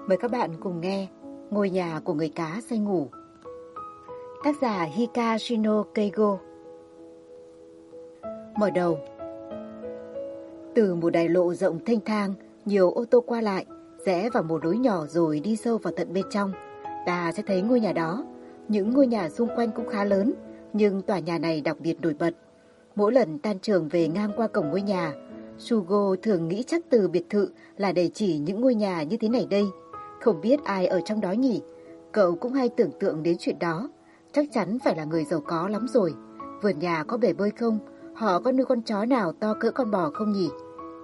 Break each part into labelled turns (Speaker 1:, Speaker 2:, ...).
Speaker 1: Mời các bạn cùng nghe Ngôi nhà của người cá say ngủ. Tác giả Higashino Keigo. Mở đầu. Từ một đại lộ rộng thênh thang, nhiều ô tô qua lại, rẽ vào một lối nhỏ rồi đi sâu vào tận bên trong. Ta sẽ thấy ngôi nhà đó. Những ngôi nhà xung quanh cũng khá lớn, nhưng tòa nhà này đặc biệt nổi bật. Mỗi lần tan trường về ngang qua cổng ngôi nhà, Shugo thường nghĩ chắc từ biệt thự là để chỉ những ngôi nhà như thế này đây. Không biết ai ở trong đó nhỉ? Cậu cũng hay tưởng tượng đến chuyện đó. Chắc chắn phải là người giàu có lắm rồi. Vườn nhà có bể bơi không? Họ có nuôi con chó nào to cỡ con bò không nhỉ?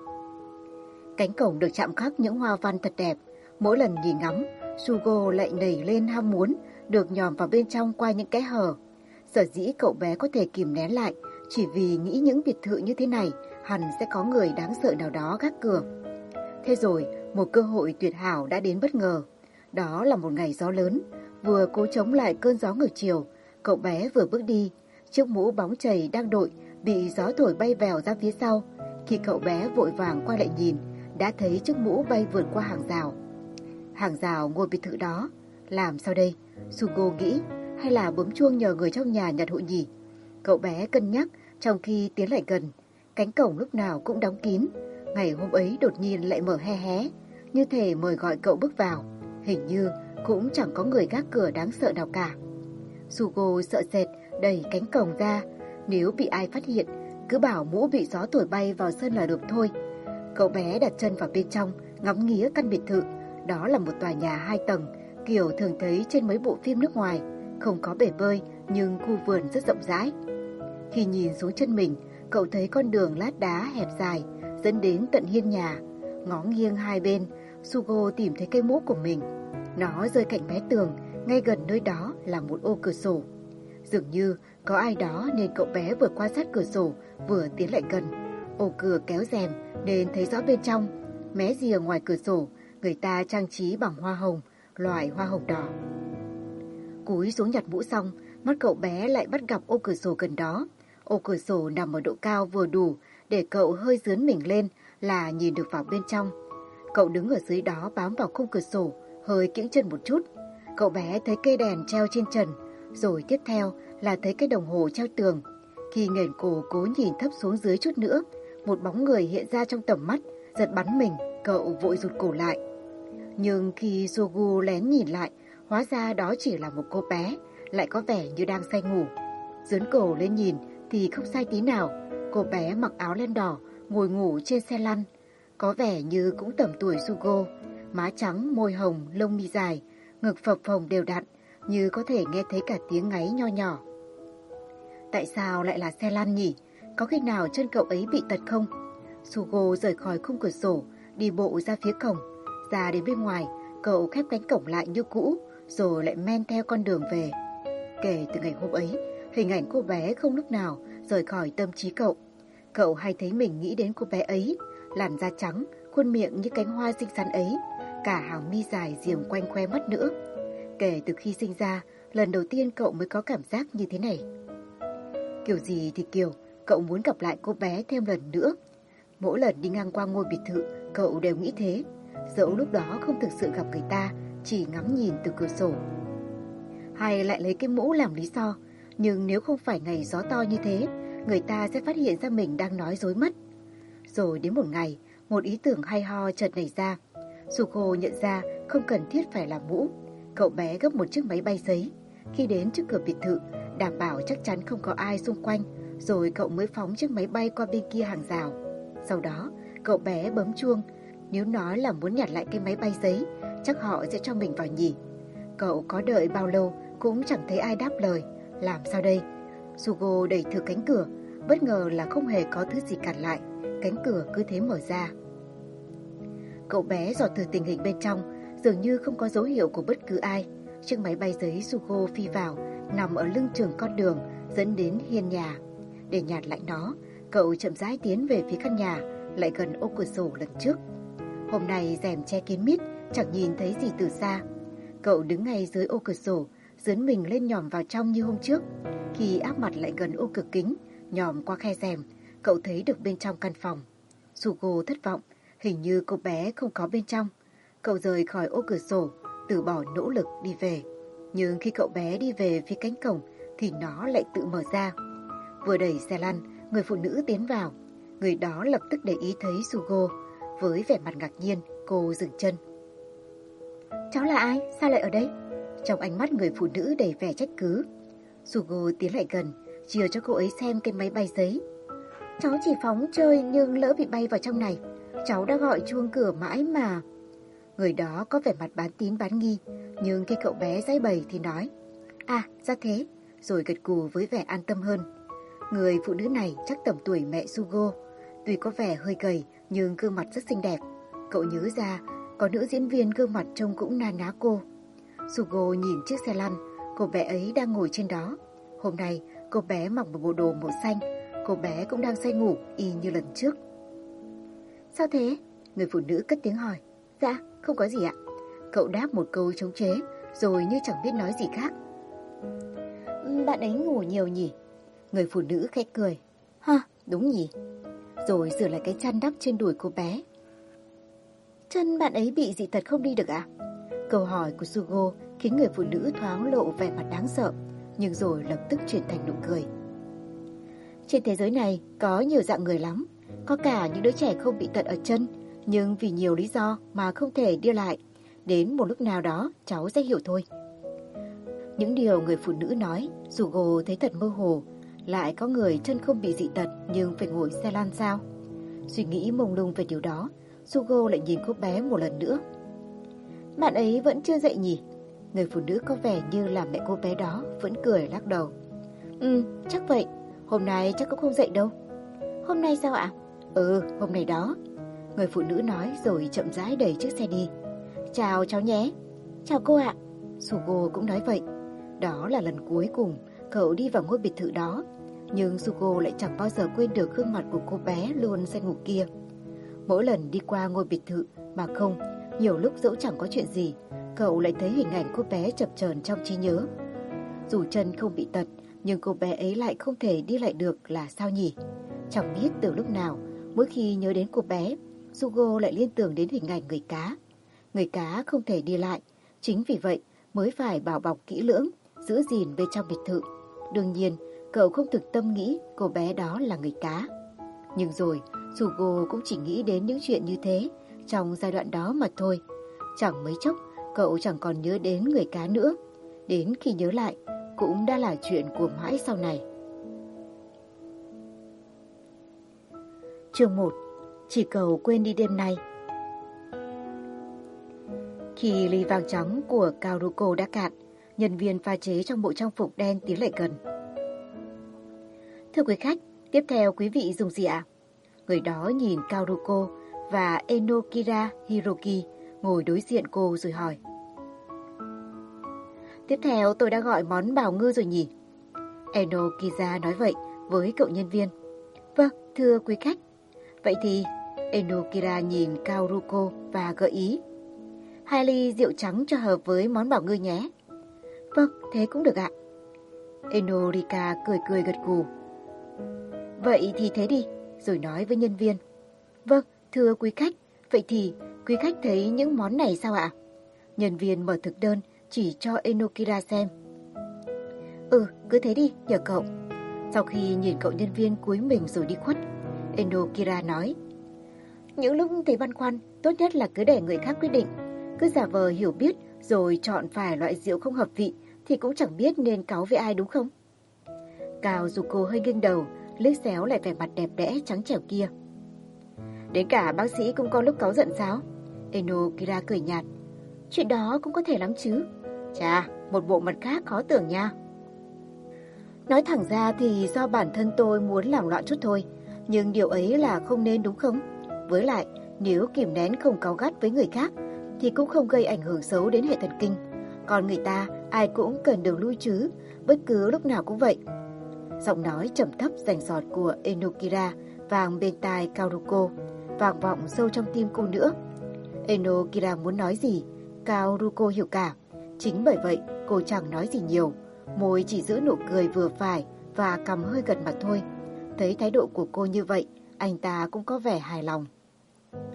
Speaker 1: Cánh cổng được chạm khắc những hoa văn thật đẹp. Mỗi lần nhìn ngắm, Shugo lại nảy lên ham muốn được nhòm vào bên trong qua những cái hở. Sở dĩ cậu bé có thể kìm nén lại chỉ vì nghĩ những biệt thự như thế này hẳn sẽ có người đáng sợ nào đó gác cửa. Thế rồi, một cơ hội tuyệt hảo đã đến bất ngờ. Đó là một ngày gió lớn, vừa cố chống lại cơn gió ngược chiều, cậu bé vừa bước đi, chiếc mũ bóng chày đang đội bị gió thổi bay vèo ra phía sau. Khi cậu bé vội vàng quay lại nhìn, đã thấy chiếc mũ bay vượt qua hàng rào. Hàng rào ngôi biệt thự đó, làm sao đây? Shugo nghĩ, hay là bấm chuông nhờ người trong nhà nhặt hộ nhỉ? Cậu bé cân nhắc trong khi tiến lại gần. Cánh cổng lúc nào cũng đóng kín. Ngày hôm ấy đột nhiên lại mở hé hé, như thể mời gọi cậu bước vào. Hình như cũng chẳng có người gác cửa đáng sợ nào cả. Shugo sợ sệt đẩy cánh cổng ra. Nếu bị ai phát hiện, cứ bảo mũ bị gió thổi bay vào sân là được thôi. Cậu bé đặt chân vào bên trong, ngắm nghía căn biệt thự. Đó là một tòa nhà 2 tầng, kiểu thường thấy trên mấy bộ phim nước ngoài. Không có bể bơi, nhưng khu vườn rất rộng rãi. Khi nhìn xuống chân mình, cậu thấy con đường lát đá hẹp dài dẫn đến tận hiên nhà. Ngó nghiêng hai bên, Shugo tìm thấy cây mũ của mình. Nó rơi cạnh mé tường, ngay gần nơi đó là một ô cửa sổ. Dường như có ai đó nên cậu bé vừa quan sát cửa sổ vừa tiến lại gần. Ô cửa kéo rèm nên thấy rõ bên trong. Mé rìa ngoài cửa sổ, người ta trang trí bằng hoa hồng, loại hoa hồng đỏ. Cúi xuống nhặt mũ xong, mắt cậu bé lại bắt gặp ô cửa sổ gần đó. Ô cửa sổ nằm ở độ cao vừa đủ để cậu hơi dướn mình lên là nhìn được vào bên trong. Cậu đứng ở dưới đó bám vào khung cửa sổ, hơi kiễng chân một chút. Cậu bé thấy cây đèn treo trên trần, rồi tiếp theo là thấy cái đồng hồ treo tường. Khi nghển cổ cố nhìn thấp xuống dưới chút nữa, một bóng người hiện ra trong tầm mắt, giật bắn mình, cậu vội rụt cổ lại. Nhưng khi Shugo lén nhìn lại, hóa ra đó chỉ là một cô bé, lại có vẻ như đang say ngủ. Dướn cổ lên nhìn thì không sai tí nào, cô bé mặc áo len đỏ, ngồi ngủ trên xe lăn. Có vẻ như cũng tầm tuổi Shugo, má trắng, môi hồng, lông mi dài, ngực phập phồng đều đặn, như có thể nghe thấy cả tiếng ngáy nho nhỏ. Tại sao lại là xe lăn nhỉ? Có khi nào chân cậu ấy bị tật không? Shugo rời khỏi khung cửa sổ, đi bộ ra phía cổng. Ra đến bên ngoài, cậu khép cánh cổng lại như cũ, rồi lại men theo con đường về. Kể từ ngày hôm ấy, hình ảnh cô bé không lúc nào rời khỏi tâm trí cậu. Cậu hay thấy mình nghĩ đến cô bé ấy, làn da trắng, khuôn miệng như cánh hoa xinh xắn ấy, cả hàng mi dài diềm quanh khoe mắt nữa. Kể từ khi sinh ra, lần đầu tiên cậu mới có cảm giác như thế này. Kiểu gì thì kiểu, cậu muốn gặp lại cô bé thêm lần nữa. Mỗi lần đi ngang qua ngôi biệt thự, cậu đều nghĩ thế. Dẫu lúc đó không thực sự gặp người ta, chỉ ngắm nhìn từ cửa sổ. Hay lại lấy cái mũ làm lý do, nhưng nếu không phải ngày gió to như thế, người ta sẽ phát hiện ra mình đang nói dối mất. Rồi đến một ngày, một ý tưởng hay ho chợt nảy ra. Shugo nhận ra không cần thiết phải làm mũ. Cậu bé gấp một chiếc máy bay giấy. Khi đến trước cửa biệt thự, đảm bảo chắc chắn không có ai xung quanh, rồi cậu mới phóng chiếc máy bay qua bên kia hàng rào. Sau đó, cậu bé bấm chuông. Nếu nói là muốn nhặt lại cái máy bay giấy, chắc họ sẽ cho mình vào nhỉ. Cậu có đợi bao lâu cũng chẳng thấy ai đáp lời. Làm sao đây? Shugo đẩy thử cánh cửa. Bất ngờ là không hề có thứ gì cản lại. Cánh cửa cứ thế mở ra. Cậu bé dò thử tình hình bên trong, dường như không có dấu hiệu của bất cứ ai. Chiếc máy bay giấy Shugo phi vào, nằm ở lưng chừng con đường dẫn đến hiên nhà. Để nhặt lại nó, cậu chậm rãi tiến về phía căn nhà, lại gần ô cửa sổ lần trước. Hôm nay rèm che kín mít, chẳng nhìn thấy gì từ xa. Cậu đứng ngay dưới ô cửa sổ, dướn mình lên nhòm vào trong như hôm trước. Khi áp mặt lại gần ô cửa kính, nhòm qua khe rèm, cậu thấy được bên trong căn phòng. Shugo thất vọng, hình như cô bé không có bên trong. Cậu rời khỏi ô cửa sổ, từ bỏ nỗ lực đi về. Nhưng khi cậu bé đi về phía cánh cổng thì nó lại tự mở ra. Vừa đẩy xe lăn, người phụ nữ tiến vào. Người đó lập tức để ý thấy Sugo. Với vẻ mặt ngạc nhiên, cô dừng chân. Cháu là ai? Sao lại ở đây? Trong ánh mắt người phụ nữ đầy vẻ trách cứ. Sugo tiến lại gần, chia cho cô ấy xem cái máy bay giấy. Cháu chỉ phóng chơi nhưng lỡ bị bay vào trong này. Cháu đã gọi chuông cửa mãi mà. Người đó có vẻ mặt bán tín bán nghi, nhưng khi cậu bé giãi bày thì nói, à, ra thế, rồi gật gù với vẻ an tâm hơn. Người phụ nữ này chắc tầm tuổi mẹ Sugo, tuy có vẻ hơi gầy nhưng gương mặt rất xinh đẹp. Cậu nhớ ra, có nữ diễn viên gương mặt trông cũng na ná cô. Sugo nhìn chiếc xe lăn, cô bé ấy đang ngồi trên đó. Hôm nay, cô bé mặc một bộ đồ màu xanh, cô bé cũng đang say ngủ y như lần trước. Sao thế? Người phụ nữ cất tiếng hỏi. Dạ, không có gì ạ. Cậu đáp một câu trống chế, rồi như chẳng biết nói gì khác. Bạn ấy ngủ nhiều nhỉ? Người phụ nữ khẽ cười. Ha, đúng nhỉ. Rồi sửa lại cái chăn đắp trên đùi cô bé. Chân bạn ấy bị dị tật không đi được ạ? Câu hỏi của Sugo khiến người phụ nữ thoáng lộ vẻ mặt đáng sợ, nhưng rồi lập tức chuyển thành nụ cười. Trên thế giới này có nhiều dạng người lắm, có cả những đứa trẻ không bị tật ở chân, nhưng vì nhiều lý do mà không thể đi lại. Đến một lúc nào đó cháu sẽ hiểu thôi. Những điều người phụ nữ nói, Sugo thấy thật mơ hồ. Lại có người chân không bị dị tật nhưng phải ngồi xe lăn sao? Suy nghĩ mông lung về điều đó, Sugo lại nhìn cô bé một lần nữa. Bạn ấy vẫn chưa dậy nhỉ? Người phụ nữ có vẻ như là mẹ cô bé đó vẫn cười lắc đầu. Chắc vậy. Hôm nay chắc cũng không dậy đâu. Hôm nay sao ạ? Hôm nay đó. Người phụ nữ nói rồi chậm rãi đẩy chiếc xe đi. Chào cháu nhé. Chào cô ạ. Sugo cũng nói vậy. Đó là lần cuối cùng cậu đi vào ngôi biệt thự đó. Nhưng Sugo lại chẳng bao giờ quên được gương mặt của cô bé luôn say ngủ kia. Mỗi lần đi qua ngôi biệt thự mà không, nhiều lúc dẫu chẳng có chuyện gì, cậu lại thấy hình ảnh cô bé chập chờn trong trí nhớ. Dù chân không bị tật, nhưng cô bé ấy lại không thể đi lại được là sao nhỉ? Chẳng biết từ lúc nào, mỗi khi nhớ đến cô bé, Sugo lại liên tưởng đến hình ảnh người cá. Người cá không thể đi lại, chính vì vậy mới phải bảo bọc kỹ lưỡng, giữ gìn bên trong biệt thự. Đương nhiên, cậu không thực tâm nghĩ cô bé đó là người cá. Nhưng rồi, Sugo cũng chỉ nghĩ đến những chuyện như thế trong giai đoạn đó mà thôi. Chẳng mấy chốc, cậu chẳng còn nhớ đến người cá nữa. Đến khi nhớ lại, cũng đã là chuyện của mãi sau này. Chương 1. Chỉ cầu quên đi đêm nay. Khi ly vàng trắng của Kaoruko đã cạn, nhân viên pha chế trong bộ trang phục đen tiến lại gần. Thưa quý khách, tiếp theo quý vị dùng gì ạ? Người đó nhìn Kaoruko và Enokira Hiroki ngồi đối diện cô rồi hỏi. Tiếp theo tôi đã gọi món bào ngư rồi nhỉ? Enokira nói vậy với cậu nhân viên. Vâng, thưa quý khách. Vậy thì Enokira nhìn Kaoruko và gợi ý. 2 ly rượu trắng cho hợp với món bào ngư nhé. Vâng, thế cũng được ạ. Enorika cười cười gật gù. Vậy thì thế đi, rồi nói với nhân viên. Vâng, thưa quý khách, vậy thì quý khách thấy những món này sao ạ? Nhân viên mở thực đơn chỉ cho Enokira xem. Cứ thế đi, nhờ cậu. Sau khi nhìn cậu nhân viên cúi mình rồi đi khuất, Enokira nói. Những lúc thấy băn khoăn, tốt nhất là cứ để người khác quyết định. Cứ giả vờ hiểu biết rồi chọn phải loại rượu không hợp vị thì cũng chẳng biết nên cáu với ai đúng không? Kaoruko hơi nghiêng đầu, liếc xéo lại vẻ mặt đẹp đẽ trắng trẻo kia. Đến cả bác sĩ cũng có lúc cáu giận sao? Enokira cười nhạt. Chuyện đó cũng có thể lắm chứ. Chà, một bộ mặt khác khó tưởng nha. Nói thẳng ra thì do bản thân tôi muốn làm loạn chút thôi, nhưng điều ấy là không nên đúng không? Với lại, nếu kìm nén không cáu gắt với người khác thì cũng không gây ảnh hưởng xấu đến hệ thần kinh. Còn người ta ai cũng cần đường lui chứ, bất cứ lúc nào cũng vậy. Giọng nói trầm thấp rành rọt của Enokira vang bên tai Kaoruko, vang vọng sâu trong tim cô nữa. Enokira muốn nói gì, Kaoruko hiểu cả. Chính bởi vậy cô chẳng nói gì nhiều, môi chỉ giữ nụ cười vừa phải và cằm hơi gật mặt thôi. Thấy thái độ của cô như vậy, anh ta cũng có vẻ hài lòng.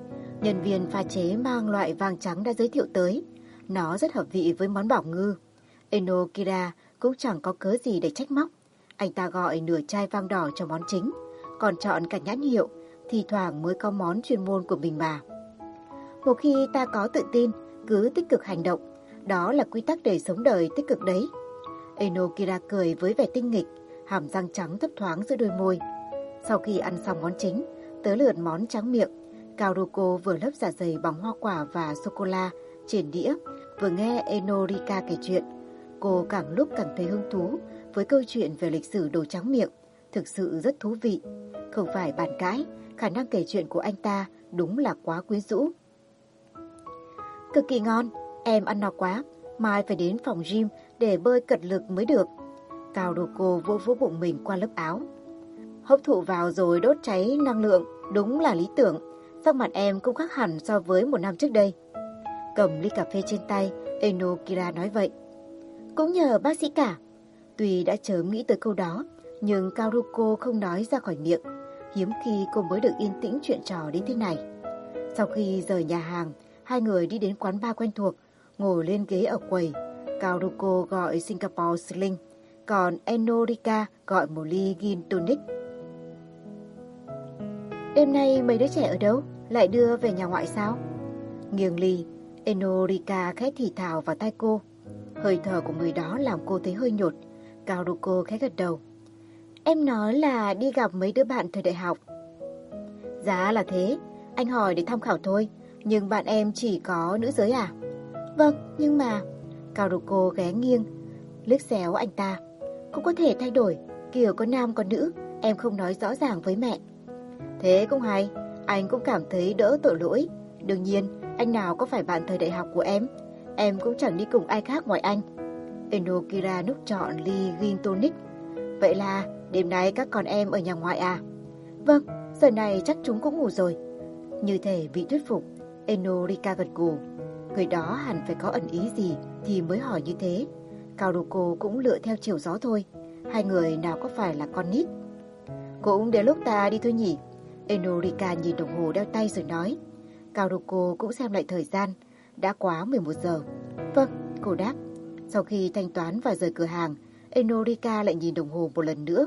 Speaker 1: Nhân viên pha chế mang loại vàng trắng đã giới thiệu tới. Nó rất hợp vị với món bảo ngư. Enokira cũng chẳng có cớ gì để trách móc. Anh ta gọi nửa chai vang đỏ cho món chính, còn chọn cả nhãn hiệu, thì thoảng mới có món chuyên môn của mình mà. Một khi ta có tự tin, cứ tích cực hành động, đó là quy tắc để sống đời tích cực đấy. Enokira cười với vẻ tinh nghịch, hàm răng trắng thấp thoáng giữa đôi môi. Sau khi ăn xong món chính, tới lượt món tráng miệng. Kaoruko vừa lấp dạ dày bằng hoa quả và sô-cô-la trên đĩa, vừa nghe Enorika kể chuyện. Cô càng lúc càng thấy hứng thú với câu chuyện về lịch sử đồ tráng miệng. Thực sự rất thú vị. Không phải bàn cãi, khả năng kể chuyện của anh ta đúng là quá quyến rũ. Cực kỳ ngon, em ăn no quá, mai phải đến phòng gym để bơi cật lực mới được. Kaoruko vỗ vỗ bụng mình qua lớp áo. Hấp thụ vào rồi đốt cháy năng lượng, đúng là lý tưởng. Sắc mặt em cũng khác hẳn so với một năm trước đây. Cầm ly cà phê trên tay, Enokira nói vậy. Cũng nhờ bác sĩ cả. Tuy đã chớm nghĩ tới câu đó, nhưng Kaoruko không nói ra khỏi miệng. Hiếm khi cô mới được yên tĩnh chuyện trò đến thế này. Sau khi rời nhà hàng, hai người đi đến quán bar quen thuộc, ngồi lên ghế ở quầy. Kaoruko gọi Singapore Sling, còn Enorika gọi một ly gin tonic. Đêm nay mấy đứa trẻ ở đâu? Lại đưa về nhà ngoại sao? Nghiêng ly, Enorika khẽ thì thào vào tai cô. Hơi thở của người đó làm cô thấy hơi nhột. Kaoruko khẽ gật đầu. Em nói là đi gặp mấy đứa bạn thời đại học. Giá là thế, anh hỏi để tham khảo thôi. Nhưng bạn em chỉ có nữ giới à? Vâng, nhưng mà... Kaoruko ghé nghiêng, liếc xéo anh ta. Cũng có thể thay đổi, kiểu có nam có nữ, em không nói rõ ràng với mẹ. Thế cũng hay, anh cũng cảm thấy đỡ tội lỗi. Đương nhiên, anh nào có phải bạn thời đại học của em cũng chẳng đi cùng ai khác ngoài anh. Enokira núc trọn ly gin tonic. Vậy là đêm nay các con em ở nhà ngoại à? Vâng, giờ này chắc chúng cũng ngủ rồi. Như thể bị thuyết phục, Enorika gật gù. Người đó hẳn phải có ẩn ý gì thì mới hỏi như thế. Kaoruko cũng lựa theo chiều gió thôi. Hai người nào có phải là con nít. Cũng đến lúc ta đi thôi nhỉ. Enorika nhìn đồng hồ đeo tay rồi nói. Kaoruko cũng xem lại thời gian. Đã quá 11 giờ. Vâng, cô đáp. Sau khi thanh toán và rời cửa hàng, Enorika lại nhìn đồng hồ một lần nữa.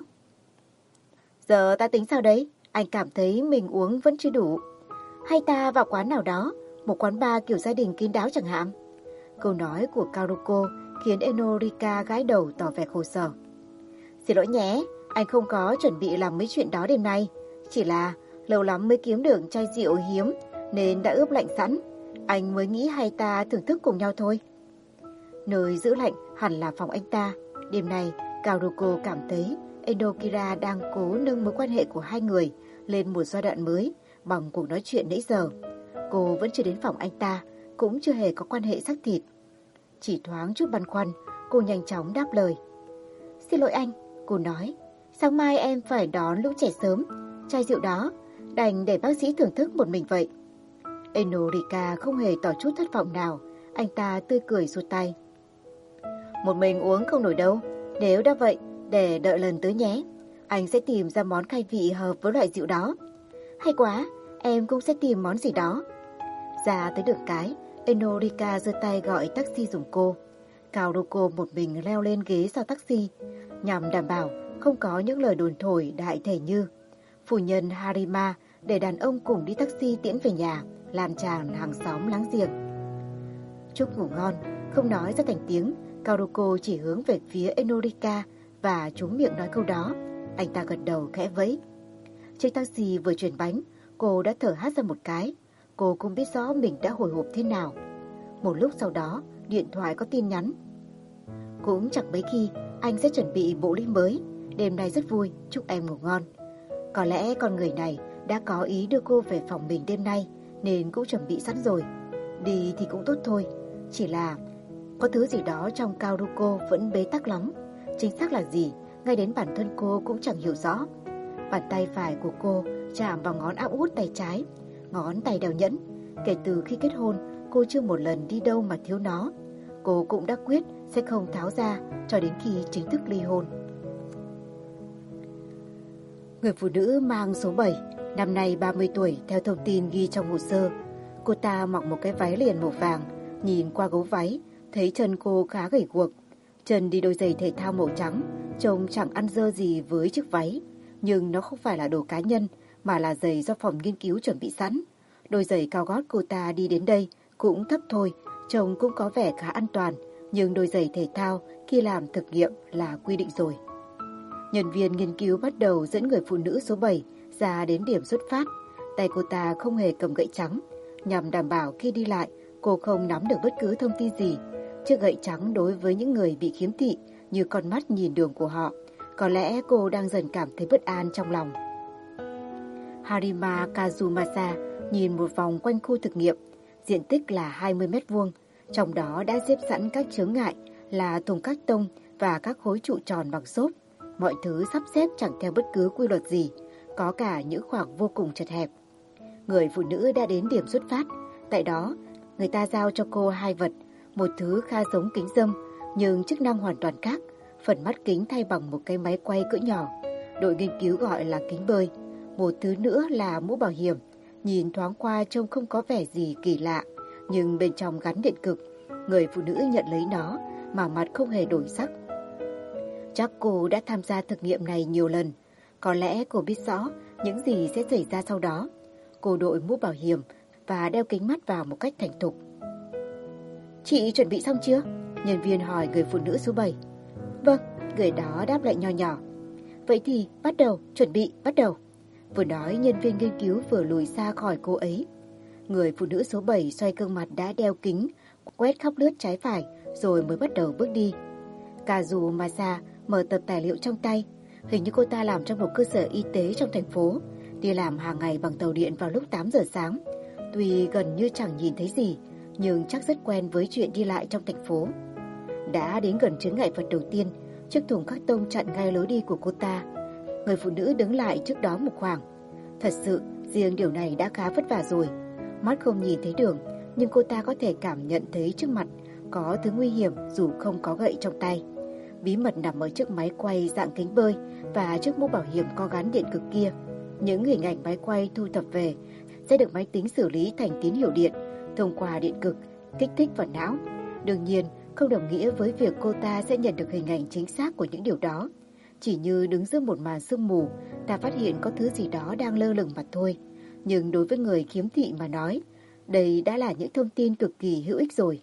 Speaker 1: Giờ ta tính sao đấy? Anh cảm thấy mình uống vẫn chưa đủ. Hay ta vào quán nào đó, một quán bar kiểu gia đình kín đáo chẳng hạn? Câu nói của Kaoruko khiến Enorika gãi đầu tỏ vẻ khổ sở. Xin lỗi nhé, anh không có chuẩn bị làm mấy chuyện đó đêm nay. Chỉ là lâu lắm mới kiếm được chai rượu hiếm nên đã ướp lạnh sẵn. Anh mới nghĩ hay ta thưởng thức cùng nhau thôi. Nơi giữ lạnh hẳn là phòng anh ta. Đêm nay, Kaoruko cảm thấy Enokira đang cố nâng mối quan hệ của hai người lên một giai đoạn mới bằng cuộc nói chuyện nãy giờ. Cô vẫn chưa đến phòng anh ta, cũng chưa hề có quan hệ xác thịt. Chỉ thoáng chút băn khoăn, cô nhanh chóng đáp lời. Xin lỗi anh, cô nói. Sáng mai em phải đón lũ trẻ sớm. Chai rượu đó, đành để bác sĩ thưởng thức một mình vậy. Enorika không hề tỏ chút thất vọng nào. Anh ta tươi cười xua tay. Một mình uống không nổi đâu. Nếu đã vậy, để đợi lần tới nhé. Anh sẽ tìm ra món khai vị hợp với loại rượu đó. Hay quá, em cũng sẽ tìm món gì đó. Ra tới đường cái, Enorika giơ tay gọi taxi giùm cô. Kaoruko một mình leo lên ghế sau taxi, nhằm đảm bảo không có những lời đồn thổi đại thể như phu nhân Harima để đàn ông cùng đi taxi tiễn về nhà, lan tràn hàng xóm láng giềng. Chúc ngủ ngon, không nói ra thành tiếng, Kaoruko chỉ hướng về phía Enorika và trúng miệng nói câu đó. Anh ta gật đầu khẽ vẫy. Chiếc taxi vừa chuyển bánh, cô đã thở hắt ra một cái. Cô cũng biết rõ mình đã hồi hộp thế nào. Một lúc sau đó, điện thoại có tin nhắn. Cũng chẳng mấy khi, anh sẽ chuẩn bị bộ ly mới. Đêm nay rất vui, chúc em ngủ ngon. Có lẽ con người này đã có ý đưa cô về phòng mình đêm nay, nên cũng chuẩn bị sẵn rồi. Đi thì cũng tốt thôi. Chỉ là có thứ gì đó trong Kaoruko vẫn bế tắc lắm. Chính xác là gì, ngay đến bản thân cô cũng chẳng hiểu rõ. Bàn tay phải của cô chạm vào ngón áp út tay trái, ngón tay đeo nhẫn. Kể từ khi kết hôn, cô chưa một lần đi đâu mà thiếu nó. Cô cũng đã quyết sẽ không tháo ra cho đến khi chính thức ly hôn. Người phụ nữ mang số 7, năm nay 30 tuổi theo thông tin ghi trong hồ sơ. Cô ta mặc một cái váy liền màu vàng, nhìn qua gấu váy, thấy chân cô khá gầy guộc. Chân đi đôi giày thể thao màu trắng, trông chẳng ăn dơ gì với chiếc váy. Nhưng nó không phải là đồ cá nhân, mà là giày do phòng nghiên cứu chuẩn bị sẵn. Đôi giày cao gót cô ta đi đến đây cũng thấp thôi, trông cũng có vẻ khá an toàn. Nhưng đôi giày thể thao khi làm thực nghiệm là quy định rồi. Nhân viên nghiên cứu bắt đầu dẫn người phụ nữ số 7 ra đến điểm xuất phát. Tay cô ta không hề cầm gậy trắng, nhằm đảm bảo khi đi lại cô không nắm được bất cứ thông tin gì. Chiếc gậy trắng đối với những người bị khiếm thị như con mắt nhìn đường của họ. Có lẽ cô đang dần cảm thấy bất an trong lòng. Harima Kazumasa nhìn một vòng quanh khu thực nghiệm, diện tích là 20 mét vuông, trong đó đã xếp sẵn các chướng ngại là thùng cát tông và các khối trụ tròn bằng xốp. Mọi thứ sắp xếp chẳng theo bất cứ quy luật gì, có cả những khoảng vô cùng chật hẹp. Người phụ nữ đã đến điểm xuất phát. Tại đó, người ta giao cho cô hai vật, một thứ khá giống kính râm, nhưng chức năng hoàn toàn khác. Phần mắt kính thay bằng một cái máy quay cỡ nhỏ, đội nghiên cứu gọi là kính bơi. Một thứ nữa là mũ bảo hiểm, nhìn thoáng qua trông không có vẻ gì kỳ lạ, nhưng bên trong gắn điện cực. Người phụ nữ nhận lấy nó mà mặt không hề đổi sắc. Chắc cô đã tham gia thực nghiệm này nhiều lần. Có lẽ cô biết rõ những gì sẽ xảy ra sau đó. Cô đội mũ bảo hiểm và đeo kính mắt vào một cách thành thục. Chị chuẩn bị xong chưa? Nhân viên hỏi người phụ nữ số 7. Vâng, người đó đáp lại nho nhỏ. Vậy thì bắt đầu, chuẩn bị, bắt đầu. Vừa nói nhân viên nghiên cứu vừa lùi xa khỏi cô ấy. Người phụ nữ số 7 xoay gương mặt đã đeo kính, quét khắp lướt trái phải rồi mới bắt đầu bước đi. Kazumasa mở tập tài liệu trong tay. Hình như cô ta làm trong một cơ sở y tế trong thành phố, đi làm hàng ngày bằng tàu điện vào lúc 8 giờ sáng. Tuy gần như chẳng nhìn thấy gì, nhưng chắc rất quen với chuyện đi lại trong thành phố. Đã đến gần chướng ngại vật đầu tiên, chiếc thùng các tông chặn ngay lối đi của cô ta. Người phụ nữ đứng lại trước đó một khoảng. Thật sự, riêng điều này đã khá vất vả rồi. Mắt không nhìn thấy đường, nhưng cô ta có thể cảm nhận thấy trước mặt có thứ nguy hiểm dù không có gậy trong tay. Bí mật nằm ở chiếc máy quay dạng kính bơi và chiếc mũ bảo hiểm có gắn điện cực kia. Những hình ảnh máy quay thu thập về sẽ được máy tính xử lý thành tín hiệu điện thông qua điện cực, kích thích vào não. Đương nhiên, không đồng nghĩa với việc cô ta sẽ nhận được hình ảnh chính xác của những điều đó. Chỉ như đứng giữa một màn sương mù, ta phát hiện có thứ gì đó đang lơ lửng mà thôi. Nhưng đối với người khiếm thị mà nói, đây đã là những thông tin cực kỳ hữu ích rồi.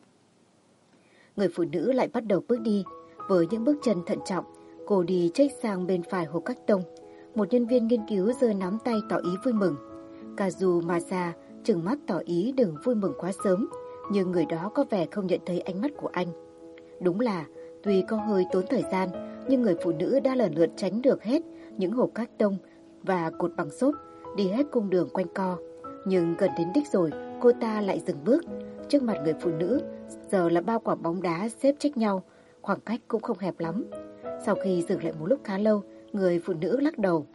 Speaker 1: Người phụ nữ lại bắt đầu bước đi. Với những bước chân thận trọng, cô đi chếch sang bên phải hộp cắt tông. Một nhân viên nghiên cứu giơ nắm tay tỏ ý vui mừng. Kazumasa trừng mắt tỏ ý đừng vui mừng quá sớm, nhưng người đó có vẻ không nhận thấy ánh mắt của anh. Đúng là, tuy có hơi tốn thời gian, nhưng người phụ nữ đã lần lượt tránh được hết những hộp cát tông và cột bằng xốp, đi hết cung đường quanh co. Nhưng gần đến đích rồi, cô ta lại dừng bước. Trước mặt người phụ nữ giờ là bao quả bóng đá xếp chếch nhau, khoảng cách cũng không hẹp lắm. Sau khi dừng lại một lúc khá lâu, người phụ nữ lắc đầu.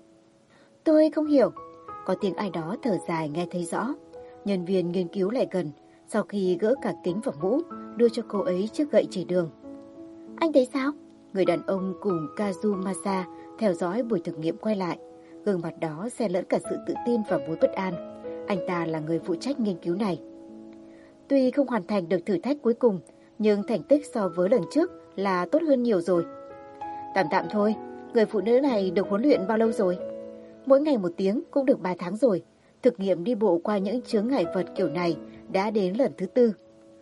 Speaker 1: Tôi không hiểu. Có tiếng ai đó thở dài nghe thấy rõ. Nhân viên nghiên cứu lại gần, sau khi gỡ cả kính và mũ, đưa cho cô ấy chiếc gậy chỉ đường. Anh thấy sao? Người đàn ông cùng Kazumasa theo dõi buổi thực nghiệm quay lại. Gương mặt đó xen lẫn cả sự tự tin và mối bất an. Anh ta là người phụ trách nghiên cứu này. Tuy không hoàn thành được thử thách cuối cùng, nhưng thành tích so với lần trước là tốt hơn nhiều rồi. Tạm tạm thôi, người phụ nữ này được huấn luyện bao lâu rồi? Mỗi ngày 1 tiếng cũng được 3 tháng rồi. Thực nghiệm đi bộ qua những chướng ngại vật kiểu này đã đến lần thứ 4.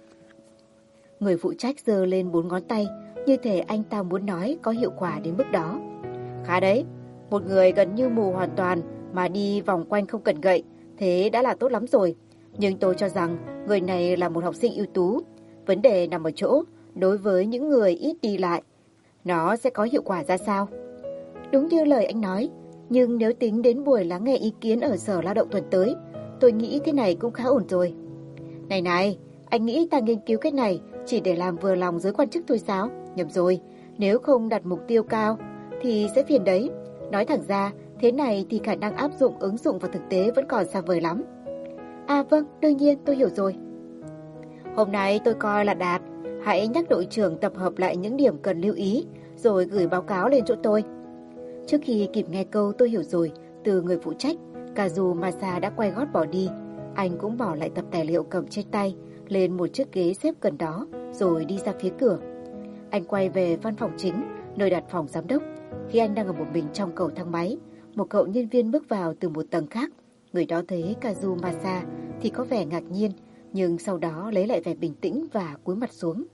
Speaker 1: Người phụ trách giơ lên 4 ngón tay, như thể anh ta muốn nói có hiệu quả đến mức đó. Khá đấy, một người gần như mù hoàn toàn mà đi vòng quanh không cần gậy, thế đã là tốt lắm rồi. Nhưng tôi cho rằng người này là một học sinh ưu tú. Vấn đề nằm ở chỗ, đối với những người ít đi lại, nó sẽ có hiệu quả ra sao? Đúng như lời anh nói, nhưng nếu tính đến buổi lắng nghe ý kiến ở Sở Lao động tuần tới, tôi nghĩ thế này cũng khá ổn rồi. Này, anh nghĩ ta nghiên cứu cái này chỉ để làm vừa lòng giới quan chức thôi sao? Nhầm rồi, nếu không đặt mục tiêu cao thì sẽ phiền đấy. Nói thẳng ra, thế này thì khả năng áp dụng ứng dụng vào thực tế vẫn còn xa vời lắm. À vâng, đương nhiên tôi hiểu rồi. Hôm nay tôi coi là đạt, hãy nhắc đội trưởng tập hợp lại những điểm cần lưu ý rồi gửi báo cáo lên chỗ tôi. Trước khi kịp nghe câu tôi hiểu rồi từ người phụ trách, Kazumasa đã quay gót bỏ đi. Anh cũng bỏ lại tập tài liệu cầm trên tay lên một chiếc ghế xếp gần đó rồi đi ra phía cửa. Anh quay về văn phòng chính, nơi đặt phòng giám đốc. Khi anh đang ở một mình trong cầu thang máy, một cậu nhân viên bước vào từ một tầng khác. Người đó thấy Kazumasa thì có vẻ ngạc nhiên, nhưng sau đó lấy lại vẻ bình tĩnh và cúi mặt xuống.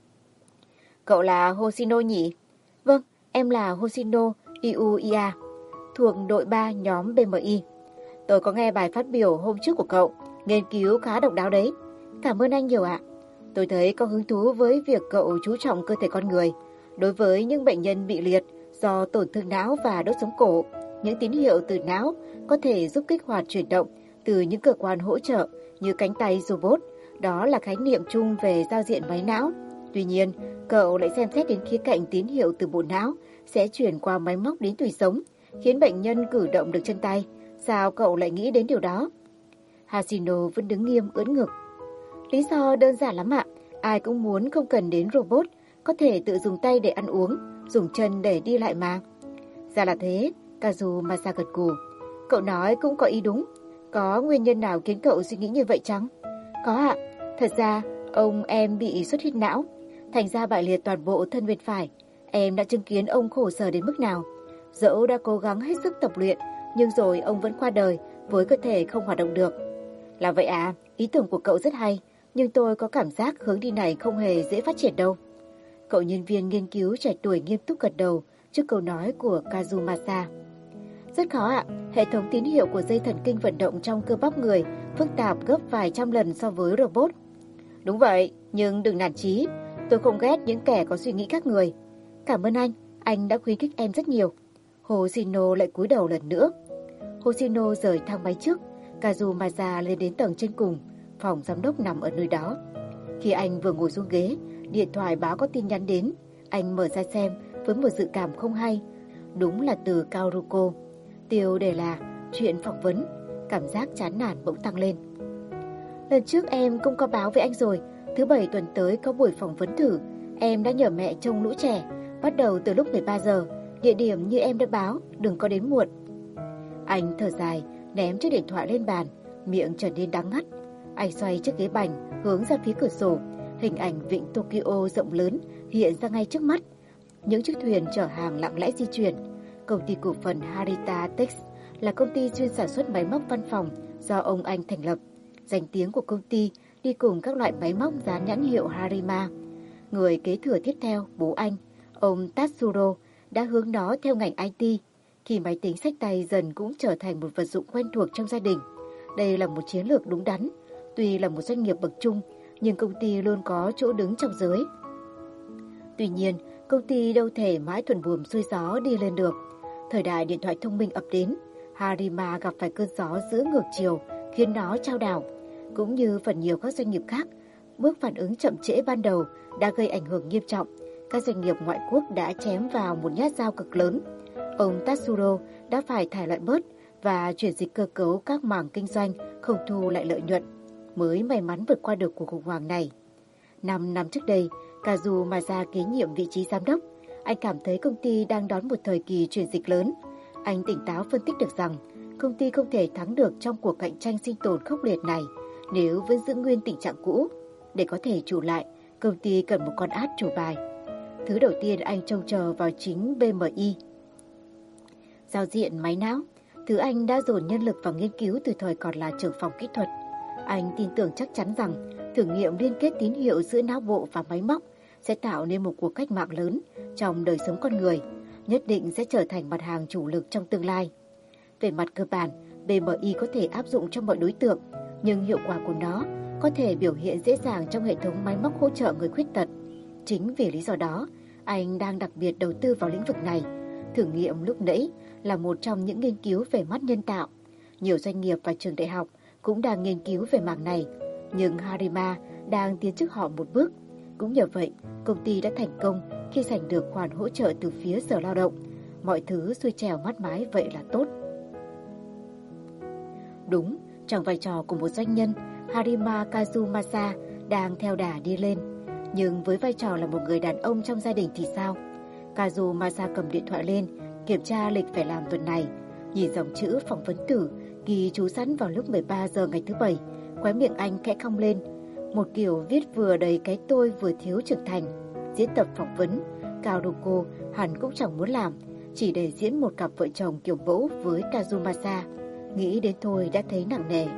Speaker 1: Cậu là Hoshino nhỉ? Vâng, em là Hoshino Iuiya, thuộc đội 3 nhóm BMI. Tôi có nghe bài phát biểu hôm trước của cậu, nghiên cứu khá độc đáo đấy. Cảm ơn anh nhiều ạ. Tôi thấy có hứng thú với việc cậu chú trọng cơ thể con người. Đối với những bệnh nhân bị liệt do tổn thương não và đốt sống cổ, những tín hiệu từ não có thể giúp kích hoạt chuyển động từ những cơ quan hỗ trợ như cánh tay robot. Đó là khái niệm chung về giao diện máy não. Tuy nhiên, cậu lại xem xét đến khía cạnh tín hiệu từ bộ não sẽ chuyển qua máy móc đến tủy sống, khiến bệnh nhân cử động được chân tay. Sao cậu lại nghĩ đến điều đó? Hashino vẫn đứng nghiêm ưỡn ngực. Lý do đơn giản lắm ạ. Ai cũng muốn không cần đến robot, có thể tự dùng tay để ăn uống, dùng chân để đi lại mà. Ra là thế, Kazumasa gật gù. Cậu nói cũng có ý đúng. Có nguyên nhân nào khiến cậu suy nghĩ như vậy chăng? Có ạ. Thật ra, ông em bị xuất huyết não, thành ra bại liệt toàn bộ thân bên phải. Em đã chứng kiến ông khổ sở đến mức nào. Dẫu đã cố gắng hết sức tập luyện, nhưng rồi ông vẫn qua đời với cơ thể không hoạt động được. Là vậy à, ý tưởng của cậu rất hay, nhưng tôi có cảm giác hướng đi này không hề dễ phát triển đâu. Cậu nhân viên nghiên cứu trẻ tuổi nghiêm túc gật đầu trước câu nói của Kazumasa. Rất khó ạ, hệ thống tín hiệu của dây thần kinh vận động trong cơ bắp người phức tạp gấp vài trăm lần so với robot. Đúng vậy, nhưng đừng nản chí, tôi không ghét những kẻ có suy nghĩ khác người. Cảm ơn anh đã khuyến khích em rất nhiều. Hoshino lại cúi đầu lần nữa. Hoshino rời thang máy trước, Kazumasa lên đến tầng trên cùng, phòng giám đốc nằm ở nơi đó. Khi anh vừa ngồi xuống ghế, điện thoại báo có tin nhắn đến. Anh mở ra xem với một dự cảm không hay. Đúng là từ Kaoruko. Tiêu đề là chuyện phỏng vấn. Cảm giác chán nản bỗng tăng lên. Lần trước em cũng có báo với anh rồi. Thứ Bảy tuần tới có buổi phỏng vấn thử. Em đã nhờ mẹ trông lũ trẻ. Bắt đầu từ lúc 13 giờ. Địa điểm như em đã báo, đừng có đến muộn. Anh thở dài, ném chiếc điện thoại lên bàn, miệng trở nên đắng ngắt. Anh xoay chiếc ghế bành hướng ra phía cửa sổ. Hình ảnh vịnh Tokyo rộng lớn hiện ra ngay trước mắt. Những chiếc thuyền chở hàng lặng lẽ di chuyển. Công ty cổ phần Harita Tex là công ty chuyên sản xuất máy móc văn phòng do ông anh thành lập. Danh tiếng của công ty đi cùng các loại máy móc dán nhãn hiệu Harima. Người kế thừa tiếp theo, bố anh, ông Tatsuro, đã hướng nó theo ngành IT. Khi máy tính xách tay dần cũng trở thành một vật dụng quen thuộc trong gia đình. Đây là một chiến lược đúng đắn. Tuy là một doanh nghiệp bậc trung, nhưng công ty luôn có chỗ đứng trong giới. Tuy nhiên, công ty đâu thể mãi thuận buồm xuôi gió đi lên được. Thời đại điện thoại thông minh ập đến, Harima gặp phải cơn gió giữa ngược chiều khiến nó chao đảo. Cũng như phần nhiều các doanh nghiệp khác, bước phản ứng chậm trễ ban đầu đã gây ảnh hưởng nghiêm trọng. Các doanh nghiệp ngoại quốc đã chém vào một nhát dao cực lớn. Ông Tatsuro đã phải thải loại bớt và chuyển dịch cơ cấu các mảng kinh doanh không thu lại lợi nhuận, mới may mắn vượt qua được cuộc khủng hoảng này. 5 năm trước đây, Kazumasa kế nhiệm vị trí giám đốc. Anh cảm thấy công ty đang đón một thời kỳ chuyển dịch lớn. Anh tỉnh táo phân tích được rằng công ty không thể thắng được trong cuộc cạnh tranh sinh tồn khốc liệt này nếu vẫn giữ nguyên tình trạng cũ. Để có thể trụ lại, công ty cần một con át chủ bài. Thứ đầu tiên anh trông chờ vào chính BMI. Giao diện máy não, thứ anh đã dồn nhân lực vào nghiên cứu từ thời còn là trưởng phòng kỹ thuật. Anh tin tưởng chắc chắn rằng thử nghiệm liên kết tín hiệu giữa não bộ và máy móc sẽ tạo nên một cuộc cách mạng lớn trong đời sống con người, nhất định sẽ trở thành mặt hàng chủ lực trong tương lai. Về mặt cơ bản, BMI có thể áp dụng cho mọi đối tượng, nhưng hiệu quả của nó có thể biểu hiện dễ dàng trong hệ thống máy móc hỗ trợ người khuyết tật. Chính vì lý do đó, anh đang đặc biệt đầu tư vào lĩnh vực này. Thử nghiệm lúc nãy là một trong những nghiên cứu về mắt nhân tạo. Nhiều doanh nghiệp và trường đại học cũng đang nghiên cứu về mảng này, nhưng Harima đang tiến trước họ một bước. Cũng nhờ vậy, công ty đã thành công khi giành được khoản hỗ trợ từ phía Sở Lao động. Mọi thứ xuôi trèo mát mái vậy là tốt. Đúng, trong vai trò của một doanh nhân, Harima Kazumasa đang theo đà đi lên. Nhưng với vai trò là một người đàn ông trong gia đình thì sao? Kazumasa cầm điện thoại lên, kiểm tra lịch phải làm tuần này. Nhìn dòng chữ phỏng vấn tử ghi chú sẵn vào lúc 13 giờ ngày thứ Bảy, khóe miệng anh khẽ cong lên. Một kiểu viết vừa đầy cái tôi vừa thiếu trưởng thành. Diễn tập phỏng vấn, Kaoruko hẳn cũng chẳng muốn làm, chỉ để diễn một cặp vợ chồng kiểu mẫu với Kazumasa. Nghĩ đến thôi đã thấy nặng nề.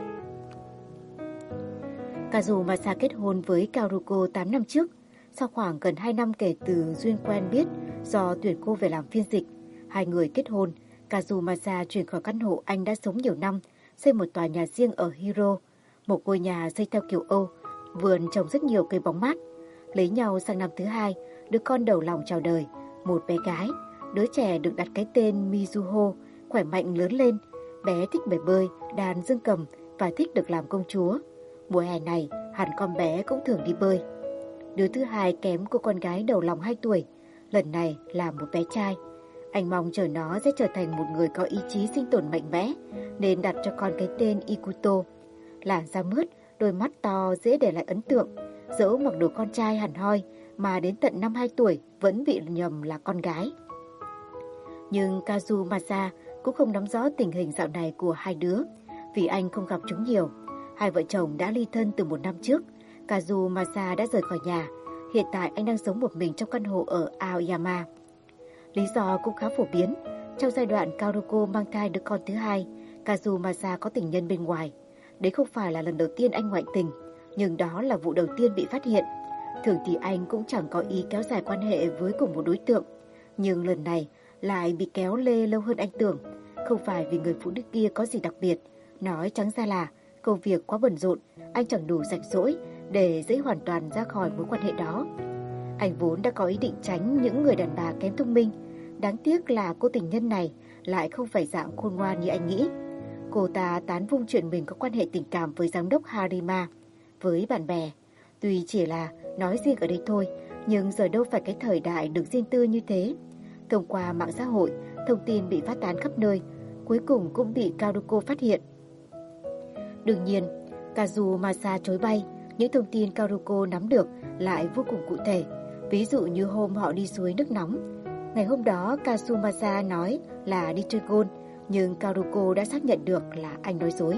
Speaker 1: Kazumasa kết hôn với Kaoruko 8 năm trước. Sau khoảng gần 2 năm kể từ duyên quen biết do tuyển cô về làm phiên dịch, hai người kết hôn. Kazumasa chuyển khỏi căn hộ anh đã sống nhiều năm, xây một tòa nhà riêng ở Hiro, một ngôi nhà xây theo kiểu Âu, vườn trồng rất nhiều cây bóng mát. Lấy nhau sang năm thứ 2, đứa con đầu lòng chào đời, một bé gái. Đứa trẻ được đặt cái tên Mizuho, khỏe mạnh lớn lên. Bé thích bể bơi, đàn dương cầm và thích được làm công chúa. Mùa hè này, hẳn con bé cũng thường đi bơi. Đứa thứ hai kém cô con gái đầu lòng 2 tuổi, lần này là một bé trai. Anh mong chờ nó sẽ trở thành một người có ý chí sinh tồn mạnh mẽ, nên đặt cho con cái tên Ikuto. Làn da mướt, đôi mắt to dễ để lại ấn tượng. Dẫu mặc đồ con trai hẳn hoi, mà đến tận năm 2 tuổi vẫn bị nhầm là con gái. Nhưng Kazumasa cũng không nắm rõ tình hình dạo này của hai đứa, vì anh không gặp chúng nhiều. Hai vợ chồng đã ly thân từ 1 năm trước. Kazumasa đã rời khỏi nhà. Hiện tại anh đang sống một mình trong căn hộ ở Aoyama. Lý do cũng khá phổ biến. Trong giai đoạn Kaoruko mang thai đứa con thứ hai, Kazumasa có tình nhân bên ngoài. Đấy không phải là lần đầu tiên anh ngoại tình, nhưng đó là vụ đầu tiên bị phát hiện. Thường thì anh cũng chẳng có ý kéo dài quan hệ với cùng một đối tượng, nhưng lần này lại bị kéo lê lâu hơn anh tưởng. Không phải vì người phụ nữ kia có gì đặc biệt, nói trắng ra là công việc quá bận rộn, anh chẳng đủ rảnh rỗi để dễ hoàn toàn ra khỏi mối quan hệ đó. Anh vốn đã có ý định tránh những người đàn bà kém thông minh. Đáng tiếc là cô tình nhân này lại không phải dạng khôn ngoan như anh nghĩ. Cô ta tán vung chuyện mình có quan hệ tình cảm với giám đốc Harima, với bạn bè. Tuy chỉ là nói riêng ở đây thôi, nhưng giờ đâu phải cái thời đại được riêng tư như thế. Thông qua mạng xã hội, thông tin bị phát tán khắp nơi, cuối cùng cũng bị Kaoruko phát hiện. Đương nhiên, Kazumasa chối bay, những thông tin Kaoruko nắm được lại vô cùng cụ thể. Ví dụ như hôm họ đi suối nước nóng. Ngày hôm đó Kazumasa nói là đi chơi golf, nhưng Kaoruko đã xác nhận được là anh nói dối.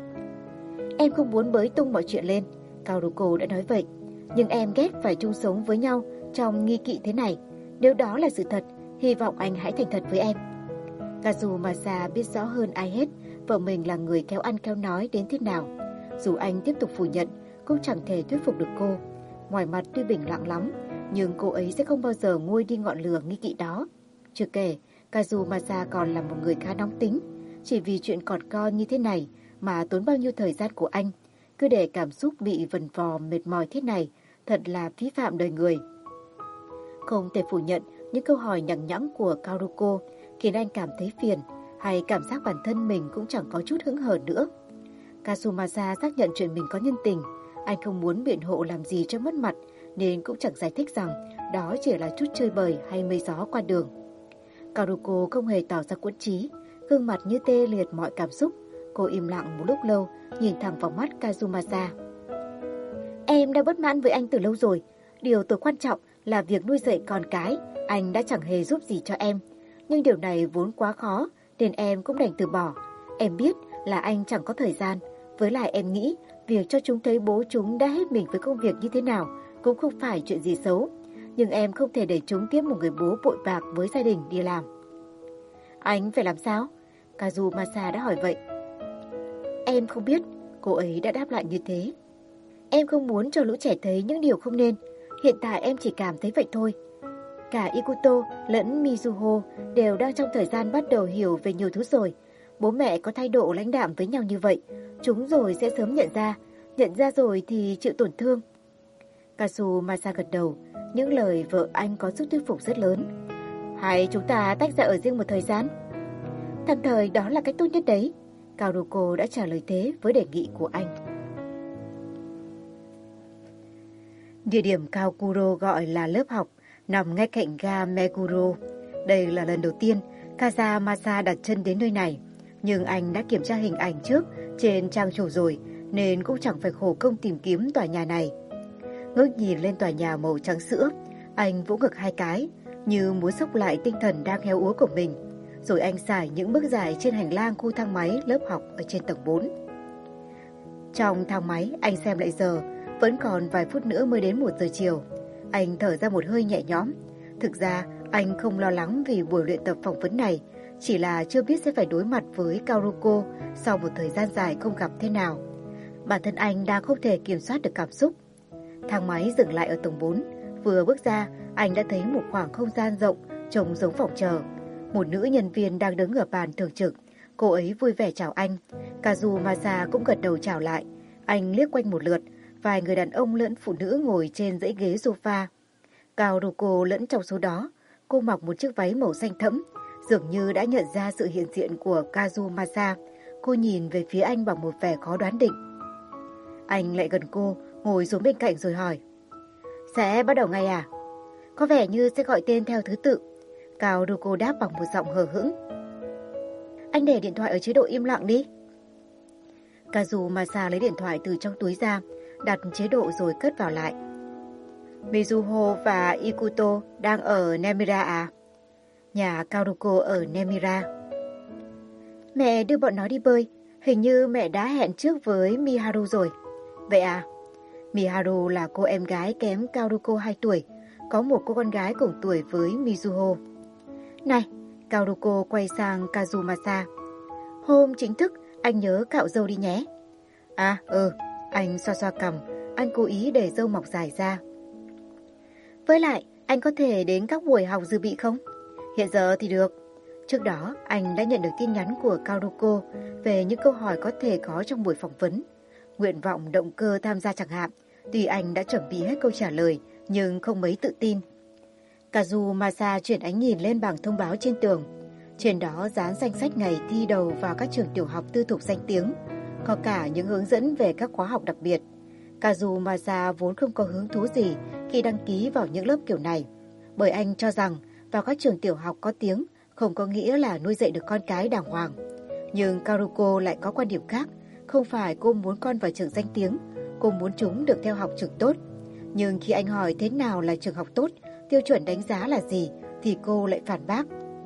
Speaker 1: Em không muốn bới tung mọi chuyện lên, Kaoruko đã nói vậy. Nhưng em ghét phải chung sống với nhau trong nghi kỵ thế này. Nếu đó là sự thật, hy vọng anh hãy thành thật với em. Kazumasa biết rõ hơn ai hết vợ mình là người khéo ăn khéo nói đến thế nào. Dù anh tiếp tục phủ nhận, cũng chẳng thể thuyết phục được cô. Ngoài mặt tuy bình lặng lắm, nhưng cô ấy sẽ không bao giờ nguôi đi ngọn lửa nghi kỵ đó. Chưa kể, Kazumasa còn là một người khá nóng tính. Chỉ vì chuyện còn con như thế này mà tốn bao nhiêu thời gian của anh. Cứ để cảm xúc bị vần vò mệt mỏi thế này, thật là phí phạm đời người. Không thể phủ nhận những câu hỏi nhằng nhẵng của Kaoruko khiến anh cảm thấy phiền, hay cảm giác bản thân mình cũng chẳng có chút hững hờ nữa. Kazumasa xác nhận chuyện mình có nhân tình. Anh không muốn biện hộ làm gì cho mất mặt, nên cũng chẳng giải thích rằng đó chỉ là chút chơi bời hay mây gió qua đường. Kaoruko không hề tỏ ra quẫn trí, gương mặt như tê liệt mọi cảm xúc. Cô im lặng một lúc lâu, nhìn thẳng vào mắt Kazumasa. Em đã bất mãn với anh từ lâu rồi. Điều tối quan trọng là việc nuôi dạy con cái, anh đã chẳng hề giúp gì cho em. Nhưng điều này vốn quá khó, nên em cũng đành từ bỏ. Em biết là anh chẳng có thời gian. Với lại em nghĩ, việc cho chúng thấy bố chúng đã hết mình với công việc như thế nào cũng không phải chuyện gì xấu. Nhưng em không thể để chúng tiếp một người bố vội vàng với gia đình đi làm. Anh phải làm sao? Kazumasa đã hỏi vậy. Em không biết, cô ấy đã đáp lại như thế. Em không muốn cho lũ trẻ thấy những điều không nên. Hiện tại em chỉ cảm thấy vậy thôi. Cả Ikuto lẫn Mizuho đều đang trong thời gian bắt đầu hiểu về nhiều thứ rồi. Bố mẹ có thái độ lãnh đạm với nhau như vậy, chúng rồi sẽ sớm nhận ra rồi thì chịu tổn thương. Kazumasa gật đầu, những lời vợ anh có sức thuyết phục rất lớn. Hay chúng ta tách ra ở riêng một thời gian? Tạm thời đó là cách tốt nhất đấy. Kaoruko đã trả lời thế với đề nghị của anh. Địa điểm Kaokuro gọi là lớp học nằm ngay cạnh ga Meguro. Đây là lần đầu tiên Kazumasa đặt chân đến nơi này, nhưng anh đã kiểm tra hình ảnh trước trên trang chủ rồi nên cũng chẳng phải khổ công tìm kiếm tòa nhà này. Ngước nhìn lên tòa nhà màu trắng sữa, anh vỗ ngực 2 cái như muốn xốc lại tinh thần đang héo úa của mình. rồi anh xài những bước dài trên hành lang khu thang máy lớp học ở trên tầng 4. Trong thang máy, anh xem lại giờ, vẫn còn vài phút nữa mới đến 1 giờ chiều. Anh thở ra một hơi nhẹ nhõm. Thực ra, anh không lo lắng vì buổi luyện tập phỏng vấn này, chỉ là chưa biết sẽ phải đối mặt với Kaoruko sau một thời gian dài không gặp thế nào. Bản thân anh đang không thể kiểm soát được cảm xúc. Thang máy dừng lại ở tầng 4. Vừa bước ra, anh đã thấy một khoảng không gian rộng trông giống phòng chờ. Một nữ nhân viên đang đứng ở bàn thường trực. Cô ấy vui vẻ chào anh. Kazumasa cũng gật đầu chào lại. Anh liếc quanh một lượt. Vài người đàn ông lẫn phụ nữ ngồi trên dãy ghế sofa. Kaoruko lẫn trong số đó. Cô mặc một chiếc váy màu xanh thẫm. Dường như đã nhận ra sự hiện diện của Kazumasa. Cô nhìn về phía anh bằng một vẻ khó đoán định. Anh lại gần cô, ngồi xuống bên cạnh rồi hỏi. Sẽ bắt đầu ngay à? Có vẻ như sẽ gọi tên theo thứ tự. Kaoruko đáp bằng một giọng hờ hững. Anh để điện thoại ở chế độ im lặng đi. Kazumasa lấy điện thoại từ trong túi ra, đặt chế độ rồi cất vào lại. Mizuho và Ikuto đang ở Nemira à? Nhà Kaoruko ở Nemira. Mẹ đưa bọn nó đi bơi. Hình như mẹ đã hẹn trước với Miharu rồi. Vậy à? Miharu là cô em gái kém Kaoruko 2 tuổi. Có một cô con gái cùng tuổi với Mizuho. Này, Kaoruko quay sang Kazumasa. Hôm chính thức, anh nhớ cạo râu đi nhé. À, anh xoa xoa cằm. Anh cố ý để râu mọc dài ra. Với lại, anh có thể đến các buổi học dự bị không? Hiện giờ thì được. Trước đó, anh đã nhận được tin nhắn của Kaoruko về những câu hỏi có thể có trong buổi phỏng vấn. Nguyện vọng, động cơ tham gia chẳng hạn. Tuy anh đã chuẩn bị hết câu trả lời, nhưng không mấy tự tin. Kazumasa chuyển ánh nhìn lên bảng thông báo trên tường. Trên đó dán danh sách ngày thi đầu vào các trường tiểu học tư thục danh tiếng. Có cả những hướng dẫn về các khóa học đặc biệt. Kazumasa vốn không có hứng thú gì khi đăng ký vào những lớp kiểu này. Bởi anh cho rằng vào các trường tiểu học có tiếng không có nghĩa là nuôi dạy được con cái đàng hoàng. Nhưng Kaoruko lại có quan điểm khác. Không phải cô muốn con vào trường danh tiếng, cô muốn chúng được theo học trường tốt. Nhưng khi anh hỏi thế nào là trường học tốt, tiêu chuẩn đánh giá là gì, thì cô lại phản bác.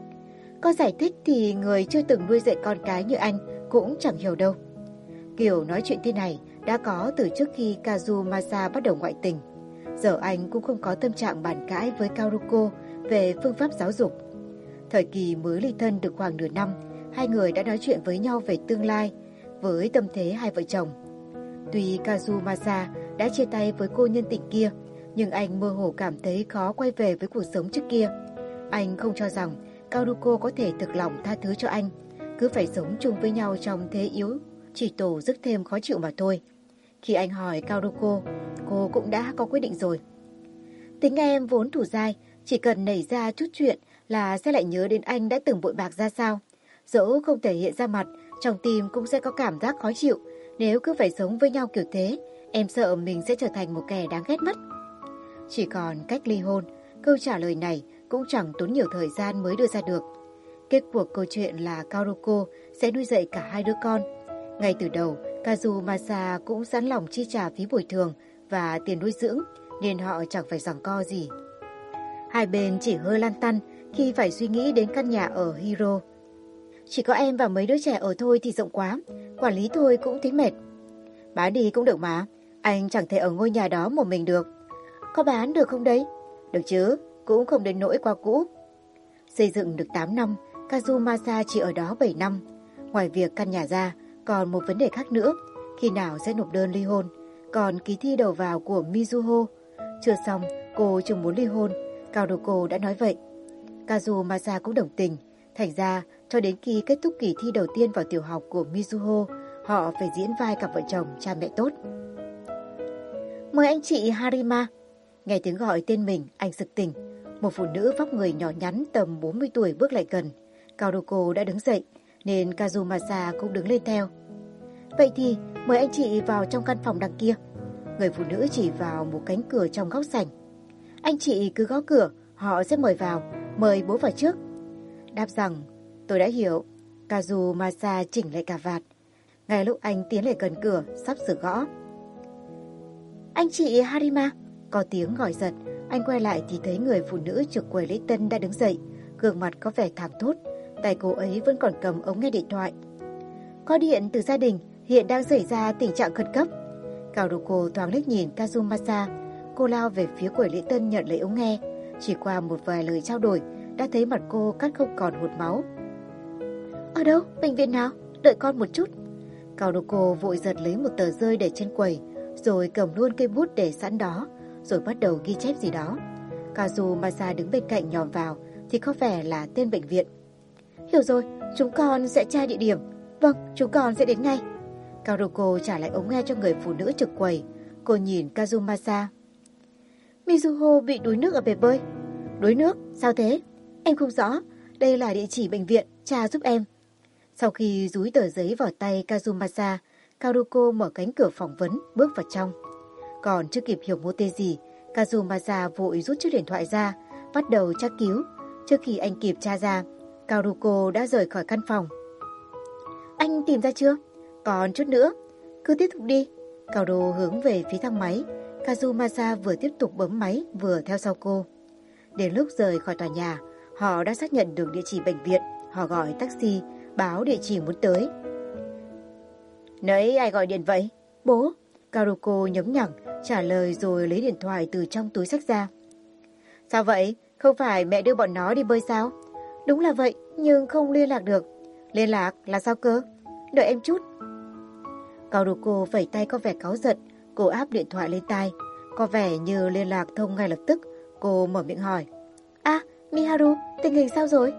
Speaker 1: Có giải thích thì người chưa từng nuôi dạy con cái như anh cũng chẳng hiểu đâu. Kiểu nói chuyện thế này đã có từ trước khi Kazumasa bắt đầu ngoại tình. Giờ anh cũng không có tâm trạng bàn cãi với Kaoruko về phương pháp giáo dục. Thời kỳ mới ly thân được khoảng nửa năm, hai người đã nói chuyện với nhau về tương lai, với tâm thế hai vợ chồng. Tuy Kazumasa đã chia tay với cô nhân tình kia, nhưng anh mơ hồ cảm thấy khó quay về với cuộc sống trước kia. Anh không cho rằng Kaoruko có thể thực lòng tha thứ cho anh, cứ phải sống chung với nhau trong thế yếu, chỉ tổ rước thêm khó chịu mà thôi. Khi anh hỏi Kaoruko, cô cũng đã có quyết định rồi. Tính em vốn thủ dai, chỉ cần nảy ra chút chuyện là sẽ lại nhớ đến anh đã từng bội bạc ra sao. Dẫu không thể hiện ra mặt, trong tim cũng sẽ có cảm giác khó chịu. Nếu cứ phải sống với nhau kiểu thế, em sợ mình sẽ trở thành một kẻ đáng ghét mất. Chỉ còn cách ly hôn, câu trả lời này cũng chẳng tốn nhiều thời gian mới đưa ra được. Kết cuộc câu chuyện là Kaoruko sẽ nuôi dạy cả hai đứa con. Ngay từ đầu, Kazumasa cũng sẵn lòng chi trả phí bồi thường và tiền nuôi dưỡng, nên họ chẳng phải giằng co gì. Hai bên chỉ hơi lăn tăn khi phải suy nghĩ đến căn nhà ở Hiro. Chỉ có em và mấy đứa trẻ ở thôi thì rộng quá, quản lý thôi cũng thấy mệt. Bán đi cũng được mà, anh chẳng thể ở ngôi nhà đó một mình được. Có bán được không đấy? Được chứ, cũng không đến nỗi quá cũ. Xây dựng được 8 năm, Kazumasa chỉ ở đó 7 năm. Ngoài việc căn nhà ra, còn một vấn đề khác nữa, khi nào sẽ nộp đơn ly hôn. Còn kỳ thi đầu vào của Mizuho chưa xong, cô chưa muốn ly hôn, Kaoruko đã nói vậy. Kazumasa cũng đồng tình. Thành ra, cho đến khi kết thúc kỳ thi đầu tiên vào tiểu học của Mizuho, họ phải diễn vai cặp vợ chồng cha mẹ tốt. Mời anh chị Harima. Nghe tiếng gọi tên mình, anh sực tỉnh. Một phụ nữ vóc người nhỏ nhắn tầm 40 tuổi bước lại gần. Kaoruko đã đứng dậy, nên Kazumasa cũng đứng lên theo. Vậy thì, mời anh chị vào trong căn phòng đằng kia. Người phụ nữ chỉ vào một cánh cửa trong góc sảnh. Anh chị cứ gõ cửa, họ sẽ mời vào. Mời bố vào trước. Đáp rằng, tôi đã hiểu. Kazumasa chỉnh lại cà vạt. Ngay lúc anh tiến lại gần cửa, sắp sửa gõ. Anh chị Harima. Có tiếng gọi giật. Anh quay lại thì thấy người phụ nữ trực quầy lễ tân đã đứng dậy. Gương mặt có vẻ thảm thốt. tay cô ấy vẫn còn cầm ống nghe điện thoại. Có điện từ gia đình, hiện đang xảy ra tình trạng khẩn cấp. Kaoruko thoáng liếc nhìn Kazumasa. Cô lao về phía quầy lễ tân nhận lấy ống nghe. Chỉ qua một vài lời trao đổi, đã thấy mặt cô cắt không còn hột máu. Ở đâu? Bệnh viện nào? Đợi con một chút. Kaoruko vội giật lấy một tờ rơi để trên quầy, rồi cầm luôn cây bút để sẵn đó, rồi bắt đầu ghi chép gì đó. Kazumasa đứng bên cạnh nhòm vào thì có vẻ là tên bệnh viện. Hiểu rồi, chúng con sẽ tra địa điểm. Vâng, chúng con sẽ đến ngay. Kaoruko trả lại ống nghe cho người phụ nữ trực quầy. Cô nhìn Kazumasa. Mizuho bị đuối nước ở bể bơi. Đuối nước? Sao thế? Em không rõ. Đây là địa chỉ bệnh viện, tra giúp em. Sau khi dúi tờ giấy vào tay Kazumasa, Kaoruko mở cánh cửa phỏng vấn, bước vào trong. Còn chưa kịp hiểu mô tê gì, Kazumasa vội rút chiếc điện thoại ra, bắt đầu tra cứu. Trước khi anh kịp tra ra, Kaoruko đã rời khỏi căn phòng. Anh tìm ra chưa? Còn chút nữa. Cứ tiếp tục đi. Kaoru hướng về phía thang máy. Kazumasa vừa tiếp tục bấm máy vừa theo sau cô. Đến lúc rời khỏi tòa nhà, họ đã xác nhận được địa chỉ bệnh viện. Họ gọi taxi, báo địa chỉ muốn tới. Nãy ai gọi điện vậy? Bố. Kaoruko nhấm nhẳng trả lời rồi lấy điện thoại từ trong túi xách ra. Sao vậy? Không phải mẹ đưa bọn nó đi bơi sao? Đúng là vậy, nhưng không liên lạc được. Liên lạc là sao cơ? Đợi em chút. Kaoruko phẩy tay có vẻ cáu giận. Cô áp điện thoại lên tai. Có vẻ như liên lạc thông ngay lập tức. Cô mở miệng hỏi. Miharu, tình hình sao rồi?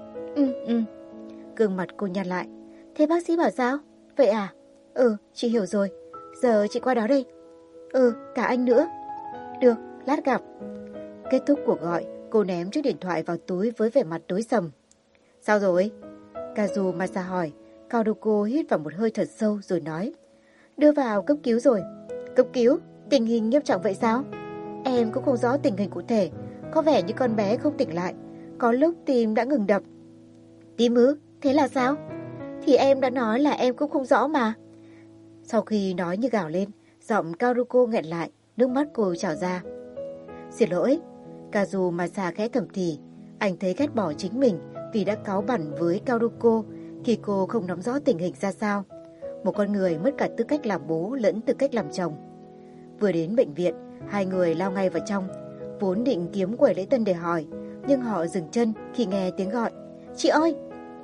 Speaker 1: Gương mặt cô nhăn lại. Thế bác sĩ bảo sao? Vậy à? Chị hiểu rồi. Giờ chị qua đó đây. Cả anh nữa. Được, lát gặp. Kết thúc cuộc gọi, cô ném chiếc điện thoại vào túi với vẻ mặt tối sầm. Sao rồi? Kazumasa hỏi. Kaoruko hít vào một hơi thật sâu rồi nói. Đưa vào cấp cứu rồi. Cấp cứu? Tình hình nghiêm trọng vậy sao? Em cũng không rõ tình hình cụ thể. Có vẻ như con bé không tỉnh lại. Có lúc tim đã ngừng đập. Tim ư? Thế là sao? Thì em đã nói là em cũng không rõ mà. Sau khi nói như gào lên, giọng Kaoruko nghẹn lại, nước mắt cô trào ra. Xin lỗi. Kazumasa khẽ thầm thì. Anh thấy ghét bỏ chính mình vì đã cáu bẳn với Kaoruko khi cô không nắm rõ tình hình ra sao. Một con người mất cả tư cách làm bố lẫn tư cách làm chồng. Vừa đến bệnh viện, hai người lao ngay vào trong. Vốn định kiếm quầy lễ tân để hỏi, nhưng họ dừng chân khi nghe tiếng gọi. Chị ơi!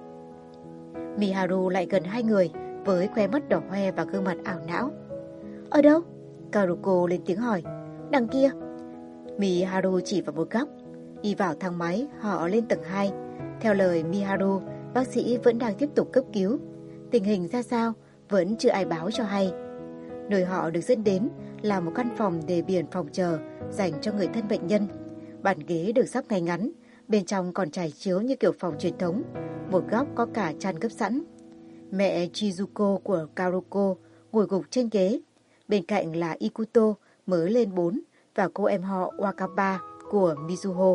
Speaker 1: Miharu lại gần hai người với khóe mắt đỏ hoe và gương mặt ảo não. Ở đâu? Kaoruko lên tiếng hỏi. Đằng kia. Miharu chỉ vào một góc. Đi vào thang máy, họ lên tầng 2. Theo lời Miharu, bác sĩ vẫn đang tiếp tục cấp cứu. Tình hình ra sao vẫn chưa ai báo cho hay. Nơi họ được dẫn đến là một căn phòng đề biển phòng chờ dành cho người thân bệnh nhân. Bàn ghế được sắp ngay ngắn, bên trong còn trải chiếu như kiểu phòng truyền thống. Một góc có cả chăn gấp sẵn. Mẹ Chizuko của Kaoruko ngồi gục trên ghế. Bên cạnh là Ikuto mới lên 4 và cô em họ Wakaba của Mizuho.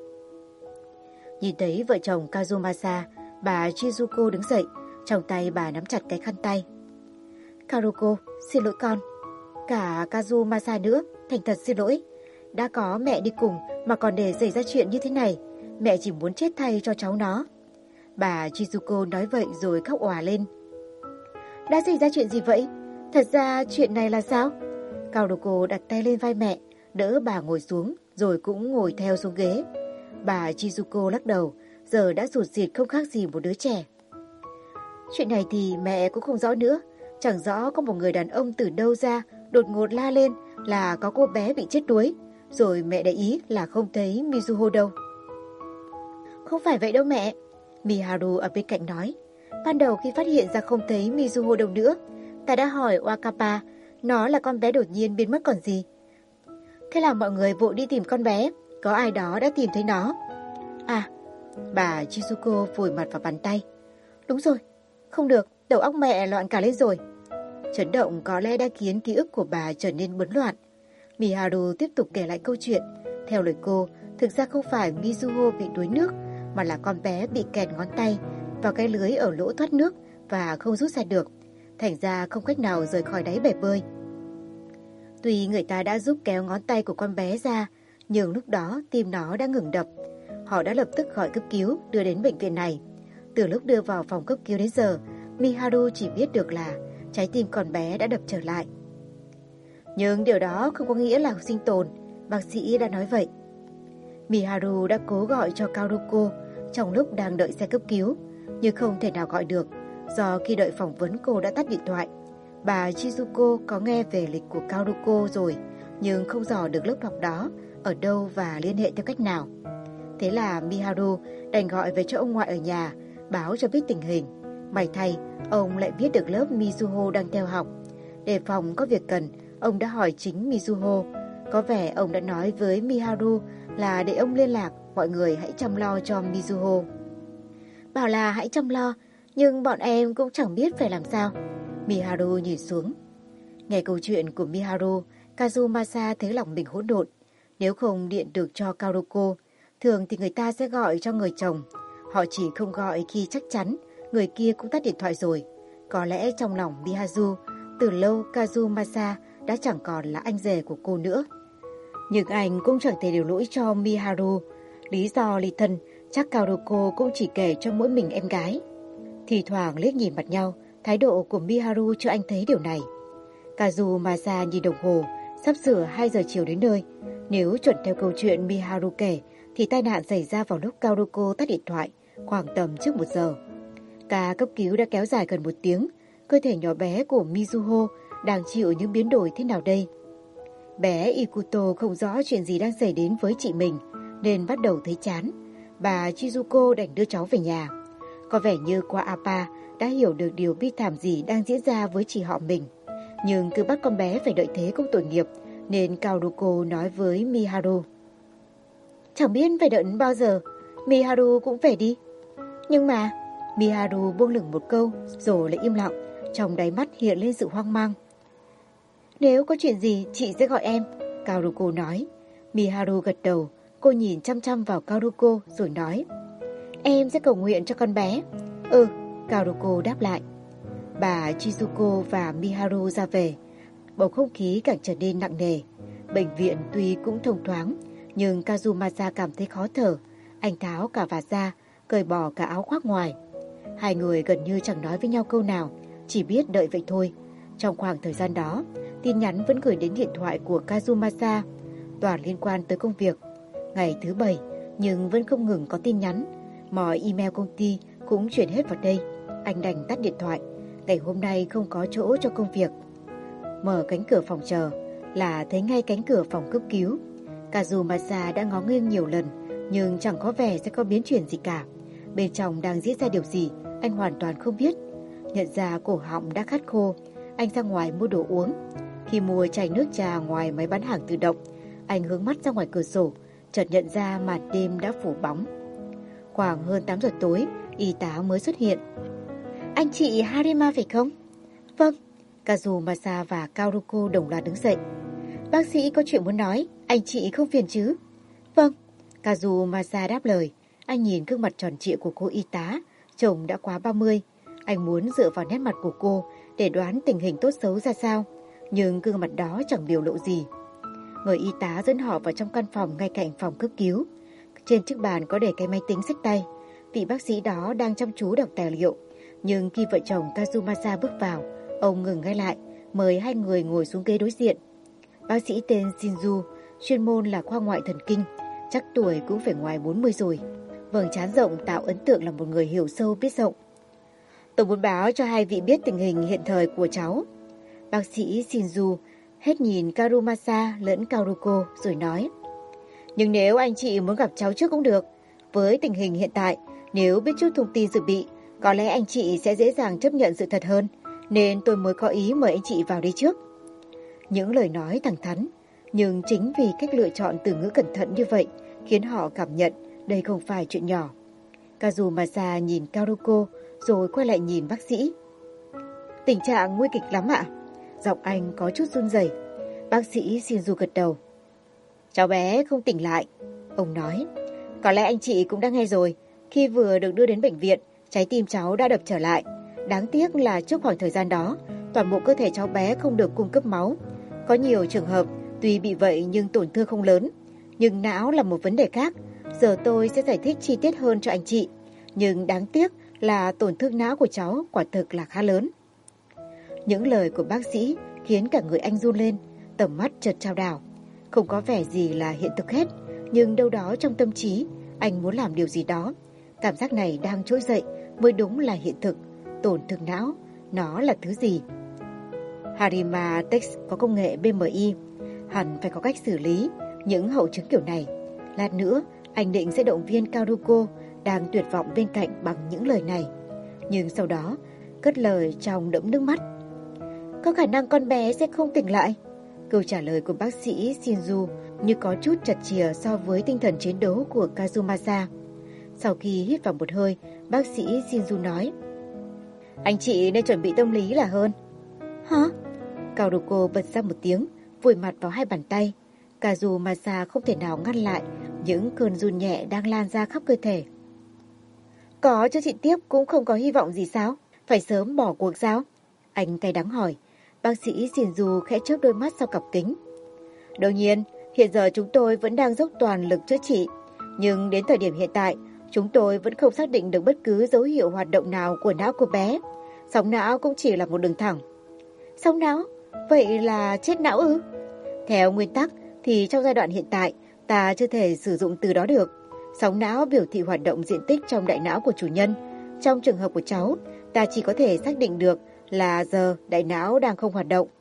Speaker 1: Nhìn thấy vợ chồng Kazumasa, bà Chizuko đứng dậy, trong tay bà nắm chặt cái khăn tay. Kaoruko, xin lỗi con. Cả Kazumasa nữa, thành thật xin lỗi. Đã có mẹ đi cùng mà còn để xảy ra chuyện như thế này. Mẹ chỉ muốn chết thay cho cháu nó. Bà Chizuko nói vậy rồi khóc òa lên. Đã xảy ra chuyện gì vậy? Thật ra chuyện này là sao? Kaoruko đặt tay lên vai mẹ, đỡ bà ngồi xuống, rồi cũng ngồi theo xuống ghế. Bà Chizuko lắc đầu, giờ đã rụt rịt không khác gì một đứa trẻ. Chuyện này thì mẹ cũng không rõ nữa. Chẳng rõ có một người đàn ông từ đâu ra đột ngột la lên là có cô bé bị chết đuối. Rồi mẹ để ý là không thấy Mizuho đâu. Không phải vậy đâu mẹ. Miharu ở bên cạnh nói. Ban đầu khi phát hiện ra không thấy Mizuho đâu nữa, ta đã hỏi Wakaba, nó là con bé đột nhiên biến mất còn gì. Thế là mọi người vội đi tìm con bé. Có ai đó đã tìm thấy nó. Bà Chizuko vùi mặt vào bàn tay. Đúng rồi, không được, đầu óc mẹ loạn cả lên rồi. Chấn động có lẽ đã khiến ký ức của bà trở nên bấn loạn. Miharu tiếp tục kể lại câu chuyện. Theo lời cô, thực ra không phải Mizuho bị đuối nước, mà là con bé bị kẹt ngón tay vào cái lưới ở lỗ thoát nước và không rút ra được. Thành ra không cách nào rời khỏi đáy bể bơi. Tuy người ta đã giúp kéo ngón tay của con bé ra, nhưng lúc đó tim nó đã ngừng đập. Họ đã lập tức gọi cấp cứu đưa đến bệnh viện này. Từ lúc đưa vào phòng cấp cứu đến giờ, Miharu chỉ biết được là trái tim con bé đã đập trở lại. Nhưng điều đó không có nghĩa là sinh tồn, bác sĩ đã nói vậy. Miharu đã cố gọi cho Kaoruko trong lúc đang đợi xe cấp cứu, nhưng không thể nào gọi được, do khi đợi phỏng vấn cô đã tắt điện thoại. Bà Chizuko có nghe về lịch của Kaoruko rồi, nhưng không dò được lớp học đó ở đâu và liên hệ theo cách nào. Thế là Miharu đành gọi về cho ông ngoại ở nhà, báo cho biết tình hình. May thay, ông lại biết được lớp Mizuho đang theo học. Đề phòng có việc cần, ông đã hỏi chính Mizuho. Có vẻ ông đã nói với Miharu là để ông liên lạc, mọi người hãy chăm lo cho Mizuho. Bảo là hãy chăm lo, nhưng bọn em cũng chẳng biết phải làm sao. Miharu nhìn xuống. Nghe câu chuyện của Miharu, Kazumasa thấy lòng mình hỗn độn. Nếu không điện được cho Kaoruko, thường thì người ta sẽ gọi cho người chồng. Họ chỉ không gọi khi chắc chắn người kia cũng tắt điện thoại rồi. Có lẽ trong lòng Miharu, từ lâu Kazumasa đã chẳng còn là anh rể của cô nữa. Nhưng anh cũng chẳng thể đổ lỗi cho Miharu. Lý do ly thân chắc Kaoruko cũng chỉ kể cho mỗi mình em gái. Thì thoảng liếc nhìn mặt nhau, thái độ của Miharu cho anh thấy điều này. Kazumasa nhìn đồng hồ, sắp sửa 2 giờ chiều đến nơi. Nếu chuẩn theo câu chuyện Miharu kể, thì tai nạn xảy ra vào lúc Kaoruko tắt điện thoại, khoảng tầm trước 1 giờ. Ca cấp cứu đã kéo dài gần 1 tiếng, cơ thể nhỏ bé của Mizuho đang chịu những biến đổi thế nào đây? Bé Ikuto không rõ chuyện gì đang xảy đến với chị mình, nên bắt đầu thấy chán. Bà Chizuko đành đưa cháu về nhà. Có vẻ như qua Appa đã hiểu được điều bi thảm gì đang diễn ra với chị họ mình. Nhưng cứ bắt con bé phải đợi thế cũng tội nghiệp, nên Kaoruko nói với Miharu. Chẳng biết phải đợi đến bao giờ, Miharu cũng về đi. Nhưng mà, Miharu buông lửng một câu rồi lại im lặng, trong đáy mắt hiện lên sự hoang mang. Nếu có chuyện gì chị sẽ gọi em, Kaoruko nói. Miharu gật đầu, cô nhìn chăm chăm vào Kaoruko rồi nói. Em sẽ cầu nguyện cho con bé. Ừ, Kaoruko đáp lại. Bà Chizuko và Miharu ra về. Bầu không khí càng trở nên nặng nề. Bệnh viện tuy cũng thông thoáng, nhưng Kazumasa cảm thấy khó thở. Anh tháo cả vạt ra, cởi bỏ cả áo khoác ngoài. Hai người gần như chẳng nói với nhau câu nào, chỉ biết đợi vậy thôi. Trong khoảng thời gian đó, tin nhắn vẫn gửi đến điện thoại của Kazumasa, toàn liên quan tới công việc. Ngày thứ 7, nhưng vẫn không ngừng có tin nhắn. Mọi email công ty cũng chuyển hết vào đây. Anh đành tắt điện thoại. Ngày hôm nay không có chỗ cho công việc. Mở cánh cửa phòng chờ là thấy ngay cánh cửa phòng cấp cứu. Kazumasa đã ngó nghiêng nhiều lần, nhưng chẳng có vẻ sẽ có biến chuyển gì cả. Bên trong đang diễn ra điều gì, anh hoàn toàn không biết. Nhận ra cổ họng đã khát khô, anh ra ngoài mua đồ uống. Khi mua chai nước trà ngoài máy bán hàng tự động, anh hướng mắt ra ngoài cửa sổ, chợt nhận ra màn đêm đã phủ bóng. Khoảng hơn 8 giờ tối, y tá mới xuất hiện. Anh chị Harima phải không? Vâng. Kazumasa và Kaoruko đồng loạt đứng dậy. Bác sĩ có chuyện muốn nói, anh chị không phiền chứ? Vâng. Kazumasa đáp lời. Anh nhìn gương mặt tròn trịa của cô y tá, chồng đã quá 30. Anh muốn dựa vào nét mặt của cô để đoán tình hình tốt xấu ra sao, nhưng gương mặt đó chẳng biểu lộ gì. Người y tá dẫn họ vào trong căn phòng ngay cạnh phòng cấp cứu. Trên chiếc bàn có để cái máy tính xách tay. Vị bác sĩ đó đang chăm chú đọc tài liệu. Nhưng khi vợ chồng Kazumasa bước vào, ông ngừng ngay lại, mời hai người ngồi xuống ghế đối diện. Bác sĩ tên Shinju, chuyên môn là khoa ngoại thần kinh, chắc tuổi cũng phải ngoài 40 rồi. Vầng trán rộng tạo ấn tượng là một người hiểu sâu biết rộng. Tôi muốn báo cho hai vị biết tình hình hiện thời của cháu. Bác sĩ Shinju hết nhìn Karumasa lẫn Kaoruko rồi nói. Nhưng nếu anh chị muốn gặp cháu trước cũng được. Với tình hình hiện tại, nếu biết chút thông tin dự bị, có lẽ anh chị sẽ dễ dàng chấp nhận sự thật hơn, nên tôi mới có ý mời anh chị vào đây trước. Những lời nói thẳng thắn, nhưng chính vì cách lựa chọn từ ngữ cẩn thận như vậy khiến họ cảm nhận đây không phải chuyện nhỏ. Kazumasa nhìn Kaoruko rồi quay lại nhìn bác sĩ. Tình trạng nguy kịch lắm ạ. Giọng anh có chút run rẩy. Bác sĩ Shinju gật đầu. Cháu bé không tỉnh lại, ông nói. Có lẽ anh chị cũng đã nghe rồi. Khi vừa được đưa đến bệnh viện, trái tim cháu đã đập trở lại. Đáng tiếc là trước khoảng thời gian đó, toàn bộ cơ thể cháu bé không được cung cấp máu. Có nhiều trường hợp, tuy bị vậy nhưng tổn thương không lớn. Nhưng não là một vấn đề khác. Giờ tôi sẽ giải thích chi tiết hơn cho anh chị. Nhưng đáng tiếc là tổn thương não của cháu quả thực là khá lớn. Những lời của bác sĩ khiến cả người anh run lên, tầm mắt chợt trao đảo. Không có vẻ gì là hiện thực hết, nhưng đâu đó trong tâm trí, anh muốn làm điều gì đó. Cảm giác này đang trỗi dậy mới đúng là hiện thực. Tổn thương não, nó là thứ gì? Harima Tex có công nghệ BMI, hẳn phải có cách xử lý những hậu chứng kiểu này. Lát nữa, anh định sẽ động viên Karuko đang tuyệt vọng bên cạnh bằng những lời này. Nhưng sau đó, cất lời trong đẫm nước mắt. Có khả năng con bé sẽ không tỉnh lại. Câu trả lời của bác sĩ Shinju như có chút chật chìa so với tinh thần chiến đấu của Kazumasa. Sau khi hít vào một hơi, bác sĩ Shinju nói: Anh chị nên chuẩn bị tâm lý là hơn. Hả? Karuko bật ra một tiếng, vùi mặt vào hai bàn tay. Kazumasa không thể nào ngăn lại những cơn run nhẹ đang lan ra khắp cơ thể. Có chữa trị tiếp cũng không có hy vọng gì sao? Phải sớm bỏ cuộc sao? Anh cay đắng hỏi. Bác sĩ Shinju khẽ chớp đôi mắt sau cặp kính. Đương nhiên, hiện giờ chúng tôi vẫn đang dốc toàn lực chữa trị. Nhưng đến thời điểm hiện tại, chúng tôi vẫn không xác định được bất cứ dấu hiệu hoạt động nào của não cô bé. Sóng não cũng chỉ là một đường thẳng. Sóng não? Vậy là chết não ư? Theo nguyên tắc thì trong giai đoạn hiện tại, ta chưa thể sử dụng từ đó được. Sóng não biểu thị hoạt động diện tích trong đại não của chủ nhân. Trong trường hợp của cháu, ta chỉ có thể xác định được là giờ đại não đang không hoạt động.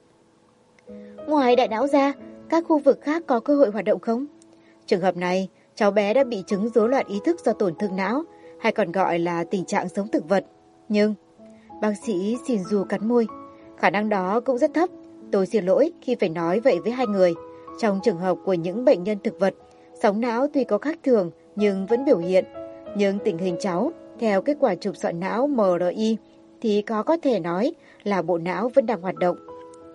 Speaker 1: Ngoài đại não ra, các khu vực khác có cơ hội hoạt động không? Trường hợp này, cháu bé đã bị chứng rối loạn ý thức do tổn thương não, hay còn gọi là tình trạng sống thực vật. Nhưng, bác sĩ Shinju cắn môi, khả năng đó cũng rất thấp. Tôi xin lỗi khi phải nói vậy với hai người. Trong trường hợp của những bệnh nhân thực vật, sóng não tuy có khác thường nhưng vẫn biểu hiện. Nhưng tình hình cháu, theo kết quả chụp soạn não MRI, thì có thể nói là bộ não vẫn đang hoạt động.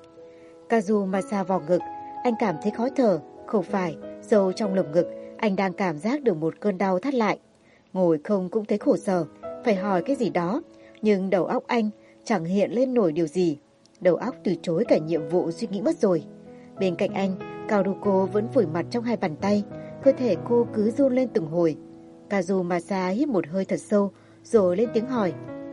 Speaker 1: Kazumasa vò ngực, anh cảm thấy khó thở. Không phải, sâu trong lồng ngực, anh đang cảm giác được một cơn đau thắt lại. Ngồi không cũng thấy khổ sở, phải hỏi cái gì đó, nhưng đầu óc anh chẳng hiện lên nổi điều gì. Đầu óc từ chối cả nhiệm vụ suy nghĩ mất rồi. Bên cạnh anh, Karuko vẫn vùi mặt trong hai bàn tay, cơ thể cô cứ run lên từng hồi. Kazumasa hít một hơi thật sâu, rồi lên tiếng hỏi.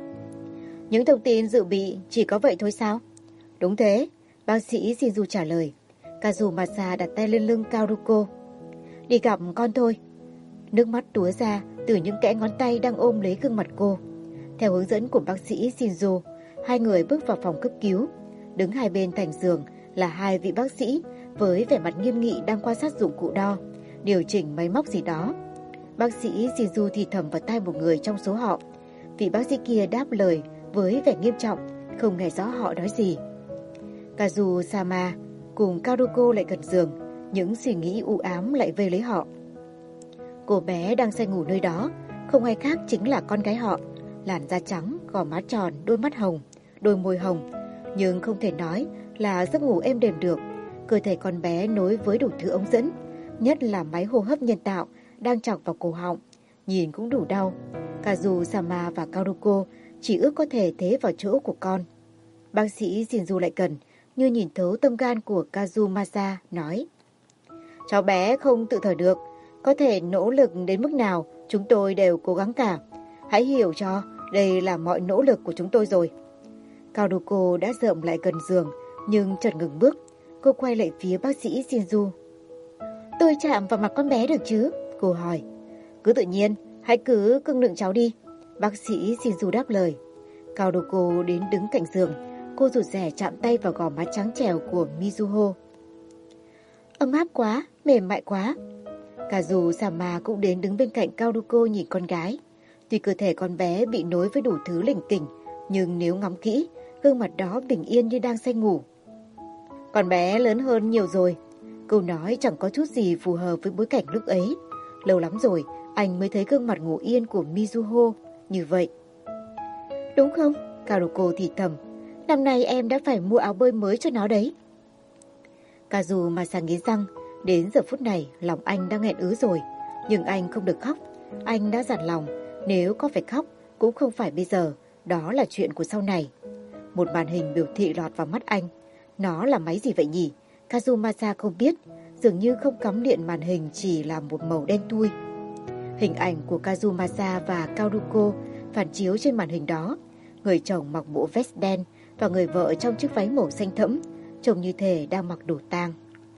Speaker 1: Những thông tin dự bị chỉ có vậy thôi sao? Đúng thế, bác sĩ Shinju trả lời. Kazumasa đặt tay lên lưng Karuko. Đi gặp con thôi. Nước mắt túa ra từ những kẽ ngón tay đang ôm lấy gương mặt cô. Theo hướng dẫn của bác sĩ Shinju, hai người bước vào phòng cấp cứu. Đứng hai bên thành giường là hai vị bác sĩ với vẻ mặt nghiêm nghị đang quan sát dụng cụ đo, điều chỉnh máy móc gì đó. Bác sĩ Shinju thì thầm vào tai một người trong số họ. Vị bác sĩ kia đáp lời với vẻ nghiêm trọng, không nghe rõ họ nói gì. Kazu-sama cùng Karuko lại gần giường, những suy nghĩ u ám lại vây lấy họ. Cô bé đang say ngủ nơi đó, không ai khác chính là con gái họ. Làn da trắng, gò má tròn, đôi mắt hồng, đôi môi hồng, nhưng không thể nói là giấc ngủ êm đềm được. Cơ thể con bé nối với đủ thứ ống dẫn, nhất là máy hô hấp nhân tạo đang chọc vào cổ họng, nhìn cũng đủ đau. Kazu-sama và Karuko chỉ ước có thể thế vào chỗ của con. Bác sĩ Shinju lại gần, như nhìn thấu tâm gan của Kazumasa, nói: Cháu bé không tự thở được, có thể nỗ lực đến mức nào chúng tôi đều cố gắng cả. Hãy hiểu cho, đây là mọi nỗ lực của chúng tôi rồi. Karuko đã dợm lại gần giường, nhưng chợt ngừng bước. Cô quay lại phía bác sĩ Shinju. Tôi chạm vào mặt con bé được chứ? Cô hỏi. Cứ tự nhiên, hãy cứ cưng nựng cháu đi. Bác sĩ Shinju đáp lời. Karuko đến đứng cạnh giường. Cô rụt rè chạm tay vào gò má trắng trẻo của Mizuho. Ấm áp quá, mềm mại quá. Kazu-sama cũng đến đứng bên cạnh Karuko nhìn con gái. Tuy cơ thể con bé bị nối với đủ thứ lỉnh kỉnh, nhưng nếu ngắm kỹ, gương mặt đó bình yên như đang say ngủ. Con bé lớn hơn nhiều rồi. Câu nói chẳng có chút gì phù hợp với bối cảnh lúc ấy. Lâu lắm rồi, anh mới thấy gương mặt ngủ yên của Mizuho như vậy. Đúng không? Karuko thì thầm. Năm nay em đã phải mua áo bơi mới cho nó đấy. Kazumasa nghiến răng. Đến giờ phút này, lòng anh đang nghẹn ứ rồi. Nhưng anh không được khóc. Anh đã dặn lòng, nếu có phải khóc, cũng không phải bây giờ. Đó là chuyện của sau này. Một màn hình biểu thị lọt vào mắt anh. Nó là máy gì vậy nhỉ? Kazumasa không biết. Dường như không cắm điện màn hình, chỉ là một màu đen thui. Hình ảnh của Kazumasa và Karuko phản chiếu trên màn hình đó. Người chồng mặc bộ vest đen và người vợ trong chiếc váy màu xanh thẫm, trông như thể đang mặc đồ tang.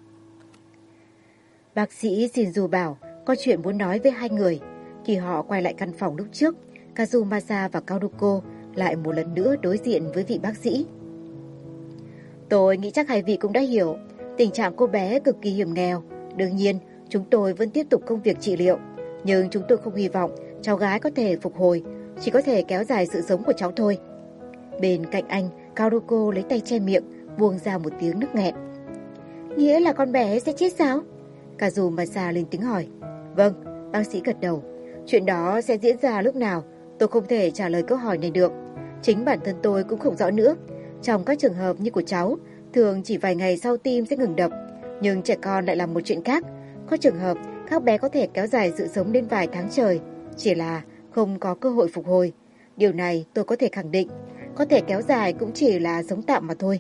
Speaker 1: Bác sĩ Shinju bảo có chuyện muốn nói với hai người. Khi họ quay lại căn phòng lúc trước, Kazumasa và Kaoruko lại một lần nữa đối diện với vị bác sĩ. Tôi nghĩ chắc hai vị cũng đã hiểu, tình trạng cô bé cực kỳ hiểm nghèo. Đương nhiên, chúng tôi vẫn tiếp tục công việc trị liệu, nhưng chúng tôi không hy vọng cháu gái có thể phục hồi, chỉ có thể kéo dài sự sống của cháu thôi. Bên cạnh anh, Kaoruko lấy tay che miệng, buông ra một tiếng nức nghẹn. Nghĩa là con bé sẽ chết sao? Kazumasa lên tiếng hỏi. Vâng, bác sĩ gật đầu. Chuyện đó sẽ diễn ra lúc nào, tôi không thể trả lời câu hỏi này được. Chính bản thân tôi cũng không rõ nữa. Trong các trường hợp như của cháu, thường chỉ vài ngày sau tim sẽ ngừng đập. Nhưng trẻ con lại là một chuyện khác. Có trường hợp các bé có thể kéo dài sự sống đến vài tháng trời, chỉ là không có cơ hội phục hồi. Điều này tôi có thể khẳng định. Có thể kéo dài cũng chỉ là sống tạm mà thôi.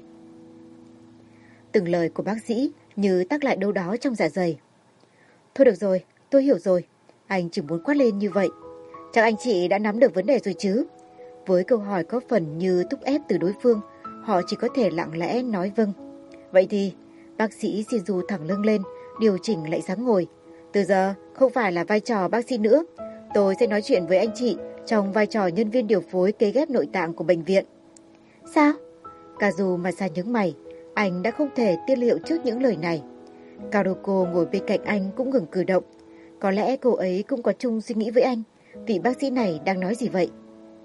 Speaker 1: Từng lời của bác sĩ như tắc lại đâu đó trong dạ dày. Thôi được rồi, tôi hiểu rồi. Anh chỉ muốn quát lên như vậy. Chắc anh chị đã nắm được vấn đề rồi chứ? Với câu hỏi có phần như thúc ép từ đối phương, họ chỉ có thể lặng lẽ nói vâng. Vậy thì, bác sĩ Shinju thẳng lưng lên, điều chỉnh lại dáng ngồi. Từ giờ, không phải là vai trò bác sĩ nữa. Tôi sẽ nói chuyện với anh chị trong vai trò nhân viên điều phối cấy ghép nội tạng của bệnh viện. Sao? Kazumasa nhướng mày. Anh đã không thể tiên liệu trước những lời này. Kaoruko ngồi bên cạnh anh cũng ngừng cử động. Có lẽ cô ấy cũng có chung suy nghĩ với anh. Vị bác sĩ này đang nói gì vậy?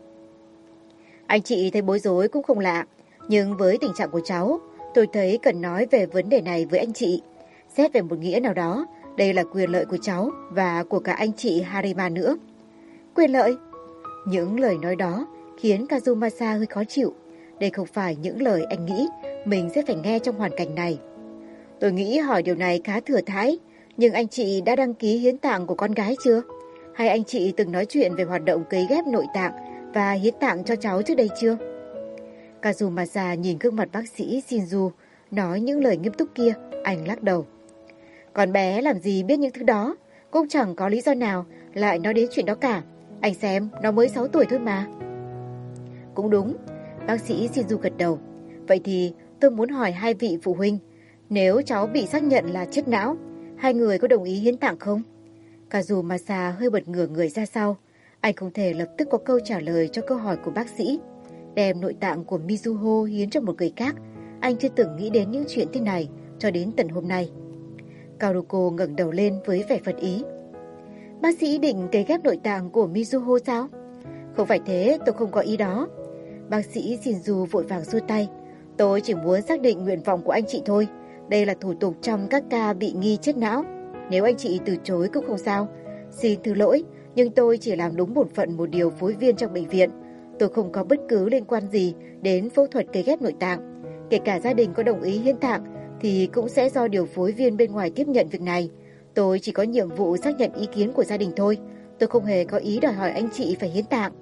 Speaker 1: Anh chị thấy bối rối cũng không lạ. Nhưng với tình trạng của cháu, tôi thấy cần nói về vấn đề này với anh chị. Xét về một nghĩa nào đó, đây là quyền lợi của cháu và của cả anh chị Harima nữa. Quyền lợi? Những lời nói đó khiến Kazumasa hơi khó chịu. Đây không phải những lời anh nghĩ mình sẽ phải nghe trong hoàn cảnh này. Tôi nghĩ hỏi điều này khá thừa thãi, nhưng anh chị đã đăng ký hiến tạng của con gái chưa? Hay anh chị từng nói chuyện về hoạt động cấy ghép nội tạng và hiến tạng cho cháu trước đây chưa? Kazumasa nhìn gương mặt bác sĩ Shinju nói những lời nghiêm túc kia, anh lắc đầu. Con bé làm gì biết những thứ đó, cũng chẳng có lý do nào lại nói đến chuyện đó cả. Anh xem, nó mới 6 tuổi thôi mà. Cũng đúng, bác sĩ Shinju gật đầu. Vậy thì tôi muốn hỏi hai vị phụ huynh, nếu cháu bị xác nhận là chết não, hai người có đồng ý hiến tạng không? Kazumasa hơi bật ngửa người ra sau. Anh không thể lập tức có câu trả lời cho câu hỏi của bác sĩ. Đem nội tạng của Mizuho hiến cho một người khác, anh chưa từng nghĩ đến những chuyện thế này cho đến tận hôm nay. Kaoruko ngẩng đầu lên với vẻ phật ý. Bác sĩ định cấy ghép nội tạng của Mizuho sao? Không phải thế, tôi không có ý đó. Bác sĩ Shinju vội vàng xua tay. Tôi chỉ muốn xác định nguyện vọng của anh chị thôi. Đây là thủ tục trong các ca bị nghi chết não. Nếu anh chị từ chối cũng không sao. Xin thứ lỗi, nhưng tôi chỉ làm đúng bổn phận một điều phối viên trong bệnh viện. Tôi không có bất cứ liên quan gì đến phẫu thuật cấy ghép nội tạng. Kể cả gia đình có đồng ý hiến tạng thì cũng sẽ do điều phối viên bên ngoài tiếp nhận việc này. Tôi chỉ có nhiệm vụ xác nhận ý kiến của gia đình thôi. Tôi không hề có ý đòi hỏi anh chị phải hiến tạng.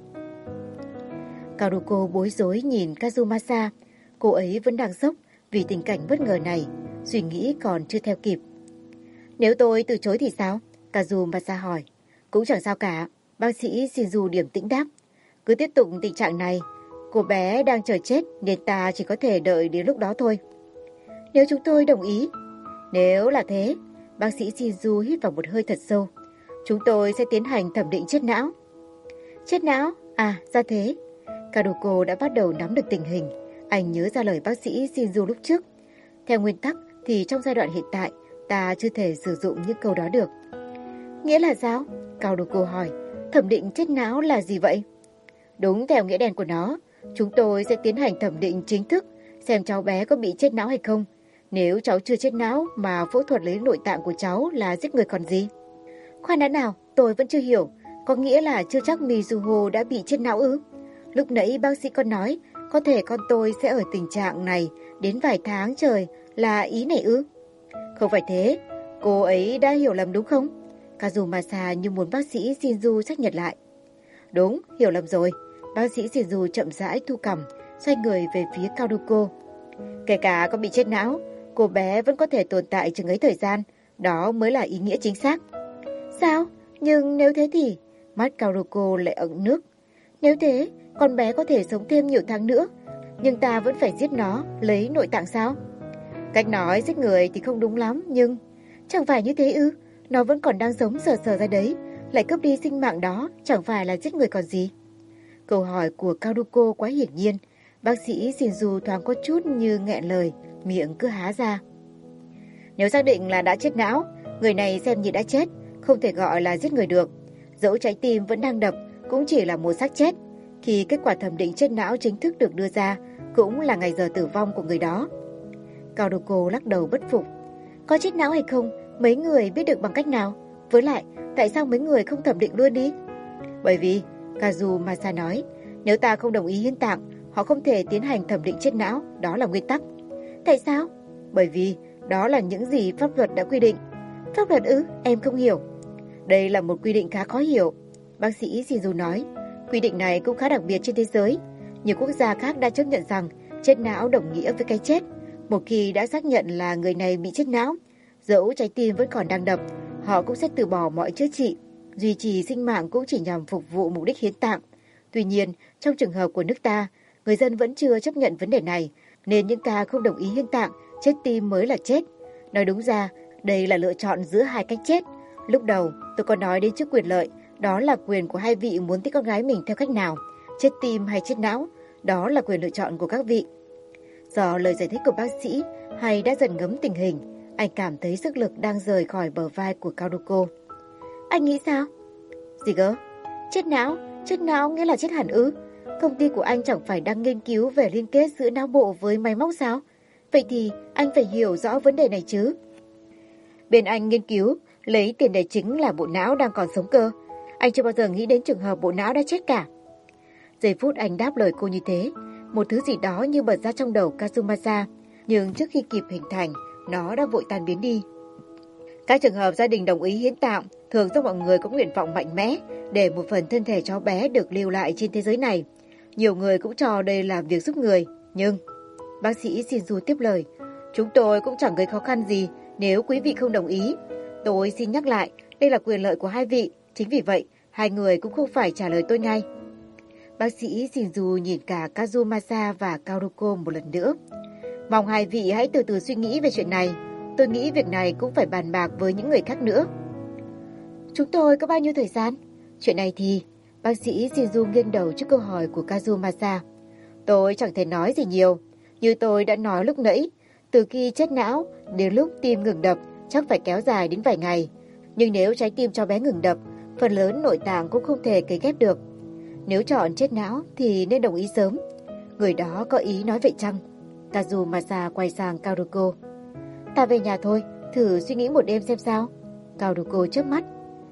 Speaker 1: Kaoruko bối rối nhìn Kazumasa. Cô ấy vẫn đang sốc vì tình cảnh bất ngờ này. Suy nghĩ còn chưa theo kịp. Nếu tôi từ chối thì sao? Kazumasa hỏi. Cũng chẳng sao cả. Bác sĩ Shinju điềm tĩnh đáp. Cứ tiếp tục tình trạng này. Cô bé đang chờ chết nên ta chỉ có thể đợi đến lúc đó thôi. Nếu chúng tôi đồng ý. Nếu là thế, bác sĩ Shinju hít vào một hơi thật sâu. Chúng tôi sẽ tiến hành thẩm định chết não. Chết não? À, ra thế. Kaoruko đã bắt đầu nắm được tình hình. Anh nhớ ra lời bác sĩ Shinju lúc trước. Theo nguyên tắc thì trong giai đoạn hiện tại, ta chưa thể sử dụng những câu đó được. Nghĩa là sao? Kaoruko hỏi. Thẩm định chết não là gì vậy? Đúng theo nghĩa đen của nó, chúng tôi sẽ tiến hành thẩm định chính thức xem cháu bé có bị chết não hay không. Nếu cháu chưa chết não mà phẫu thuật lấy nội tạng của cháu là giết người còn gì? Khoan đã nào, tôi vẫn chưa hiểu. Có nghĩa là chưa chắc Mizuho đã bị chết não ư? Lúc nãy bác sĩ còn nói có thể con tôi sẽ ở tình trạng này đến vài tháng trời, là ý này ư? Không phải thế, cô ấy đã hiểu lầm đúng không? Kazumasa như muốn bác sĩ Shinju xác nhận lại. Đúng, hiểu lầm rồi. Bác sĩ Shinju chậm rãi thu cằm, xoay người về phía Kaoruko. Kể cả có bị chết não, cô bé vẫn có thể tồn tại chừng ấy thời gian. Đó mới là ý nghĩa chính xác. Sao? Nhưng nếu thế thì... Mắt Kaoruko lại ẩn nước. Nếu thế, con bé có thể sống thêm nhiều tháng nữa, nhưng ta vẫn phải giết nó, lấy nội tạng sao? Cách nói giết người thì không đúng lắm, nhưng... Chẳng phải như thế ư? Nó vẫn còn đang sống sờ sờ ra đấy, lại cướp đi sinh mạng đó, chẳng phải là giết người còn gì? Câu hỏi của Karuko quá hiển nhiên, bác sĩ Shinju thoáng có chút như nghẹn lời, miệng cứ há ra. Nếu xác định là đã chết não, người này xem như đã chết, không thể gọi là giết người được. Dẫu trái tim vẫn đang đập, cũng chỉ là một xác chết. Khi kết quả thẩm định chết não chính thức được đưa ra, cũng là ngày giờ tử vong của người đó. Karuko lắc đầu bất phục. Có chết não hay không, mấy người biết được bằng cách nào? Với lại, tại sao mấy người không thẩm định luôn đi? Bởi vì, Kazumasa nói, nếu ta không đồng ý hiến tạng, họ không thể tiến hành thẩm định chết não, đó là nguyên tắc. Tại sao? Bởi vì đó là những gì pháp luật đã quy định. Pháp luật ư? Em không hiểu. Đây là một quy định khá khó hiểu. Bác sĩ Shinju nói, quy định này cũng khá đặc biệt trên thế giới. Nhiều quốc gia khác đã chấp nhận rằng chết não đồng nghĩa với cái chết. Một khi đã xác nhận là người này bị chết não, dẫu trái tim vẫn còn đang đập, họ cũng sẽ từ bỏ mọi chữa trị. Duy trì sinh mạng cũng chỉ nhằm phục vụ mục đích hiến tạng. Tuy nhiên, trong trường hợp của nước ta, người dân vẫn chưa chấp nhận vấn đề này, nên những ca không đồng ý hiến tạng, chết tim mới là chết. Nói đúng ra, đây là lựa chọn giữa hai cách chết. Lúc đầu, tôi có nói đến trước quyền lợi, đó là quyền của hai vị muốn thích con gái mình theo cách nào, chết tim hay chết não, đó là quyền lựa chọn của các vị. Do lời giải thích của bác sĩ hay đã dần ngấm tình hình, anh cảm thấy sức lực đang rời khỏi bờ vai của Karuko. Anh nghĩ sao? Gì cơ? Chết não nghĩa là chết hẳn ư? Công ty của anh chẳng phải đang nghiên cứu về liên kết giữa não bộ với máy móc sao? Vậy thì anh phải hiểu rõ vấn đề này chứ. Bên anh nghiên cứu, lấy tiền đề chính là bộ não đang còn sống cơ. Anh chưa bao giờ nghĩ đến trường hợp bộ não đã chết cả. Giây phút anh đáp lời cô như thế, một thứ gì đó như bật ra trong đầu Kazumasa, nhưng trước khi kịp hình thành, nó đã vội tan biến đi. Các trường hợp gia đình đồng ý hiến tạng thường do mọi người có nguyện vọng mạnh mẽ để một phần thân thể cháu bé được lưu lại trên thế giới này. Nhiều người cũng cho đây là việc giúp người, nhưng... Bác sĩ Shinju tiếp lời, chúng tôi cũng chẳng gây khó khăn gì nếu quý vị không đồng ý. Tôi xin nhắc lại, đây là quyền lợi của hai vị, chính vì vậy, hai người cũng không phải trả lời tôi ngay. Bác sĩ Shinju nhìn cả Kazumasa và Karuko một lần nữa. Mong hai vị hãy từ từ suy nghĩ về chuyện này. Tôi nghĩ việc này cũng phải bàn bạc với những người khác nữa. Chúng tôi có bao nhiêu thời gian? Chuyện này thì... Bác sĩ Shinju nghiêng đầu trước câu hỏi của Kazumasa. Tôi chẳng thể nói gì nhiều. Như tôi đã nói lúc nãy, từ khi chết não đến lúc tim ngừng đập chắc phải kéo dài đến vài ngày. Nhưng nếu trái tim cho bé ngừng đập, phần lớn nội tạng cũng không thể cấy ghép được. Nếu chọn chết não thì nên đồng ý sớm. Người đó có ý nói vậy chăng? Kazumasa quay sang Karuko. Ta về nhà thôi, thử suy nghĩ một đêm xem sao. Karuko chớp mắt.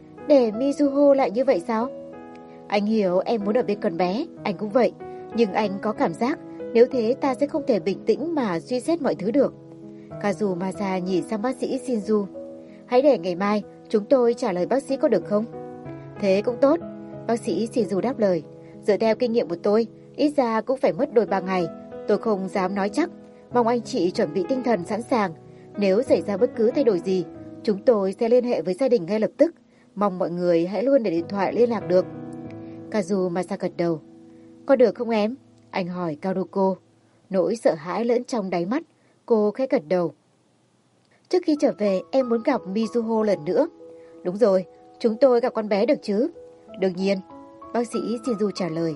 Speaker 1: Để Mizuho lại như vậy sao? Anh hiểu em muốn ở bên con bé, anh cũng vậy. Nhưng anh có cảm giác nếu thế ta sẽ không thể bình tĩnh mà suy xét mọi thứ được. Kazumasa nhìn sang bác sĩ Shinju. Hãy để ngày mai chúng tôi trả lời bác sĩ có được không? Thế cũng tốt. Bác sĩ Shinju đáp lời. Dựa theo kinh nghiệm của tôi, ít ra cũng phải mất đôi 3 ngày. Tôi không dám nói chắc. Mong anh chị chuẩn bị tinh thần sẵn sàng. Nếu xảy ra bất cứ thay đổi gì, chúng tôi sẽ liên hệ với gia đình ngay lập tức. Mong mọi người hãy luôn để điện thoại liên lạc được. Kazumasa gật đầu. Có được không em? Anh hỏi Karuko. Nỗi sợ hãi lẫn trong đáy mắt. Cô khẽ gật đầu. Trước khi trở về em muốn gặp Mizuho lần nữa. Đúng rồi, chúng tôi gặp con bé được chứ? Đương nhiên, bác sĩ Shinju trả lời.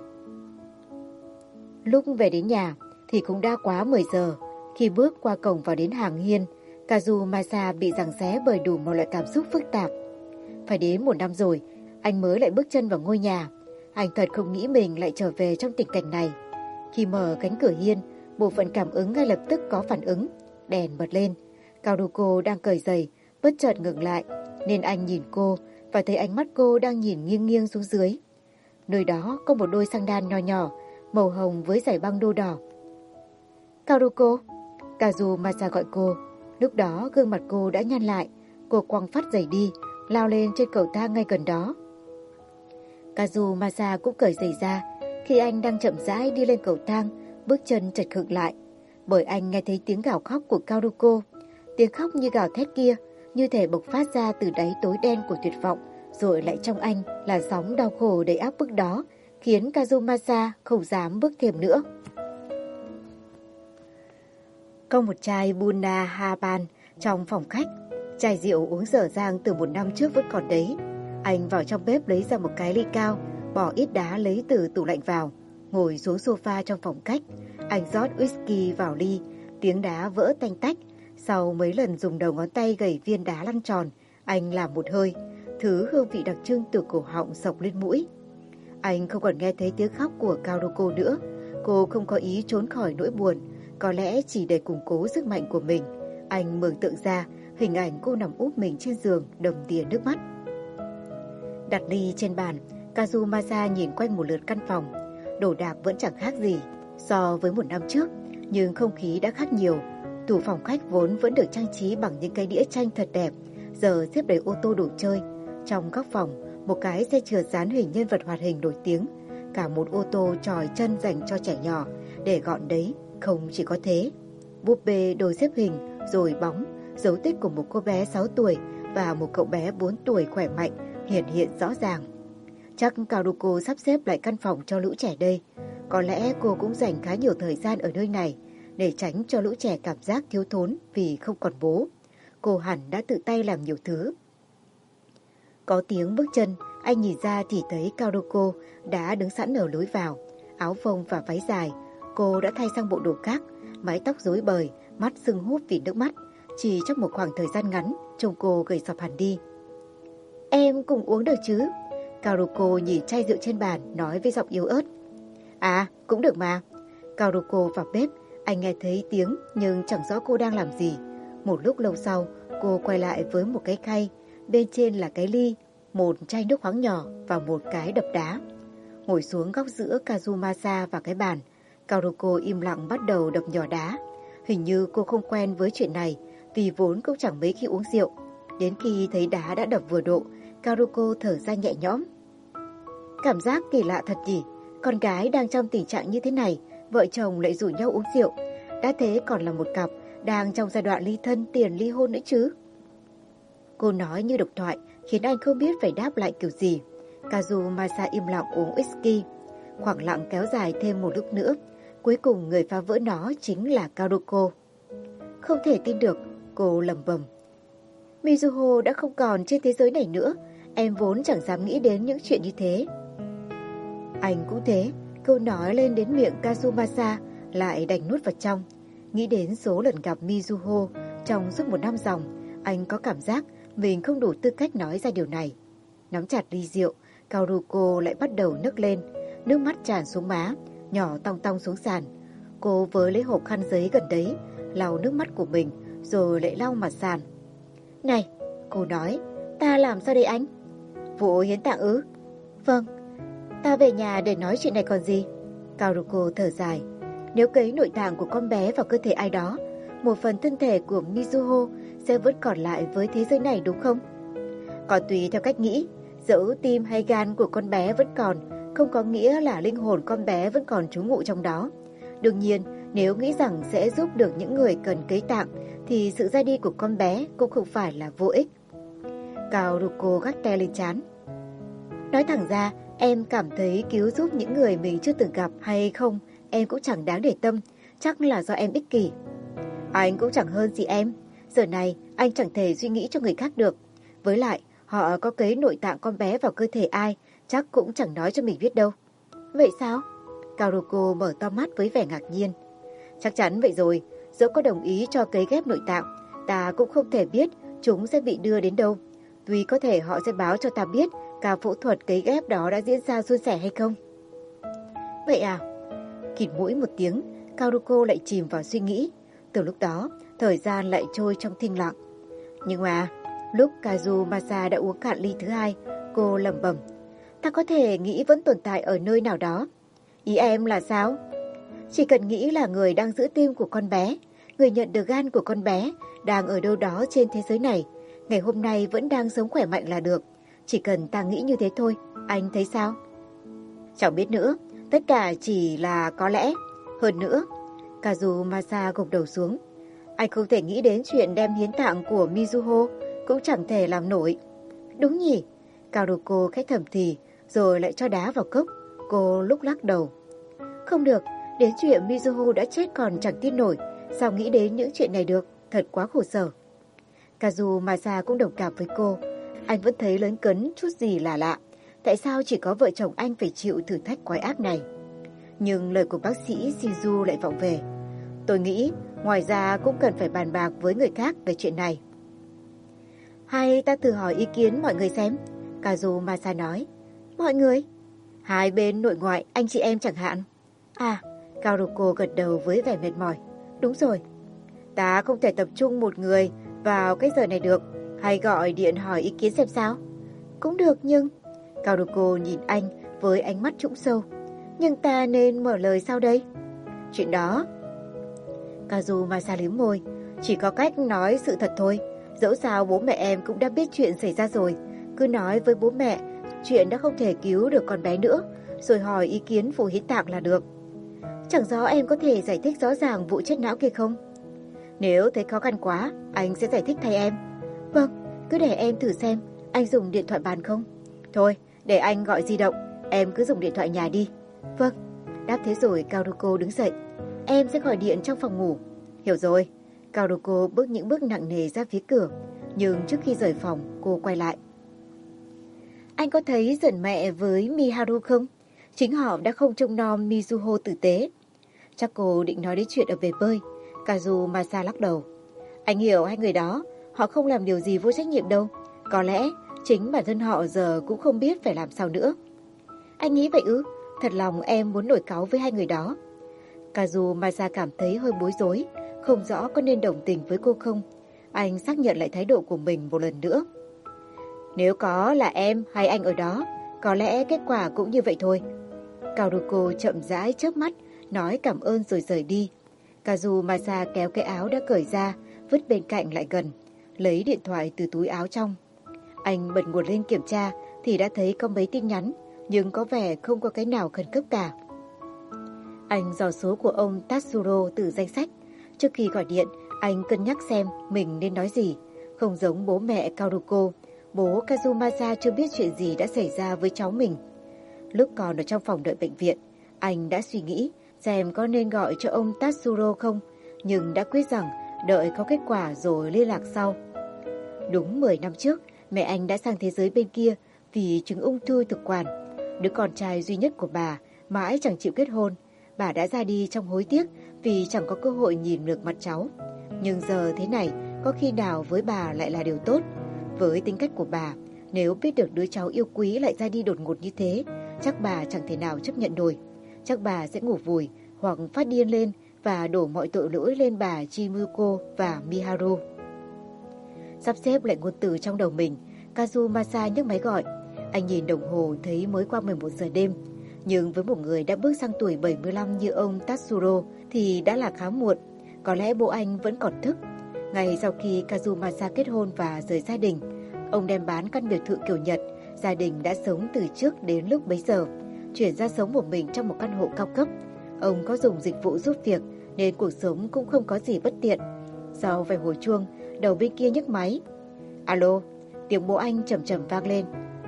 Speaker 1: Lúc về đến nhà thì cũng đã quá 10 giờ. Khi bước qua cổng vào đến hàng hiên, Kazumasa bị giằng xé bởi đủ mọi loại cảm xúc phức tạp. Phải đến 1 năm rồi, anh mới lại bước chân vào ngôi nhà. Anh thật không nghĩ mình lại trở về trong tình cảnh này. Khi mở cánh cửa hiên, bộ phận cảm ứng ngay lập tức có phản ứng. Đèn bật lên. Karuko đang cởi giày, bất chợt ngừng lại, nên anh nhìn cô và thấy ánh mắt cô đang nhìn nghiêng nghiêng xuống dưới. Nơi đó có một đôi xăng đan nho nhỏ, màu hồng với dải băng đô đỏ. Karuko, Kazumasa gọi cô. Lúc đó gương mặt cô đã nhăn lại, cô quăng phắt giày đi, lao lên trên cầu thang ngay gần đó. Kazumasa cũng cởi giày ra. Khi anh đang chậm rãi đi lên cầu thang, bước chân chợt khựng lại, bởi anh nghe thấy tiếng gào khóc của Karuko. Tiếng khóc như gào thét kia, như thể bộc phát ra từ đáy tối đen của tuyệt vọng, rồi lại trong anh là sóng đau khổ đầy áp bức đó, khiến Kazumasa không dám bước thêm nữa. Có một chai Buna Haban trong phòng khách. Chai rượu uống dở dang từ 1 năm trước vẫn còn đấy. Anh vào trong bếp lấy ra một cái ly cao, bỏ ít đá lấy từ tủ lạnh vào, ngồi xuống sofa trong phòng khách. Anh rót whisky vào ly, tiếng đá vỡ tanh tách. Sau mấy lần dùng đầu ngón tay gẩy viên đá lăn tròn, anh làm một hơi, thứ hương vị đặc trưng từ cổ họng xộc lên mũi. Anh không còn nghe thấy tiếng khóc của Karoko nữa. Cô không có ý trốn khỏi nỗi buồn, có lẽ chỉ để củng cố sức mạnh của mình. Anh mường tượng ra hình ảnh cô nằm úp mình trên giường, đầm đìa nước mắt. Đặt ly trên bàn, Kazumasa nhìn quanh một lượt căn phòng. Đồ đạc vẫn chẳng khác gì so với 1 năm trước, nhưng không khí đã khác nhiều. Tủ phòng khách vốn vẫn được trang trí bằng những cái đĩa tranh thật đẹp, giờ xếp đầy ô tô đồ chơi. Trong góc phòng, một cái xe trượt dán hình nhân vật hoạt hình nổi tiếng, cả một ô tô chòi chân dành cho trẻ nhỏ, để gọn đấy. Không chỉ có thế, búp bê đồ xếp hình, rồi bóng, dấu tích của một cô bé 6 tuổi và một cậu bé 4 tuổi khỏe mạnh hiện rõ ràng. Chắc Karoko sắp xếp lại căn phòng cho lũ trẻ đây. Có lẽ cô cũng dành khá nhiều thời gian ở nơi này để tránh cho lũ trẻ cảm giác thiếu thốn vì không còn bố. Cô hẳn đã tự tay làm nhiều thứ. Có tiếng bước chân, anh nhìn ra thì thấy Karoko đã đứng sẵn ở lối vào, áo phông và váy dài. Cô đã thay sang bộ đồ khác, mái tóc rối bời, mắt sưng húp vì nước mắt. Chỉ trong một khoảng thời gian ngắn, trông cô gầy sọp hẳn đi. Em cùng uống được chứ? Karoko nhìn chai rượu trên bàn, nói với giọng yếu ớt. À, cũng được mà. Karoko vào bếp, anh nghe thấy tiếng nhưng chẳng rõ cô đang làm gì. Một lúc lâu sau, cô quay lại với một cái khay, bên trên là cái ly, một chai nước khoáng nhỏ và một cái đập đá. Ngồi xuống góc giữa Kazumasa và cái bàn, Karoko im lặng bắt đầu đập nhỏ đá. Hình như cô không quen với chuyện này, vì vốn cũng chẳng mấy khi uống rượu. Đến khi thấy đá đã đập vừa độ, Karoko thở ra nhẹ nhõm. Cảm giác kỳ lạ thật nhỉ, con gái đang trong tình trạng như thế này, vợ chồng lại rủ nhau uống rượu. Đã thế còn là một cặp đang trong giai đoạn ly thân tiền ly hôn nữa chứ. Cô nói như độc thoại, khiến anh không biết phải đáp lại kiểu gì. Kazumasa im lặng uống whisky. Khoảng lặng kéo dài thêm một lúc nữa. Cuối cùng người phá vỡ nó chính là Karoko. Không thể tin được, cô lẩm bẩm. Mizuho đã không còn trên thế giới này nữa. Em vốn chẳng dám nghĩ đến những chuyện như thế. Anh cũng thế. Câu nói lên đến miệng Kazumasa lại đành nuốt vào trong. Nghĩ đến số lần gặp Mizuho trong suốt 1 năm ròng, anh có cảm giác mình không đủ tư cách nói ra điều này. Nắm chặt ly rượu, Karoko lại bắt đầu nức lên. Nước mắt tràn xuống má, nhỏ tong tong xuống sàn. Cô với lấy hộp khăn giấy gần đấy, lau nước mắt của mình, rồi lại lau mặt sàn. Này, cô nói, ta làm sao đây anh? Vụ hiến tạng ư? Vâng, ta về nhà để nói chuyện này còn gì. Karoko thở dài. Nếu cấy nội tạng của con bé vào cơ thể ai đó, một phần thân thể của Mizuho sẽ vẫn còn lại với thế giới này đúng không? Còn tùy theo cách nghĩ, dẫu tim hay gan của con bé vẫn còn, không có nghĩa là linh hồn con bé vẫn còn trú ngụ trong đó. Đương nhiên, nếu nghĩ rằng sẽ giúp được những người cần cấy tạng, thì sự ra đi của con bé cũng không phải là vô ích. Karoko gắt tay lên trán. Nói thẳng ra, em cảm thấy cứu giúp những người mình chưa từng gặp hay không, em cũng chẳng đáng để tâm, chắc là do em ích kỷ. Anh cũng chẳng hơn gì em, giờ này anh chẳng thể suy nghĩ cho người khác được. Với lại, họ có cấy nội tạng con bé vào cơ thể ai, chắc cũng chẳng nói cho mình biết đâu. Vậy sao? Karoko mở to mắt với vẻ ngạc nhiên. Chắc chắn vậy rồi, dẫu có đồng ý cho cấy ghép nội tạng, ta cũng không thể biết chúng sẽ bị đưa đến đâu. Tuy có thể họ sẽ báo cho ta biết ca phẫu thuật cấy ghép đó đã diễn ra suôn sẻ hay không. Vậy à? Khịt mũi một tiếng, Karoko lại chìm vào suy nghĩ. Từ lúc đó, thời gian lại trôi trong thinh lặng. Nhưng mà, lúc Kazumasa đã uống cạn ly thứ hai, cô lẩm bẩm. Ta có thể nghĩ vẫn tồn tại ở nơi nào đó. Ý em là sao? Chỉ cần nghĩ là người đang giữ tim của con bé, người nhận được gan của con bé, đang ở đâu đó trên thế giới này, ngày hôm nay vẫn đang sống khỏe mạnh là được. Chỉ cần ta nghĩ như thế thôi, anh thấy sao? Chẳng biết nữa, tất cả chỉ là có lẽ. Hơn nữa, Kazumasa gục đầu xuống. Anh không thể nghĩ đến chuyện đem hiến tạng của Mizuho, cũng chẳng thể làm nổi. Đúng nhỉ? Karoko khẽ thầm thì, rồi lại cho đá vào cốc. Cô lúc lắc đầu. Không được, đến chuyện Mizuho đã chết còn chẳng tin nổi. Sao nghĩ đến những chuyện này được, thật quá khổ sở. Kazumasa cũng đồng cảm với cô. Anh vẫn thấy lớn cấn chút gì là lạ. Tại sao chỉ có vợ chồng anh phải chịu thử thách quái ác này? Nhưng lời của bác sĩ Shizu lại vọng về. Tôi nghĩ ngoài ra cũng cần phải bàn bạc với người khác về chuyện này. Hay ta thử hỏi ý kiến mọi người xem, Kazumasa nói. Mọi người? Hai bên nội ngoại, anh chị em chẳng hạn. À, Karuko gật đầu với vẻ mệt mỏi. Đúng rồi. Ta không thể tập trung một người vào cái giờ này được. Hay gọi điện hỏi ý kiến xem sao? Cũng được nhưng... Karuko nhìn anh với ánh mắt trũng sâu. Nhưng ta nên mở lời sao đây? Chuyện đó... Kazumasa liếm môi. Chỉ có cách nói sự thật thôi. Dẫu sao bố mẹ em cũng đã biết chuyện xảy ra rồi. Cứ nói với bố mẹ chuyện đã không thể cứu được con bé nữa, rồi hỏi ý kiến phụ hiến tạng là được. Chẳng rõ em có thể giải thích rõ ràng vụ chết não kia không? Nếu thấy khó khăn quá, anh sẽ giải thích thay em. Vâng, cứ để em thử xem. Anh dùng điện thoại bàn không? Thôi, để anh gọi di động. Em cứ dùng điện thoại nhà đi. Vâng. Đáp thế rồi Karuko đứng dậy. Em sẽ gọi điện trong phòng ngủ. Hiểu rồi. Karuko bước những bước nặng nề ra phía cửa. Nhưng trước khi rời phòng, cô quay lại. Anh có thấy giận mẹ với Miharu không? Chính họ đã không trông nom Mizuho tử tế. Chắc cô định nói đến chuyện ở bể bơi. Kazumasa lắc đầu. Anh hiểu hai người đó, họ không làm điều gì vô trách nhiệm đâu. Có lẽ chính bản thân họ giờ cũng không biết phải làm sao nữa. Anh nghĩ vậy ư? Thật lòng em muốn nổi cáu với hai người đó. Kazumasa cảm thấy hơi bối rối, không rõ có nên đồng tình với cô không. Anh xác nhận lại thái độ của mình một lần nữa. Nếu có là em hay anh ở đó, có lẽ kết quả cũng như vậy thôi. Karuko chậm rãi chớp mắt, nói cảm ơn rồi rời đi. Kazumasa kéo cái áo đã cởi ra, vứt bên cạnh lại gần, lấy điện thoại từ túi áo trong. Anh bật nguồn lên kiểm tra thì đã thấy có mấy tin nhắn, nhưng có vẻ không có cái nào khẩn cấp cả. Anh dò số của ông Tatsuro từ danh sách. Trước khi gọi điện, anh cân nhắc xem mình nên nói gì. Không giống bố mẹ Karuko, bố Kazumasa chưa biết chuyện gì đã xảy ra với cháu mình. Lúc còn ở trong phòng đợi bệnh viện, anh đã suy nghĩ xem có nên gọi cho ông Tatsuro không, nhưng đã quyết rằng đợi có kết quả rồi liên lạc sau. Đúng 10 năm trước, mẹ anh đã sang thế giới bên kia vì chứng ung thư thực quản. Đứa con trai duy nhất của bà mãi chẳng chịu kết hôn. Bà đã ra đi trong hối tiếc vì chẳng có cơ hội nhìn được mặt cháu. Nhưng giờ thế này, có khi nào với bà lại là điều tốt. Với tính cách của bà, nếu biết được đứa cháu yêu quý lại ra đi đột ngột như thế, chắc bà chẳng thể nào chấp nhận nổi. Chắc bà sẽ ngủ vùi hoặc phát điên lên và đổ mọi tội lỗi lên bà Chimuko và Miharu. Sắp xếp lại ngôn từ trong đầu mình, Kazumasa nhấc máy gọi. Anh nhìn đồng hồ thấy mới qua 11 giờ đêm. Nhưng với một người đã bước sang tuổi 75 như ông Tatsuro thì đã là khá muộn. Có lẽ bố anh vẫn còn thức. Ngày sau khi Kazumasa kết hôn và rời gia đình, ông đem bán căn biệt thự kiểu Nhật gia đình đã sống từ trước đến lúc bấy giờ, chuyển ra sống một mình trong một căn hộ cao cấp. Ông có dùng dịch vụ giúp việc nên cuộc sống cũng không có gì bất tiện. Sau vài hồi chuông, đầu bên kia nhấc máy. Alo, tiếng bố anh trầm trầm vang lên.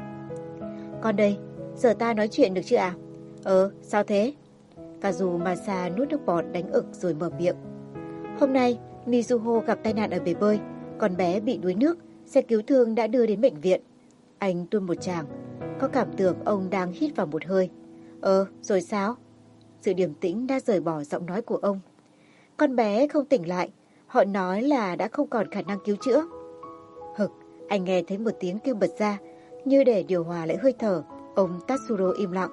Speaker 1: Con đây, giờ ta nói chuyện được chưa ạ? Sao thế? Kazumasa nuốt nước bọt đánh ực rồi mở miệng. Hôm nay, Mizuho gặp tai nạn ở bể bơi. Con bé bị đuối nước, xe cứu thương đã đưa đến bệnh viện. Anh tuôn một tràng. Có cảm tưởng ông đang hít vào một hơi. Rồi sao? Sự điềm tĩnh đã rời bỏ giọng nói của ông. Con bé không tỉnh lại. Họ nói là đã không còn khả năng cứu chữa. Hực, anh nghe thấy một tiếng kêu bật ra, như để điều hòa lại hơi thở. Ông Tatsuro im lặng.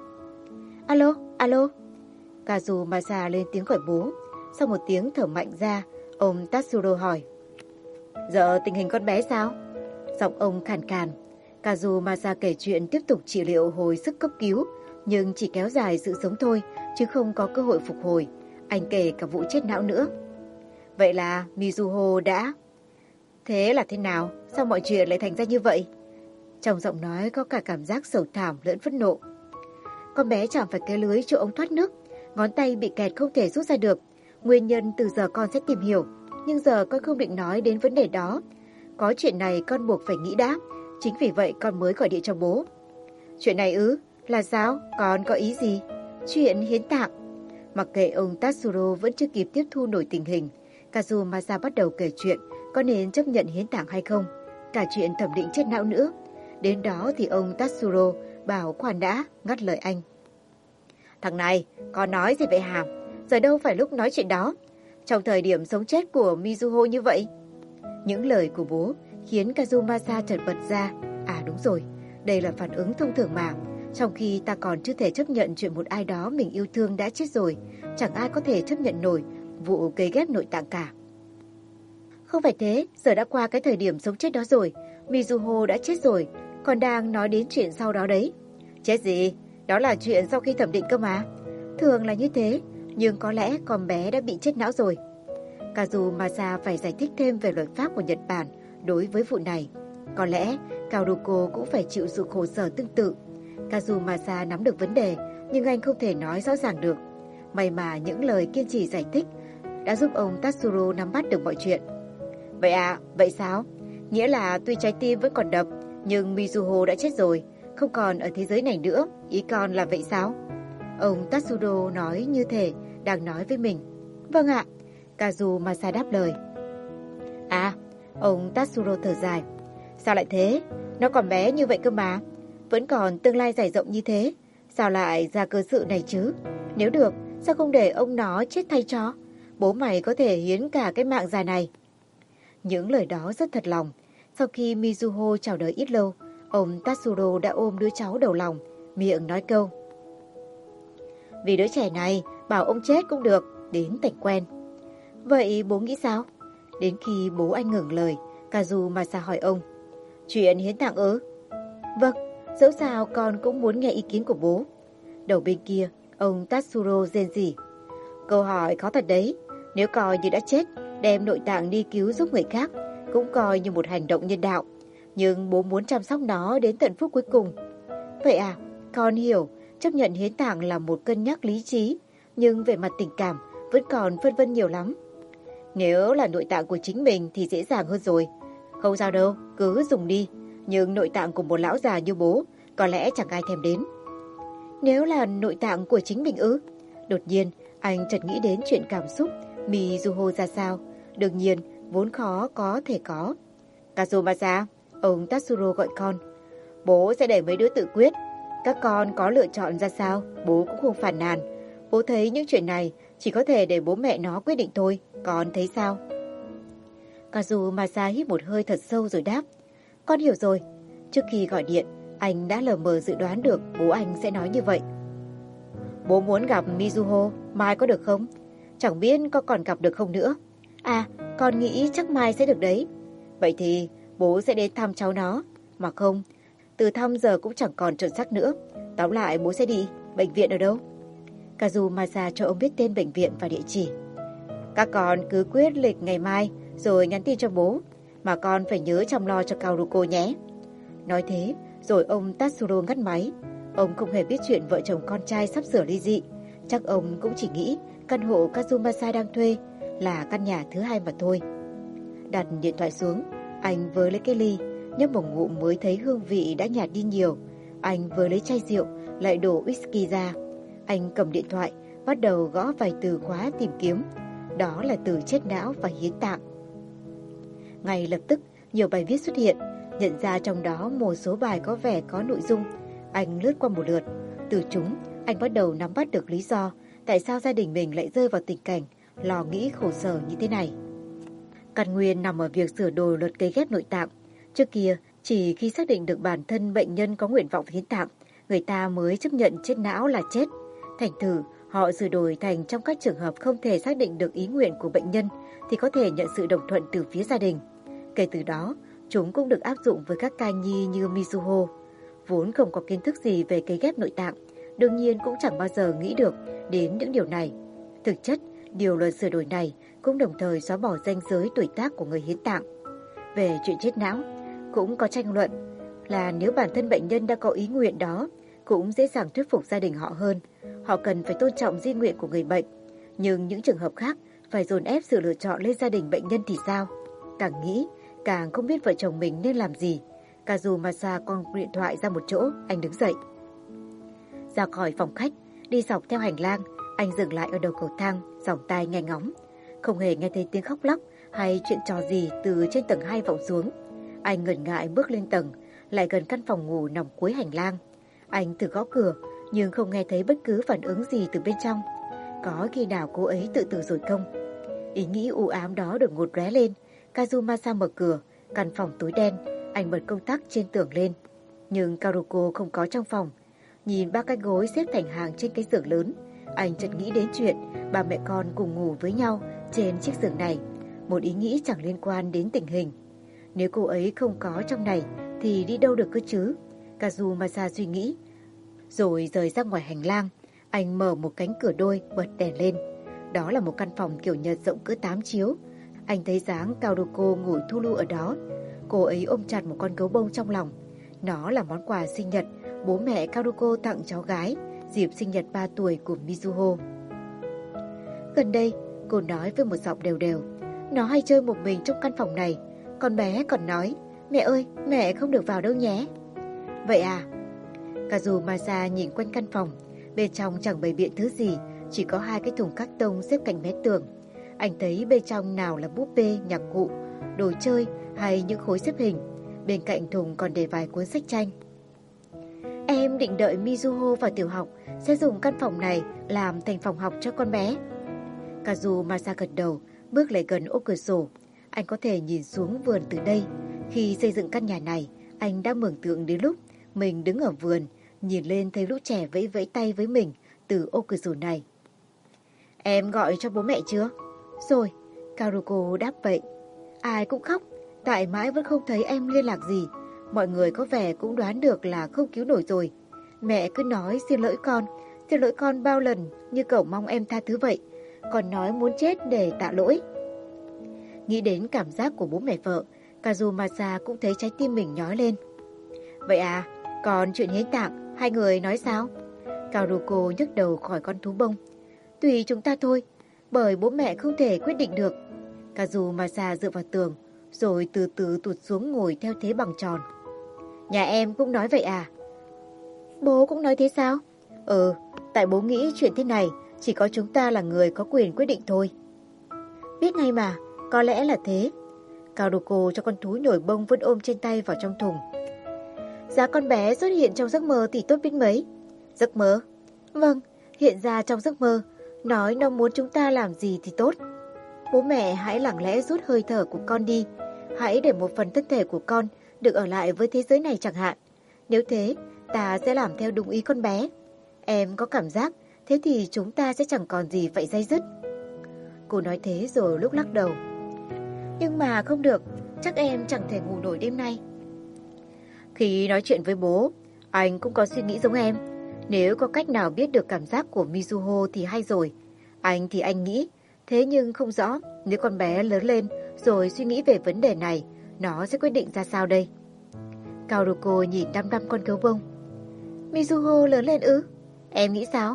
Speaker 1: Alo. Kazumasa lên tiếng gọi bố. Sau một tiếng thở mạnh ra, ông Tatsuro hỏi. Giờ tình hình con bé sao? Giọng ông khàn khàn. Kazumasa kể chuyện tiếp tục trị liệu hồi sức cấp cứu, nhưng chỉ kéo dài sự sống thôi, chứ không có cơ hội phục hồi. Anh kể cả vụ chết não nữa. Vậy là Mizuho đã... Thế là thế nào? Sao mọi chuyện lại thành ra như vậy? Trong giọng nói có cả cảm giác sầu thảm lẫn phẫn nộ. Con bé chẳng phải cái lưới chỗ ống thoát nước, ngón tay bị kẹt không thể rút ra được. Nguyên nhân từ giờ con sẽ tìm hiểu, nhưng giờ con không định nói đến vấn đề đó. Có chuyện này con buộc phải nghĩ đã, chính vì vậy con mới gọi điện cho bố. Chuyện này ư? Là sao? Con có ý gì? Chuyện hiến tạng. Mặc kệ ông Tatsuro vẫn chưa kịp tiếp thu nổi tình hình, Kazumasa bắt đầu kể chuyện có nên chấp nhận hiến tạng hay không, cả chuyện thẩm định chết não nữa. Đến đó thì ông Tatsuro bảo khoan đã, ngắt lời anh. Thằng này, con nói gì vậy hả? Giờ đâu phải lúc nói chuyện đó. Trong thời điểm sống chết của Mizuho như vậy. Những lời của bố khiến Kazumasa chợt bật ra. À đúng rồi, đây là phản ứng thông thường mà. Trong khi ta còn chưa thể chấp nhận chuyện một ai đó mình yêu thương đã chết rồi, chẳng ai có thể chấp nhận nổi vụ cấy ghép nội tạng cả. Không phải thế, giờ đã qua cái thời điểm sống chết đó rồi. Mizuho đã chết rồi, còn đang nói đến chuyện sau đó đấy. Chết gì? Đó là chuyện sau khi thẩm định cơ mà. Thường là như thế, nhưng có lẽ con bé đã bị chết não rồi. Kazumasa phải giải thích thêm về luật pháp của Nhật Bản đối với vụ này. Có lẽ Kaoruko cũng phải chịu sự khổ sở tương tự. Kazumasa nắm được vấn đề, nhưng anh không thể nói rõ ràng được. May mà những lời kiên trì giải thích đã giúp ông Tatsuro nắm bắt được mọi chuyện. Vậy à, vậy sao? Nghĩa là tuy trái tim vẫn còn đập, nhưng Mizuho đã chết rồi, không còn ở thế giới này nữa. Ý con là vậy sao? Ông Tatsuro nói như thể đang nói với mình. Vâng ạ, Kazumasa đáp lời. À, ông Tatsuro thở dài. Sao lại thế? Nó còn bé như vậy cơ mà. Vẫn còn tương lai dày rộng như thế. Sao lại ra cơ sự này chứ? Nếu được, sao không để ông nó chết thay cho? Bố mày có thể hiến cả cái mạng dài này. Những lời đó rất thật lòng. Sau khi Mizuho chào đời ít lâu, ông Tatsuro đã ôm đứa cháu đầu lòng, miệng nói câu. Vì đứa trẻ này, bảo ông chết cũng được, đến thành quen. Vậy bố nghĩ sao? Đến khi bố anh ngừng lời, Kazumasa hỏi ông. Chuyện hiến tạng ư? Vâng, dẫu sao con cũng muốn nghe ý kiến của bố. Đầu bên kia, ông Tatsuro rên rỉ. Câu hỏi khó thật đấy. Nếu coi như đã chết, đem nội tạng đi cứu giúp người khác, cũng coi như một hành động nhân đạo. Nhưng bố muốn chăm sóc nó đến tận phút cuối cùng. Vậy à, con hiểu, chấp nhận hiến tạng là một cân nhắc lý trí, nhưng về mặt tình cảm vẫn còn phân vân nhiều lắm. Nếu là nội tạng của chính mình thì dễ dàng hơn rồi. Không sao đâu, cứ dùng đi. Nhưng nội tạng của một lão già như bố có lẽ chẳng ai thèm đến. Nếu là nội tạng của chính mình ư? Đột nhiên, anh chợt nghĩ đến chuyện cảm xúc Mizuho ra sao. Đương nhiên, vốn khó có thể có. Kazumasa, ông Tatsuro gọi con. Bố sẽ để mấy đứa tự quyết. Các con có lựa chọn ra sao, bố cũng không phản nàn. Bố thấy những chuyện này chỉ có thể để bố mẹ nó quyết định thôi. Con thấy sao? Kazumasa hít một hơi thật sâu rồi đáp. Con hiểu rồi. Trước khi gọi điện, anh đã lờ mờ dự đoán được bố anh sẽ nói như vậy. Bố muốn gặp Mizuho, mai có được không? Chẳng biết có còn gặp được không nữa. À, con nghĩ chắc mai sẽ được đấy. Vậy thì bố sẽ đến thăm cháu nó. Mà không, từ thăm giờ cũng chẳng còn chuẩn xác nữa. Tóm lại bố sẽ đi. Bệnh viện ở đâu? Kazumasa cho ông biết tên bệnh viện và địa chỉ. Các con cứ quyết lịch ngày mai rồi nhắn tin cho bố. Mà con phải nhớ chăm lo cho Kaoruko nhé. Nói thế, rồi ông Tatsuro ngắt máy. Ông không hề biết chuyện vợ chồng con trai sắp sửa ly dị. Chắc ông cũng chỉ nghĩ căn hộ Kazumasa đang thuê là căn nhà thứ hai mà thôi. Đặt điện thoại xuống, anh với lấy cái ly, nhấp một ngụm mới thấy hương vị đã nhạt đi nhiều. Anh vừa lấy chai rượu, lại đổ whisky ra. Anh cầm điện thoại, bắt đầu gõ vài từ khóa tìm kiếm. Đó là từ chết não và hiến tạng. Ngay lập tức, nhiều bài viết xuất hiện, nhận ra trong đó một số bài có vẻ có nội dung. Anh lướt qua một lượt. Từ chúng, anh bắt đầu nắm bắt được lý do tại sao gia đình mình lại rơi vào tình cảnh lo nghĩ khổ sở như thế này. Căn nguyên nằm ở việc sửa đổi luật cấy ghép nội tạng. Trước kia, chỉ khi xác định được bản thân bệnh nhân có nguyện vọng hiến tạng, người ta mới chấp nhận chết não là chết. Thành thử, họ sửa đổi thành trong các trường hợp không thể xác định được ý nguyện của bệnh nhân thì có thể nhận sự đồng thuận từ phía gia đình. Kể từ đó, chúng cũng được áp dụng với các ca nhi như Mizuho. Vốn không có kiến thức gì về cấy ghép nội tạng, đương nhiên cũng chẳng bao giờ nghĩ được đến những điều này. Thực chất, điều luật sửa đổi này cũng đồng thời xóa bỏ ranh giới tuổi tác của người hiến tạng. Về chuyện chết não, cũng có tranh luận là nếu bản thân bệnh nhân đã có ý nguyện đó, cũng dễ dàng thuyết phục gia đình họ hơn. Họ cần phải tôn trọng di nguyện của người bệnh. Nhưng những trường hợp khác phải dồn ép sự lựa chọn lên gia đình bệnh nhân thì sao? Càng nghĩ, càng không biết vợ chồng mình nên làm gì. Kazumasa con điện thoại ra một chỗ, anh đứng dậy. Ra khỏi phòng khách, đi dọc theo hành lang, anh dừng lại ở đầu cầu thang, giỏng tai nghe ngóng. Không hề nghe thấy tiếng khóc lóc hay chuyện trò gì từ trên tầng 2 vọng xuống. Anh ngần ngại bước lên tầng, lại gần căn phòng ngủ nằm cuối hành lang. Anh thử gõ cửa, nhưng không nghe thấy bất cứ phản ứng gì từ bên trong. Có khi nào cô ấy tự tử rồi không? Ý nghĩ u ám đó đột ngột lóe lên. Kazumasa mở cửa, căn phòng tối đen, anh bật công tắc trên tường lên. Nhưng Karuko không có trong phòng. Nhìn ba cái gối xếp thành hàng trên cái giường lớn, anh chợt nghĩ đến chuyện ba mẹ con cùng ngủ với nhau trên chiếc giường này. Một ý nghĩ chẳng liên quan đến tình hình. Nếu cô ấy không có trong này thì đi đâu được cơ chứ? Kazumasa suy nghĩ. Rồi rời ra ngoài hành lang, anh mở một cánh cửa đôi, bật đèn lên. Đó là một căn phòng kiểu Nhật rộng cỡ 8 chiếu. Anh thấy dáng Karuko ngồi thu lu ở đó. Cô ấy ôm chặt một con gấu bông trong lòng. Nó là món quà sinh nhật bố mẹ Karuko tặng cháu gái dịp sinh nhật 3 tuổi của Mizuho. Gần đây, cô nói với một giọng đều đều. Nó hay chơi một mình trong căn phòng này. Con bé còn nói, mẹ ơi, mẹ không được vào đâu nhé. Vậy à? Kazumasa nhìn quanh căn phòng. Bên trong chẳng bày biện thứ gì, chỉ có hai cái thùng các tông xếp cạnh mé tường. Anh thấy bên trong nào là búp bê, nhạc cụ, đồ chơi hay những khối xếp hình. Bên cạnh thùng còn để vài cuốn sách tranh. Em định đợi Mizuho vào tiểu học sẽ dùng căn phòng này làm thành phòng học cho con bé. Kazumasa gật đầu, bước lại gần ô cửa sổ. Anh có thể nhìn xuống vườn từ đây. Khi xây dựng căn nhà này, anh đã mường tượng đến lúc mình đứng ở vườn, nhìn lên thấy lũ trẻ vẫy vẫy tay với mình từ ô cửa sổ này. Em gọi cho bố mẹ chưa? Rồi, Karuko đáp vậy. Ai cũng khóc, tại mãi vẫn không thấy em liên lạc gì. Mọi người có vẻ cũng đoán được là không cứu nổi rồi. Mẹ cứ nói xin lỗi con bao lần như cậu mong em tha thứ vậy. Còn nói muốn chết để tạ lỗi. Nghĩ đến cảm giác của bố mẹ vợ, Kazumasa cũng thấy trái tim mình nhói lên. Vậy à, còn chuyện hiến tạng, hai người nói sao? Karuko nhấc đầu khỏi con thú bông. Tùy chúng ta thôi, bởi bố mẹ không thể quyết định được. Kazumasa dựa vào tường, rồi từ từ tụt xuống ngồi theo thế bằng tròn. Nhà em cũng nói vậy à? Bố cũng nói thế sao? Ừ, tại bố nghĩ chuyện thế này, chỉ có chúng ta là người có quyền quyết định thôi. Biết ngay mà, có lẽ là thế. Karuko cho con thú nhồi bông vẫn ôm trên tay vào trong thùng. Giá con bé xuất hiện trong giấc mơ thì tốt biết mấy. Giấc mơ? Vâng, hiện ra trong giấc mơ, nói nó muốn chúng ta làm gì thì tốt. Bố mẹ hãy lặng lẽ rút hơi thở của con đi. Hãy để một phần thân thể của con được ở lại với thế giới này chẳng hạn. Nếu thế, ta sẽ làm theo đúng ý con bé. Em có cảm giác thế thì chúng ta sẽ chẳng còn gì phải day dứt. Cô nói thế rồi lúc lắc đầu. Nhưng mà không được, chắc em chẳng thể ngủ nổi đêm nay. Khi nói chuyện với bố, anh cũng có suy nghĩ giống em. Nếu có cách nào biết được cảm giác của Mizuho thì hay rồi. Anh thì anh nghĩ, thế nhưng không rõ nếu con bé lớn lên rồi suy nghĩ về vấn đề này, nó sẽ quyết định ra sao đây? Karuko nhìn đăm đăm con gấu bông. Mizuho lớn lên ư? Em nghĩ sao?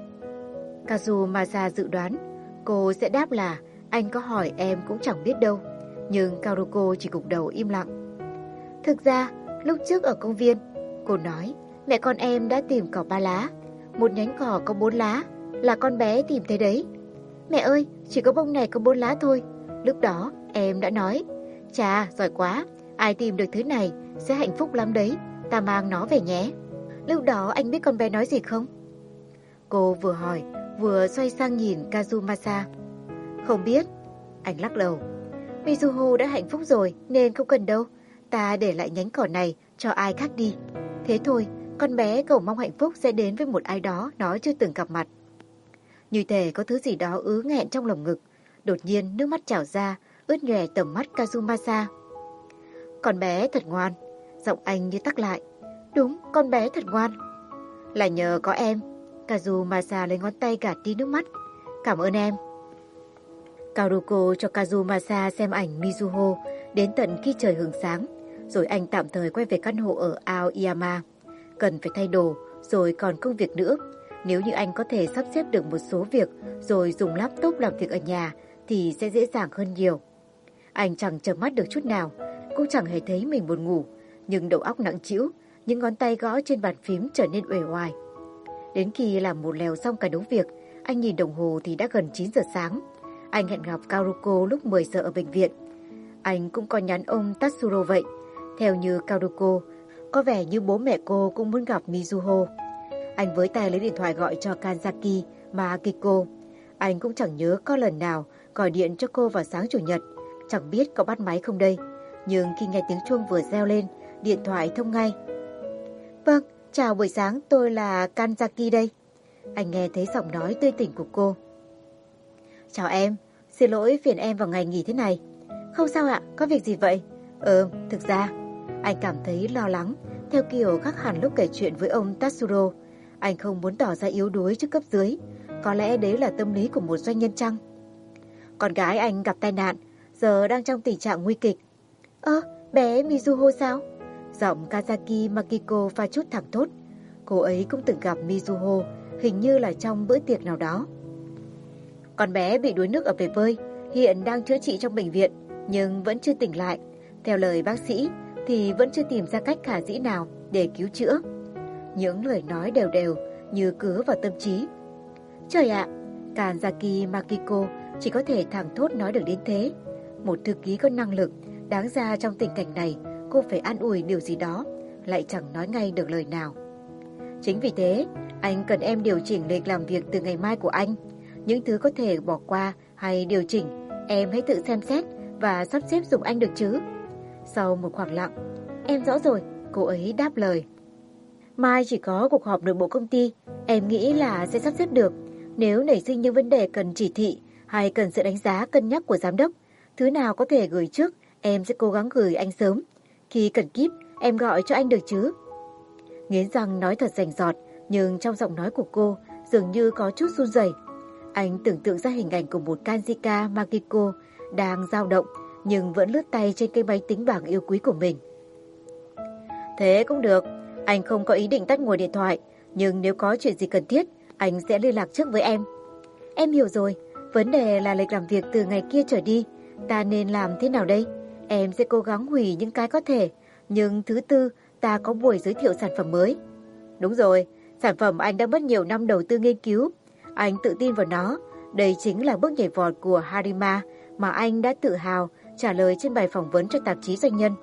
Speaker 1: Kazumasa dự đoán cô sẽ đáp là anh có hỏi em cũng chẳng biết đâu. Nhưng Karuko chỉ gục đầu im lặng. Thực ra, lúc trước ở công viên, cô nói mẹ con em đã tìm cỏ 3 lá. Một nhánh cỏ có 4 lá, là con bé tìm thấy đấy. Mẹ ơi, chỉ có bông này có 4 lá thôi. Lúc đó em đã nói, chà, giỏi quá, ai tìm được thứ này sẽ hạnh phúc lắm đấy, ta mang nó về nhé. Lúc đó anh biết con bé nói gì không? Cô vừa hỏi, vừa xoay sang nhìn Kazumasa. Không biết. Anh lắc đầu. Mizuho đã hạnh phúc rồi nên không cần đâu. Ta để lại nhánh cỏ này cho ai khác đi. Thế thôi, con bé cầu mong hạnh phúc sẽ đến với một ai đó nó chưa từng gặp mặt. Như thể có thứ gì đó ứ nghẹn trong lồng ngực. Đột nhiên nước mắt trào ra, ướt nhòe tầm mắt Kazumasa. Con bé thật ngoan. Giọng anh như tắc lại. Đúng, con bé thật ngoan. Là nhờ có em. Kazumasa lấy ngón tay gạt đi nước mắt. Cảm ơn em. Karuko cho Kazumasa xem ảnh Mizuho đến tận khi trời hừng sáng. Rồi anh tạm thời quay về căn hộ ở Aoyama. Cần phải thay đồ, rồi còn công việc nữa. Nếu như anh có thể sắp xếp được một số việc rồi dùng laptop làm việc ở nhà thì sẽ dễ dàng hơn nhiều. Anh chẳng chợp mắt được chút nào, cũng chẳng hề thấy mình buồn ngủ, nhưng đầu óc nặng trĩu, những ngón tay gõ trên bàn phím trở nên uể oải. Đến khi làm một lèo xong cả đống việc, anh nhìn đồng hồ thì đã gần 9 giờ sáng. Anh hẹn gặp Kaoruko lúc 10 giờ ở bệnh viện. Anh cũng có nhắn ông Tatsuro vậy. Theo như Kaoruko, có vẻ như bố mẹ cô cũng muốn gặp Mizuho. Anh với tay lấy điện thoại gọi cho Kanzaki Makiko. Anh cũng chẳng nhớ có lần nào gọi điện cho cô vào sáng Chủ nhật. Chẳng biết có bắt máy không đây. Nhưng khi nghe tiếng chuông vừa reo lên, điện thoại thông ngay. Vâng, chào buổi sáng, tôi là Kanzaki đây. Anh nghe thấy giọng nói tươi tỉnh của cô. Chào em, xin lỗi phiền em vào ngày nghỉ thế này. Không sao ạ, có việc gì vậy? Thực ra, anh cảm thấy lo lắng, theo kiểu khác hẳn lúc kể chuyện với ông Tatsuro. Anh không muốn tỏ ra yếu đuối trước cấp dưới. Có lẽ đấy là tâm lý của một doanh nhân chăng? Con gái anh gặp tai nạn, giờ đang trong tình trạng nguy kịch. Bé Mizuho sao? Giọng Kazaki Makiko pha chút thẳng thốt. Cô ấy cũng từng gặp Mizuho, hình như là trong bữa tiệc nào đó. Con bé bị đuối nước ở bể bơi, hiện đang chữa trị trong bệnh viện, nhưng vẫn chưa tỉnh lại. Theo lời bác sĩ thì vẫn chưa tìm ra cách khả dĩ nào để cứu chữa. Những lời nói đều đều như cứa vào tâm trí. Trời ạ, Kanzaki Makiko chỉ có thể thẳng thốt nói được đến thế. Một thư ký có năng lực, đáng ra trong tình cảnh này cô phải an ủi điều gì đó, lại chẳng nói ngay được lời nào. Chính vì thế, anh cần em điều chỉnh lịch làm việc từ ngày mai của anh. Những thứ có thể bỏ qua hay điều chỉnh, em hãy tự xem xét và sắp xếp giùm anh được chứ. Sau một khoảng lặng, em rõ rồi, cô ấy đáp lời. Mai chỉ có cuộc họp nội bộ công ty, em nghĩ là sẽ sắp xếp được. Nếu nảy sinh những vấn đề cần chỉ thị hay cần sự đánh giá cân nhắc của giám đốc, thứ nào có thể gửi trước, em sẽ cố gắng gửi anh sớm. Khi cần kíp, em gọi cho anh được chứ. Nghiến răng nói thật rành rọt, nhưng trong giọng nói của cô dường như có chút run rẩy. Anh tưởng tượng ra hình ảnh của một Kanzika Makiko đang dao động, nhưng vẫn lướt tay trên cây máy tính bảng yêu quý của mình. Thế cũng được, anh không có ý định tắt nguồn điện thoại, nhưng nếu có chuyện gì cần thiết, anh sẽ liên lạc trước với em. Em hiểu rồi, vấn đề là lịch làm việc từ ngày kia trở đi, ta nên làm thế nào đây? Em sẽ cố gắng hủy những cái có thể, nhưng thứ tư, ta có buổi giới thiệu sản phẩm mới. Đúng rồi, sản phẩm anh đã mất nhiều năm đầu tư nghiên cứu. Anh tự tin vào nó, đây chính là bước nhảy vọt của Harima mà anh đã tự hào trả lời trên bài phỏng vấn cho tạp chí Doanh nhân.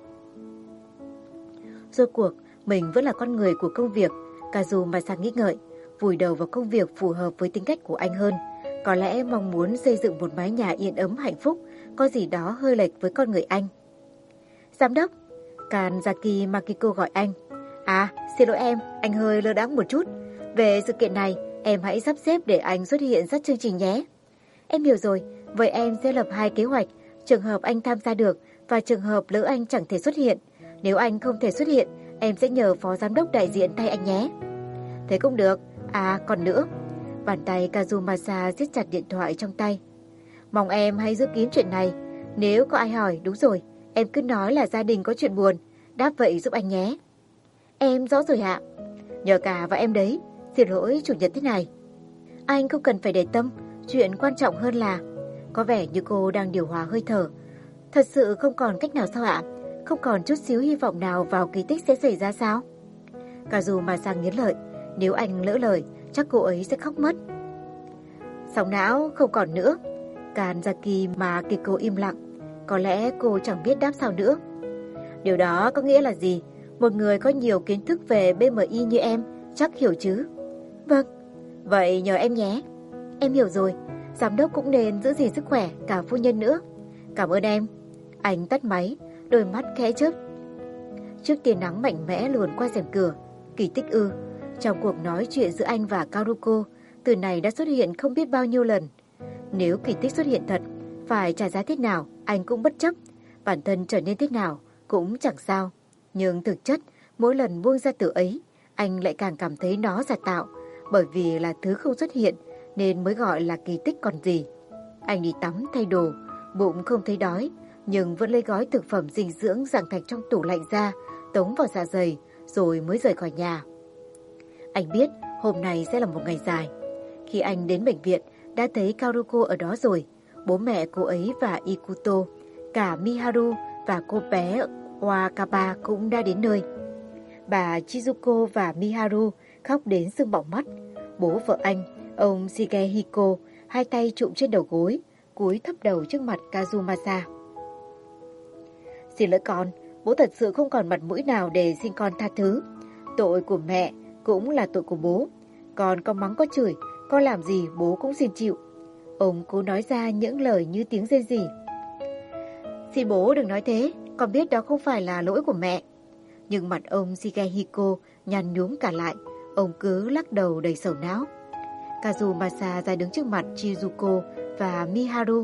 Speaker 1: Rốt cuộc, mình vẫn là con người của công việc, Kazumasa nghĩ ngợi, vùi đầu vào công việc phù hợp với tính cách của anh hơn. Có lẽ mong muốn xây dựng một mái nhà yên ấm hạnh phúc, có gì đó hơi lệch với con người anh. Giám đốc, Kanzaki Makiko gọi anh. Xin lỗi em, anh hơi lơ đãng một chút. Về sự kiện này, em hãy sắp xếp để anh xuất hiện dắt chương trình nhé. Em hiểu rồi, vậy em sẽ lập 2 kế hoạch, trường hợp anh tham gia được và trường hợp lỡ anh chẳng thể xuất hiện. Nếu anh không thể xuất hiện, em sẽ nhờ phó giám đốc đại diện thay anh nhé. Thế cũng được. Còn nữa. Bàn tay Kazumasa siết chặt điện thoại trong tay. Mong em hãy giữ kín chuyện này. Nếu có ai hỏi, đúng rồi, em cứ nói là gia đình có chuyện buồn. Đáp vậy giúp anh nhé. Em rõ rồi ạ. Nhờ cả vào em đấy. Xin lỗi chủ nhật thế này. Anh không cần phải để tâm. Chuyện quan trọng hơn là... Có vẻ như cô đang điều hòa hơi thở. Thật sự không còn cách nào sao ạ? Không còn chút xíu hy vọng nào vào kỳ tích sẽ xảy ra sao? Kazumasa nghiến lợi. Nếu anh lỡ lời, chắc cô ấy sẽ khóc mất. Sóng não không còn nữa. Kanzaki Makiko im lặng. Có lẽ cô chẳng biết đáp sao nữa. Điều đó có nghĩa là gì? Một người có nhiều kiến thức về BMI như em chắc hiểu chứ? Vâng, vậy nhờ em nhé. Em hiểu rồi, giám đốc cũng nên giữ gìn sức khỏe cả phu nhân nữa. Cảm ơn em. Anh tắt máy, đôi mắt khẽ chớp. Trước tia nắng mạnh mẽ luồn qua rèm cửa, kỳ tích ư? Trong cuộc nói chuyện giữa anh và Kaoruko, từ này đã xuất hiện không biết bao nhiêu lần. Nếu kỳ tích xuất hiện thật, phải trả giá thế nào anh cũng bất chấp, bản thân trở nên thế nào cũng chẳng sao. Nhưng thực chất, mỗi lần buông ra từ ấy, anh lại càng cảm thấy nó giả tạo, bởi vì là thứ không xuất hiện nên mới gọi là kỳ tích còn gì. Anh đi tắm thay đồ, bụng không thấy đói, nhưng vẫn lấy gói thực phẩm dinh dưỡng dạng thạch trong tủ lạnh ra, tống vào dạ dày, rồi mới rời khỏi nhà. Anh biết hôm nay sẽ là một ngày dài. Khi anh đến bệnh viện, đã thấy Kaoruko ở đó rồi. Bố mẹ cô ấy và Ikuto, cả Miharu và cô bé Wakaba cũng đã đến nơi. Bà Chizuko và Miharu khóc đến sưng bọng mắt. Bố vợ anh, ông Shigehiko, hai tay chụm trên đầu gối, cúi thấp đầu trước mặt Kazumasa. Xin lỗi con, bố thật sự không còn mặt mũi nào để xin con tha thứ. Tội của mẹ cũng là tội của bố. Con có mắng có chửi, con làm gì bố cũng xin chịu. Ông cố nói ra những lời như tiếng rên rỉ. Xin bố đừng nói thế, con biết đó không phải là lỗi của mẹ. Nhưng mặt ông Shigehiko nhăn nhúm cả lại, ông cứ lắc đầu đầy sầu não. Kazumasa ra đứng trước mặt Chizuko và Miharu.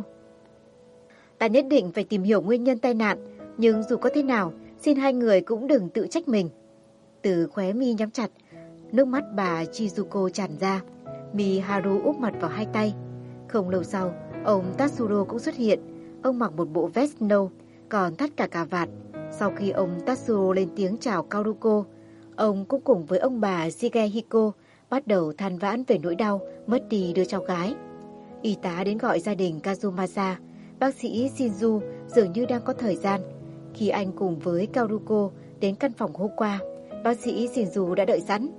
Speaker 1: Ta nhất định phải tìm hiểu nguyên nhân tai nạn, nhưng dù có thế nào, xin hai người cũng đừng tự trách mình. Từ khóe mi nhắm chặt, nước mắt bà Chizuko tràn ra. Miharu úp mặt vào hai tay. Không lâu sau, ông Tatsuro cũng xuất hiện. Ông mặc một bộ vest nâu, còn thắt cả cà vạt. Sau khi ông Tatsuro lên tiếng chào Kaoruko, ông cũng cùng với ông bà Shigehiko bắt đầu than vãn về nỗi đau mất đi đứa cháu gái. Y tá đến gọi gia đình Kazumasa. Bác sĩ Shinju dường như đang có thời gian. Khi anh cùng với Kaoruko đến căn phòng hôm qua, bác sĩ Shinju đã đợi sẵn.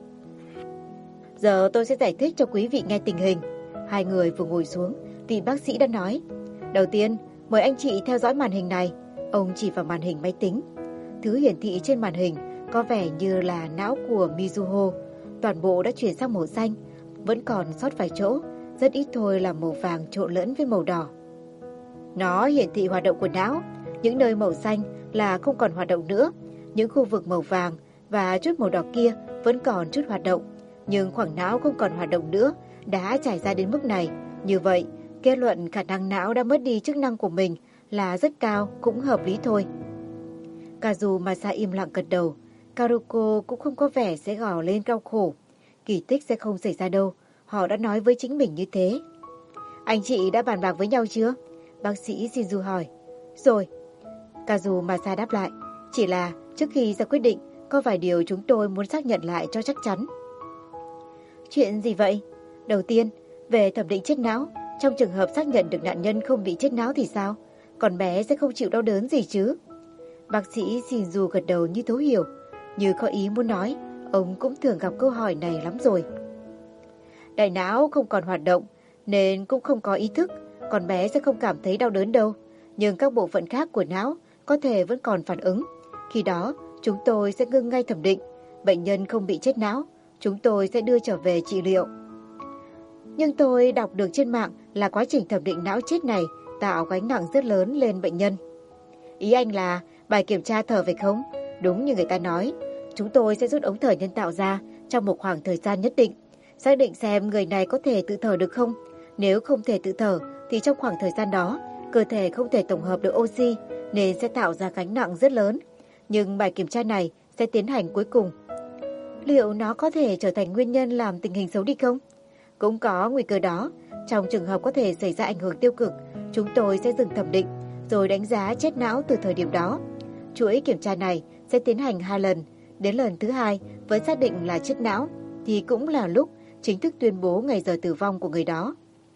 Speaker 1: Giờ tôi sẽ giải thích cho quý vị nghe tình hình. Hai người vừa ngồi xuống, vị bác sĩ đã nói. Đầu tiên, mời anh chị theo dõi màn hình này. Ông chỉ vào màn hình máy tính. Thứ hiển thị trên màn hình có vẻ như là não của Mizuho. Toàn bộ đã chuyển sang màu xanh, vẫn còn sót vài chỗ, rất ít thôi là màu vàng trộn lẫn với màu đỏ. Nó hiển thị hoạt động của não. Những nơi màu xanh là không còn hoạt động nữa. Những khu vực màu vàng và chút màu đỏ kia vẫn còn chút hoạt động. Nhưng khoảng não không còn hoạt động nữa đã trải ra đến mức này. Như vậy, kết luận khả năng não đã mất đi chức năng của mình là rất cao, cũng hợp lý thôi. Kazumasa im lặng gật đầu. Karuko cũng không có vẻ sẽ gào lên đau khổ. Kỳ tích sẽ không xảy ra đâu. Họ đã nói với chính mình như thế. Anh chị đã bàn bạc với nhau chưa? Bác sĩ Shinju hỏi. Rồi. Kazumasa đáp lại. Chỉ là trước khi ra quyết định, có vài điều chúng tôi muốn xác nhận lại cho chắc chắn. Chuyện gì vậy? Đầu tiên, về thẩm định chết não, trong trường hợp xác nhận được nạn nhân không bị chết não thì sao? Còn bé sẽ không chịu đau đớn gì chứ? Bác sĩ Shinju gật đầu như thấu hiểu. Như có ý muốn nói, ông cũng thường gặp câu hỏi này lắm rồi. Đại não không còn hoạt động, nên cũng không có ý thức, còn bé sẽ không cảm thấy đau đớn đâu. Nhưng các bộ phận khác của não có thể vẫn còn phản ứng. Khi đó, chúng tôi sẽ ngưng ngay thẩm định. Bệnh nhân không bị chết não, chúng tôi sẽ đưa trở về trị liệu. Nhưng tôi đọc được trên mạng là quá trình thẩm định não chết này tạo gánh nặng rất lớn lên bệnh nhân. Ý anh là bài kiểm tra thở phải không? Đúng như người ta nói, chúng tôi sẽ rút ống thở nhân tạo ra trong một khoảng thời gian nhất định. Xác định xem người này có thể tự thở được không. Nếu không thể tự thở thì trong khoảng thời gian đó, cơ thể không thể tổng hợp được oxy nên sẽ tạo ra gánh nặng rất lớn. Nhưng bài kiểm tra này sẽ tiến hành cuối cùng. Liệu nó có thể trở thành nguyên nhân làm tình hình xấu đi không? Cũng có nguy cơ đó. Trong trường hợp có thể xảy ra ảnh hưởng tiêu cực, chúng tôi sẽ dừng thẩm định rồi đánh giá chết não từ thời điểm đó. Chuỗi kiểm tra này sẽ tiến hành 2 lần. Đến lần thứ 2 với xác định là chết não thì cũng là lúc chính thức tuyên bố ngày giờ tử vong của người đó.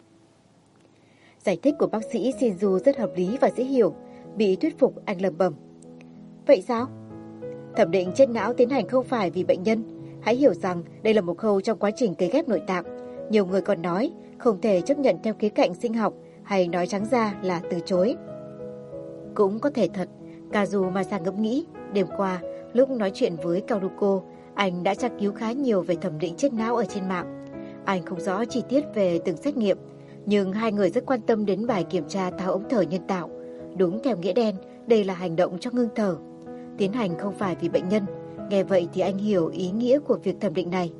Speaker 1: Giải thích của bác sĩ Shinju rất hợp lý và dễ hiểu. Bị thuyết phục, anh lẩm bẩm. Vậy sao? Thẩm định chết não tiến hành không phải vì bệnh nhân. Hãy hiểu rằng đây là một khâu trong quá trình cấy ghép nội tạng. Nhiều người còn nói không thể chấp nhận theo khía cạnh sinh học, hay nói trắng ra là từ chối. Cũng có thể thật. Kazumasa ngẫm nghĩ. Đêm qua, lúc nói chuyện với Kaoruko, anh đã tra cứu khá nhiều về thẩm định chết não ở trên mạng. Anh không rõ chi tiết về từng xét nghiệm, nhưng hai người rất quan tâm đến bài kiểm tra tháo ống thở nhân tạo. Đúng theo nghĩa đen, đây là hành động cho ngưng thở. Tiến hành không phải vì bệnh nhân. Nghe vậy thì anh hiểu ý nghĩa của việc thẩm định này.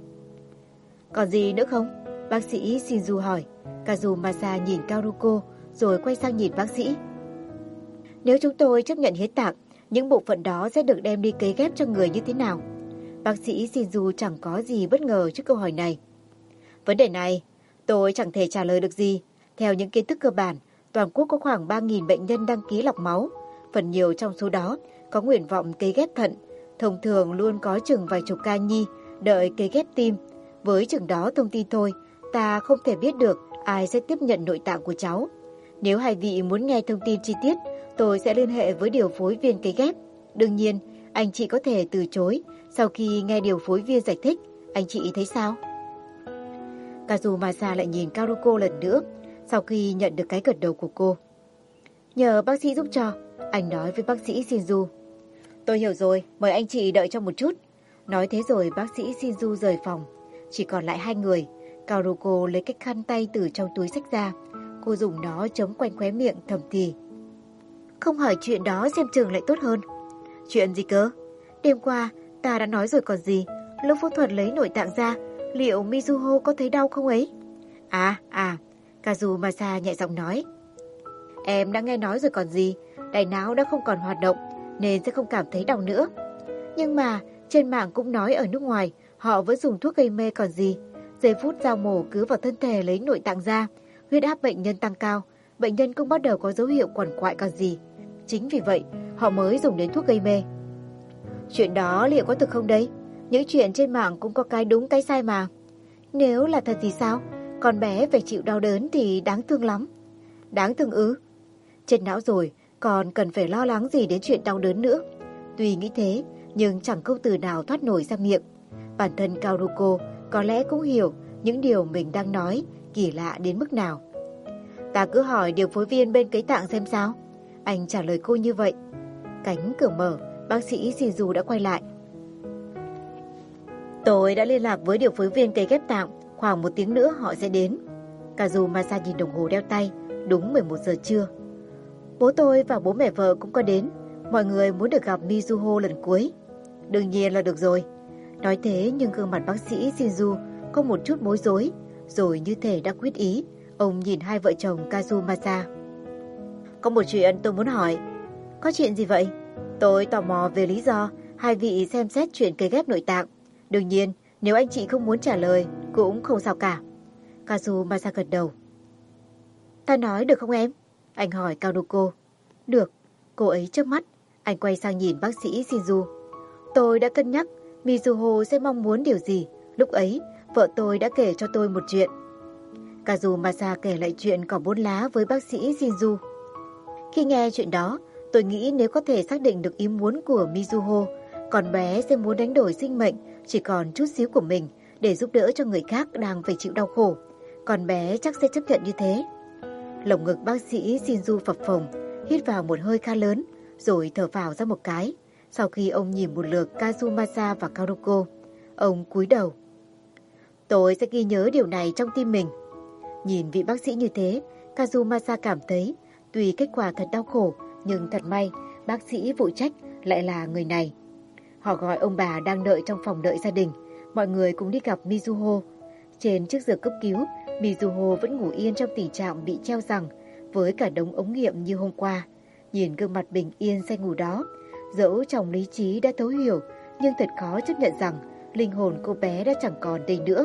Speaker 1: Còn gì nữa không? Bác sĩ Shinju hỏi. Kazumasa nhìn Kaoruko rồi quay sang nhìn bác sĩ. Nếu chúng tôi chấp nhận hiến tạng, những bộ phận đó sẽ được đem đi cấy ghép cho người như thế nào? Bác sĩ Shinju chẳng có gì bất ngờ trước câu hỏi này. Vấn đề này, tôi chẳng thể trả lời được gì. Theo những kiến thức cơ bản, toàn quốc có khoảng 3.000 bệnh nhân đăng ký lọc máu. Phần nhiều trong số đó có nguyện vọng cấy ghép thận. Thông thường luôn có chừng vài chục ca nhi đợi cấy ghép tim. Với chừng đó thông tin thôi, ta không thể biết được ai sẽ tiếp nhận nội tạng của cháu. Nếu hai vị muốn nghe thông tin chi tiết, tôi sẽ liên hệ với điều phối viên cấy ghép. Đương nhiên, anh chị có thể từ chối sau khi nghe điều phối viên giải thích. Anh chị thấy sao? Kazumasa lại nhìn Karuko lần nữa, sau khi nhận được cái gật đầu của cô. Nhờ bác sĩ giúp cho, anh nói với bác sĩ Shinju. Tôi hiểu rồi, mời anh chị đợi cho một chút. Nói thế rồi bác sĩ Shinju rời phòng. Chỉ còn lại hai người. Karuko lấy cái khăn tay từ trong túi xách ra. Cô dùng nó chống quanh khóe miệng thầm thì. Không hỏi chuyện đó xem chừng lại tốt hơn. Chuyện gì cơ? Đêm qua, ta đã nói rồi còn gì. Lúc phẫu thuật lấy nội tạng ra, liệu Mizuho có thấy đau không ấy? Kazumasa nhẹ giọng nói. Em đã nghe nói rồi còn gì. Đại não đã không còn hoạt động, nên sẽ không cảm thấy đau nữa. Nhưng mà, trên mạng cũng nói ở nước ngoài, họ vẫn dùng thuốc gây mê còn gì. Giây phút dao mổ cứ vào thân thể lấy nội tạng ra, huyết áp bệnh nhân tăng cao, bệnh nhân cũng bắt đầu có dấu hiệu quằn quại còn gì. Chính vì vậy, họ mới dùng đến thuốc gây mê. Chuyện đó liệu có thực không đấy? Những chuyện trên mạng cũng có cái đúng cái sai mà. Nếu là thật thì sao? Con bé phải chịu đau đớn thì đáng thương lắm. Đáng thương ư? Chết não rồi, còn cần phải lo lắng gì đến chuyện đau đớn nữa. Tuy nghĩ thế, nhưng chẳng câu từ nào thoát nổi ra miệng. Bản thân Karuko có lẽ cũng hiểu những điều mình đang nói kỳ lạ đến mức nào. Ta cứ hỏi điều phối viên bên cấy tạng xem sao. Anh trả lời cô như vậy. Cánh cửa mở, bác sĩ Shinju đã quay lại. Tôi đã liên lạc với điều phối viên cấy ghép tạng, khoảng 1 tiếng nữa họ sẽ đến. Kazumasa nhìn đồng hồ đeo tay, đúng 11 giờ trưa. Bố tôi và bố mẹ vợ cũng có đến. Mọi người muốn được gặp Mizuho lần cuối. Đương nhiên là được rồi. Nói thế nhưng gương mặt bác sĩ Shinju có một chút bối rối, rồi như thể đã quyết ý. Ông nhìn hai vợ chồng Kazumasa. Có một chuyện tôi muốn hỏi. Có chuyện gì vậy? Tôi tò mò về lý do hai vị xem xét chuyện cấy ghép nội tạng. Đương nhiên, nếu anh chị không muốn trả lời, cũng không sao cả. Kazumasa gật đầu. Ta nói được không em? Anh hỏi Karuko. Được, cô ấy chớp mắt. Anh quay sang nhìn bác sĩ Shinju. Tôi đã cân nhắc Mizuho sẽ mong muốn điều gì. Lúc ấy, vợ tôi đã kể cho tôi một chuyện. Kazumasa kể lại chuyện cỏ 4 lá với bác sĩ Shinju. Khi nghe chuyện đó, tôi nghĩ nếu có thể xác định được ý muốn của Mizuho, con bé sẽ muốn đánh đổi sinh mệnh chỉ còn chút xíu của mình để giúp đỡ cho người khác đang phải chịu đau khổ. Con bé chắc sẽ chấp nhận như thế. Lồng ngực bác sĩ Shinju phập phồng, hít vào một hơi khá lớn, rồi thở phào ra một cái. Sau khi ông nhìn một lượt Kazumasa và Karuko, ông cúi đầu. Tôi sẽ ghi nhớ điều này trong tim mình. Nhìn vị bác sĩ như thế, Kazumasa cảm thấy tuy kết quả thật đau khổ, nhưng thật may bác sĩ phụ trách lại là người này. Họ gọi ông bà đang đợi trong phòng đợi gia đình. Mọi người cùng đi gặp Mizuho. Trên chiếc giường cấp cứu, Mizuho vẫn ngủ yên trong tình trạng bị treo giằng với cả đống ống nghiệm như hôm qua. Nhìn gương mặt bình yên say ngủ đó, dẫu trong lý trí đã thấu hiểu, nhưng thật khó chấp nhận rằng linh hồn cô bé đã chẳng còn đây nữa.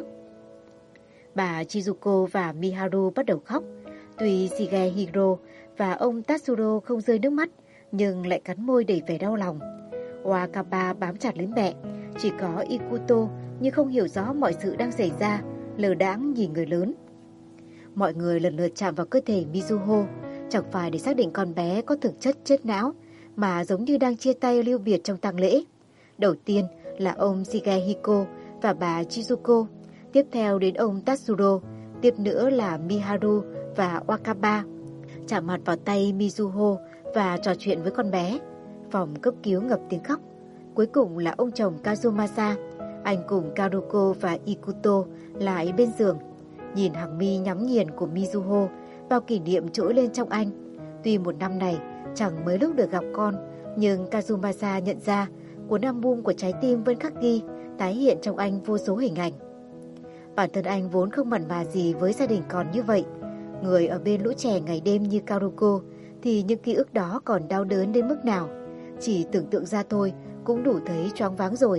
Speaker 1: Bà Chizuko và Miharu bắt đầu khóc. Tuy Shigehiro và ông Tatsuro không rơi nước mắt, nhưng lại cắn môi đầy vẻ đau lòng. Wakaba bám chặt lấy mẹ, chỉ có Ikuto như không hiểu rõ mọi sự đang xảy ra, lờ đãng nhìn người lớn. Mọi người lần lượt chạm vào cơ thể Mizuho, chẳng phải để xác định con bé có thực chất chết não, mà giống như đang chia tay lưu biệt trong tang lễ. Đầu tiên là ông Shigehiko và bà Chizuko, tiếp theo đến ông Tatsuro, tiếp nữa là Miharu và Wakaba. Chạm mặt vào tay Mizuho và trò chuyện với con bé. Phòng cấp cứu ngập tiếng khóc. Cuối cùng là ông chồng Kazumasa. Anh cùng Karuko và Ikuto lại bên giường. Nhìn hàng mi nhắm nghiền của Mizuho, bao kỷ niệm trỗi lên trong anh. Tuy một năm này chẳng mấy lúc được gặp con, nhưng Kazumasa nhận ra cuốn album của trái tim vẫn khắc ghi, tái hiện trong anh vô số hình ảnh. Bản thân anh vốn không mặn mà gì với gia đình con như vậy. Người ở bên lũ trẻ ngày đêm như Karuko thì những ký ức đó còn đau đớn đến mức nào. Chỉ tưởng tượng ra thôi cũng đủ thấy choáng váng rồi.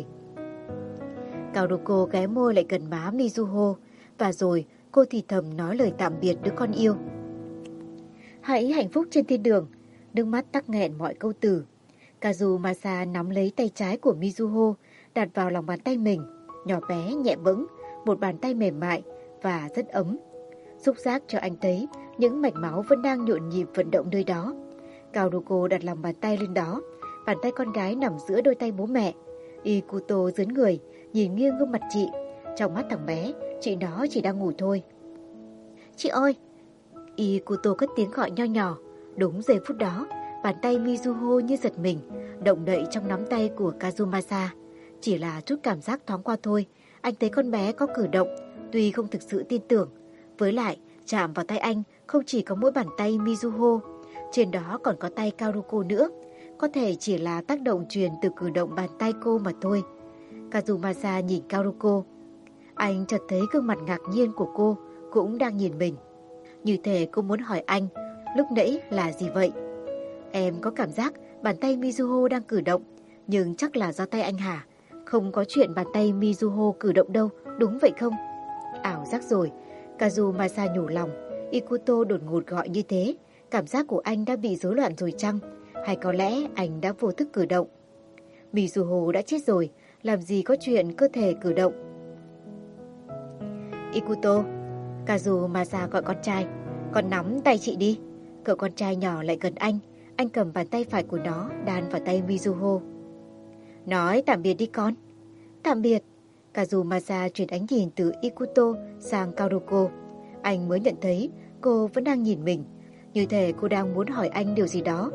Speaker 1: Karuko ghé môi lại gần má Mizuho, và rồi cô thì thầm nói lời tạm biệt đứa con yêu. Hãy hạnh phúc trên thiên đường. Nước mắt tắc nghẹn mọi câu từ. Kazumasa nắm lấy tay trái của Mizuho, đặt vào lòng bàn tay mình. Nhỏ bé nhẹ bẫng, một bàn tay mềm mại và rất ấm. Xúc giác cho anh thấy những mạch máu vẫn đang nhộn nhịp vận động nơi đó. Karuko đặt lòng bàn tay lên đó. Bàn tay con gái nằm giữa đôi tay bố mẹ. Ikuto dướn người, nhìn nghiêng gương mặt chị. Trong mắt thằng bé chị nó chỉ đang ngủ thôi. Chị ơi! Ikuto cất tiếng gọi nho nhỏ. Đúng giây phút đó, bàn tay Mizuho như giật mình, động đậy trong nắm tay của Kazumasa. Chỉ là chút cảm giác thoáng qua thôi, anh thấy con bé có cử động, tuy không thực sự tin tưởng. Với lại, chạm vào tay anh không chỉ có mỗi bàn tay Mizuho, trên đó còn có tay Karuko nữa. Có thể chỉ là tác động truyền từ cử động bàn tay cô mà thôi. Kazumasa nhìn Karuko. Anh chợt thấy gương mặt ngạc nhiên của cô cũng đang nhìn mình. Như thể cô muốn hỏi anh, lúc nãy là gì vậy? Em có cảm giác bàn tay Mizuho đang cử động, nhưng chắc là do tay anh hả? Không có chuyện bàn tay Mizuho cử động đâu, đúng vậy không? Ảo giác rồi, Kazumasa nhủ lòng. Ikuto đột ngột gọi như thế, cảm giác của anh đã bị rối loạn rồi chăng? Hay có lẽ anh đã vô thức cử động? Mizuho đã chết rồi, làm gì có chuyện cơ thể cử động? Ikuto, Kazumasa gọi con trai, con nắm tay chị đi. Cậu con trai nhỏ lại gần anh cầm bàn tay phải của nó đan vào tay Mizuho. Nói tạm biệt đi con. Tạm biệt. Kazumasa chuyển ánh nhìn từ Ikuto sang Karuko. Anh mới nhận thấy cô vẫn đang nhìn mình, như thể cô đang muốn hỏi anh điều gì đó.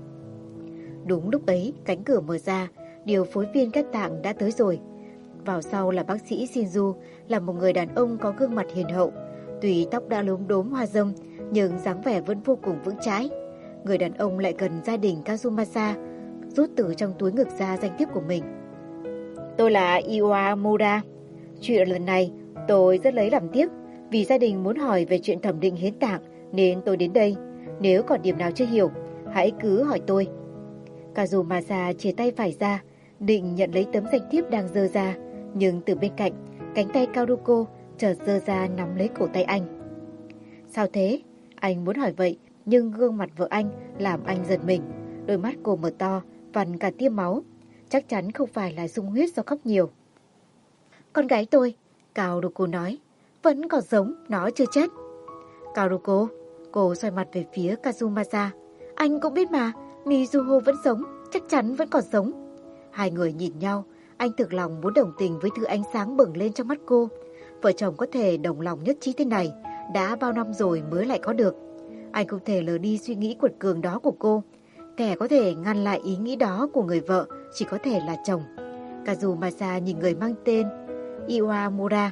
Speaker 1: Đúng lúc ấy, cánh cửa mở ra, điều phối viên ghép tạng đã tới rồi. Vào sau là bác sĩ Shinju, là một người đàn ông có gương mặt hiền hậu. Tuy tóc đã lốm đốm hoa râm, nhưng dáng vẻ vẫn vô cùng vững chãi. Người đàn ông lại gần gia đình Kazumasa, rút từ trong túi ngực ra danh thiếp của mình. Tôi là Iwamura. Chuyện lần này tôi rất lấy làm tiếc, vì gia đình muốn hỏi về chuyện thẩm định hiến tạng nên tôi đến đây. Nếu còn điểm nào chưa hiểu, hãy cứ hỏi tôi. Kazumasa chia tay phải ra, định nhận lấy tấm danh thiếp đang giơ ra, nhưng từ bên cạnh, cánh tay Karuko chợt giơ ra nắm lấy cổ tay anh. Sao thế? Anh muốn hỏi vậy, nhưng gương mặt vợ anh làm anh giật mình. Đôi mắt cô mở to, vằn cả tia máu. Chắc chắn không phải là sung huyết do khóc nhiều. Con gái tôi, Karuko nói, vẫn còn sống, nó chưa chết. Karuko, cô xoay mặt về phía Kazumasa. Anh cũng biết mà, Mizuho vẫn sống, chắc chắn vẫn còn sống. Hai người nhìn nhau, anh thực lòng muốn đồng tình với thứ ánh sáng bừng lên trong mắt cô. Vợ chồng có thể đồng lòng nhất trí thế này, đã bao năm rồi mới lại có được. Anh không thể lờ đi suy nghĩ quật cường đó của cô. Kẻ có thể ngăn lại ý nghĩ đó của người vợ chỉ có thể là chồng. Kazumasa nhìn người mang tên Iwamura.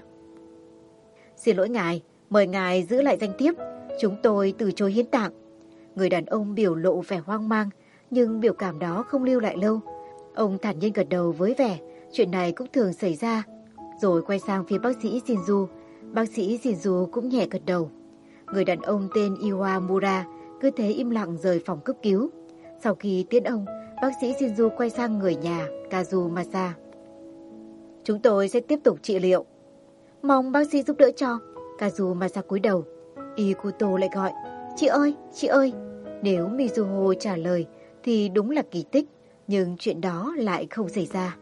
Speaker 1: Xin lỗi ngài, mời ngài giữ lại danh thiếp. Chúng tôi từ chối hiến tạng. Người đàn ông biểu lộ vẻ hoang mang, nhưng biểu cảm đó không lưu lại lâu. Ông thản nhiên gật đầu với vẻ chuyện này cũng thường xảy ra, rồi quay sang phía bác sĩ Shinju. Bác sĩ Shinju cũng nhẹ gật đầu. Người đàn ông tên Iwamura cứ thế im lặng rời phòng cấp cứu. Sau khi tiễn ông, bác sĩ Shinju quay sang người nhà Kazumasa. Chúng tôi sẽ tiếp tục trị liệu. Mong bác sĩ giúp đỡ cho. Kazumasa cúi đầu. Ikuto lại gọi, chị ơi. Nếu Mizuho trả lời thì đúng là kỳ tích, nhưng chuyện đó lại không xảy ra.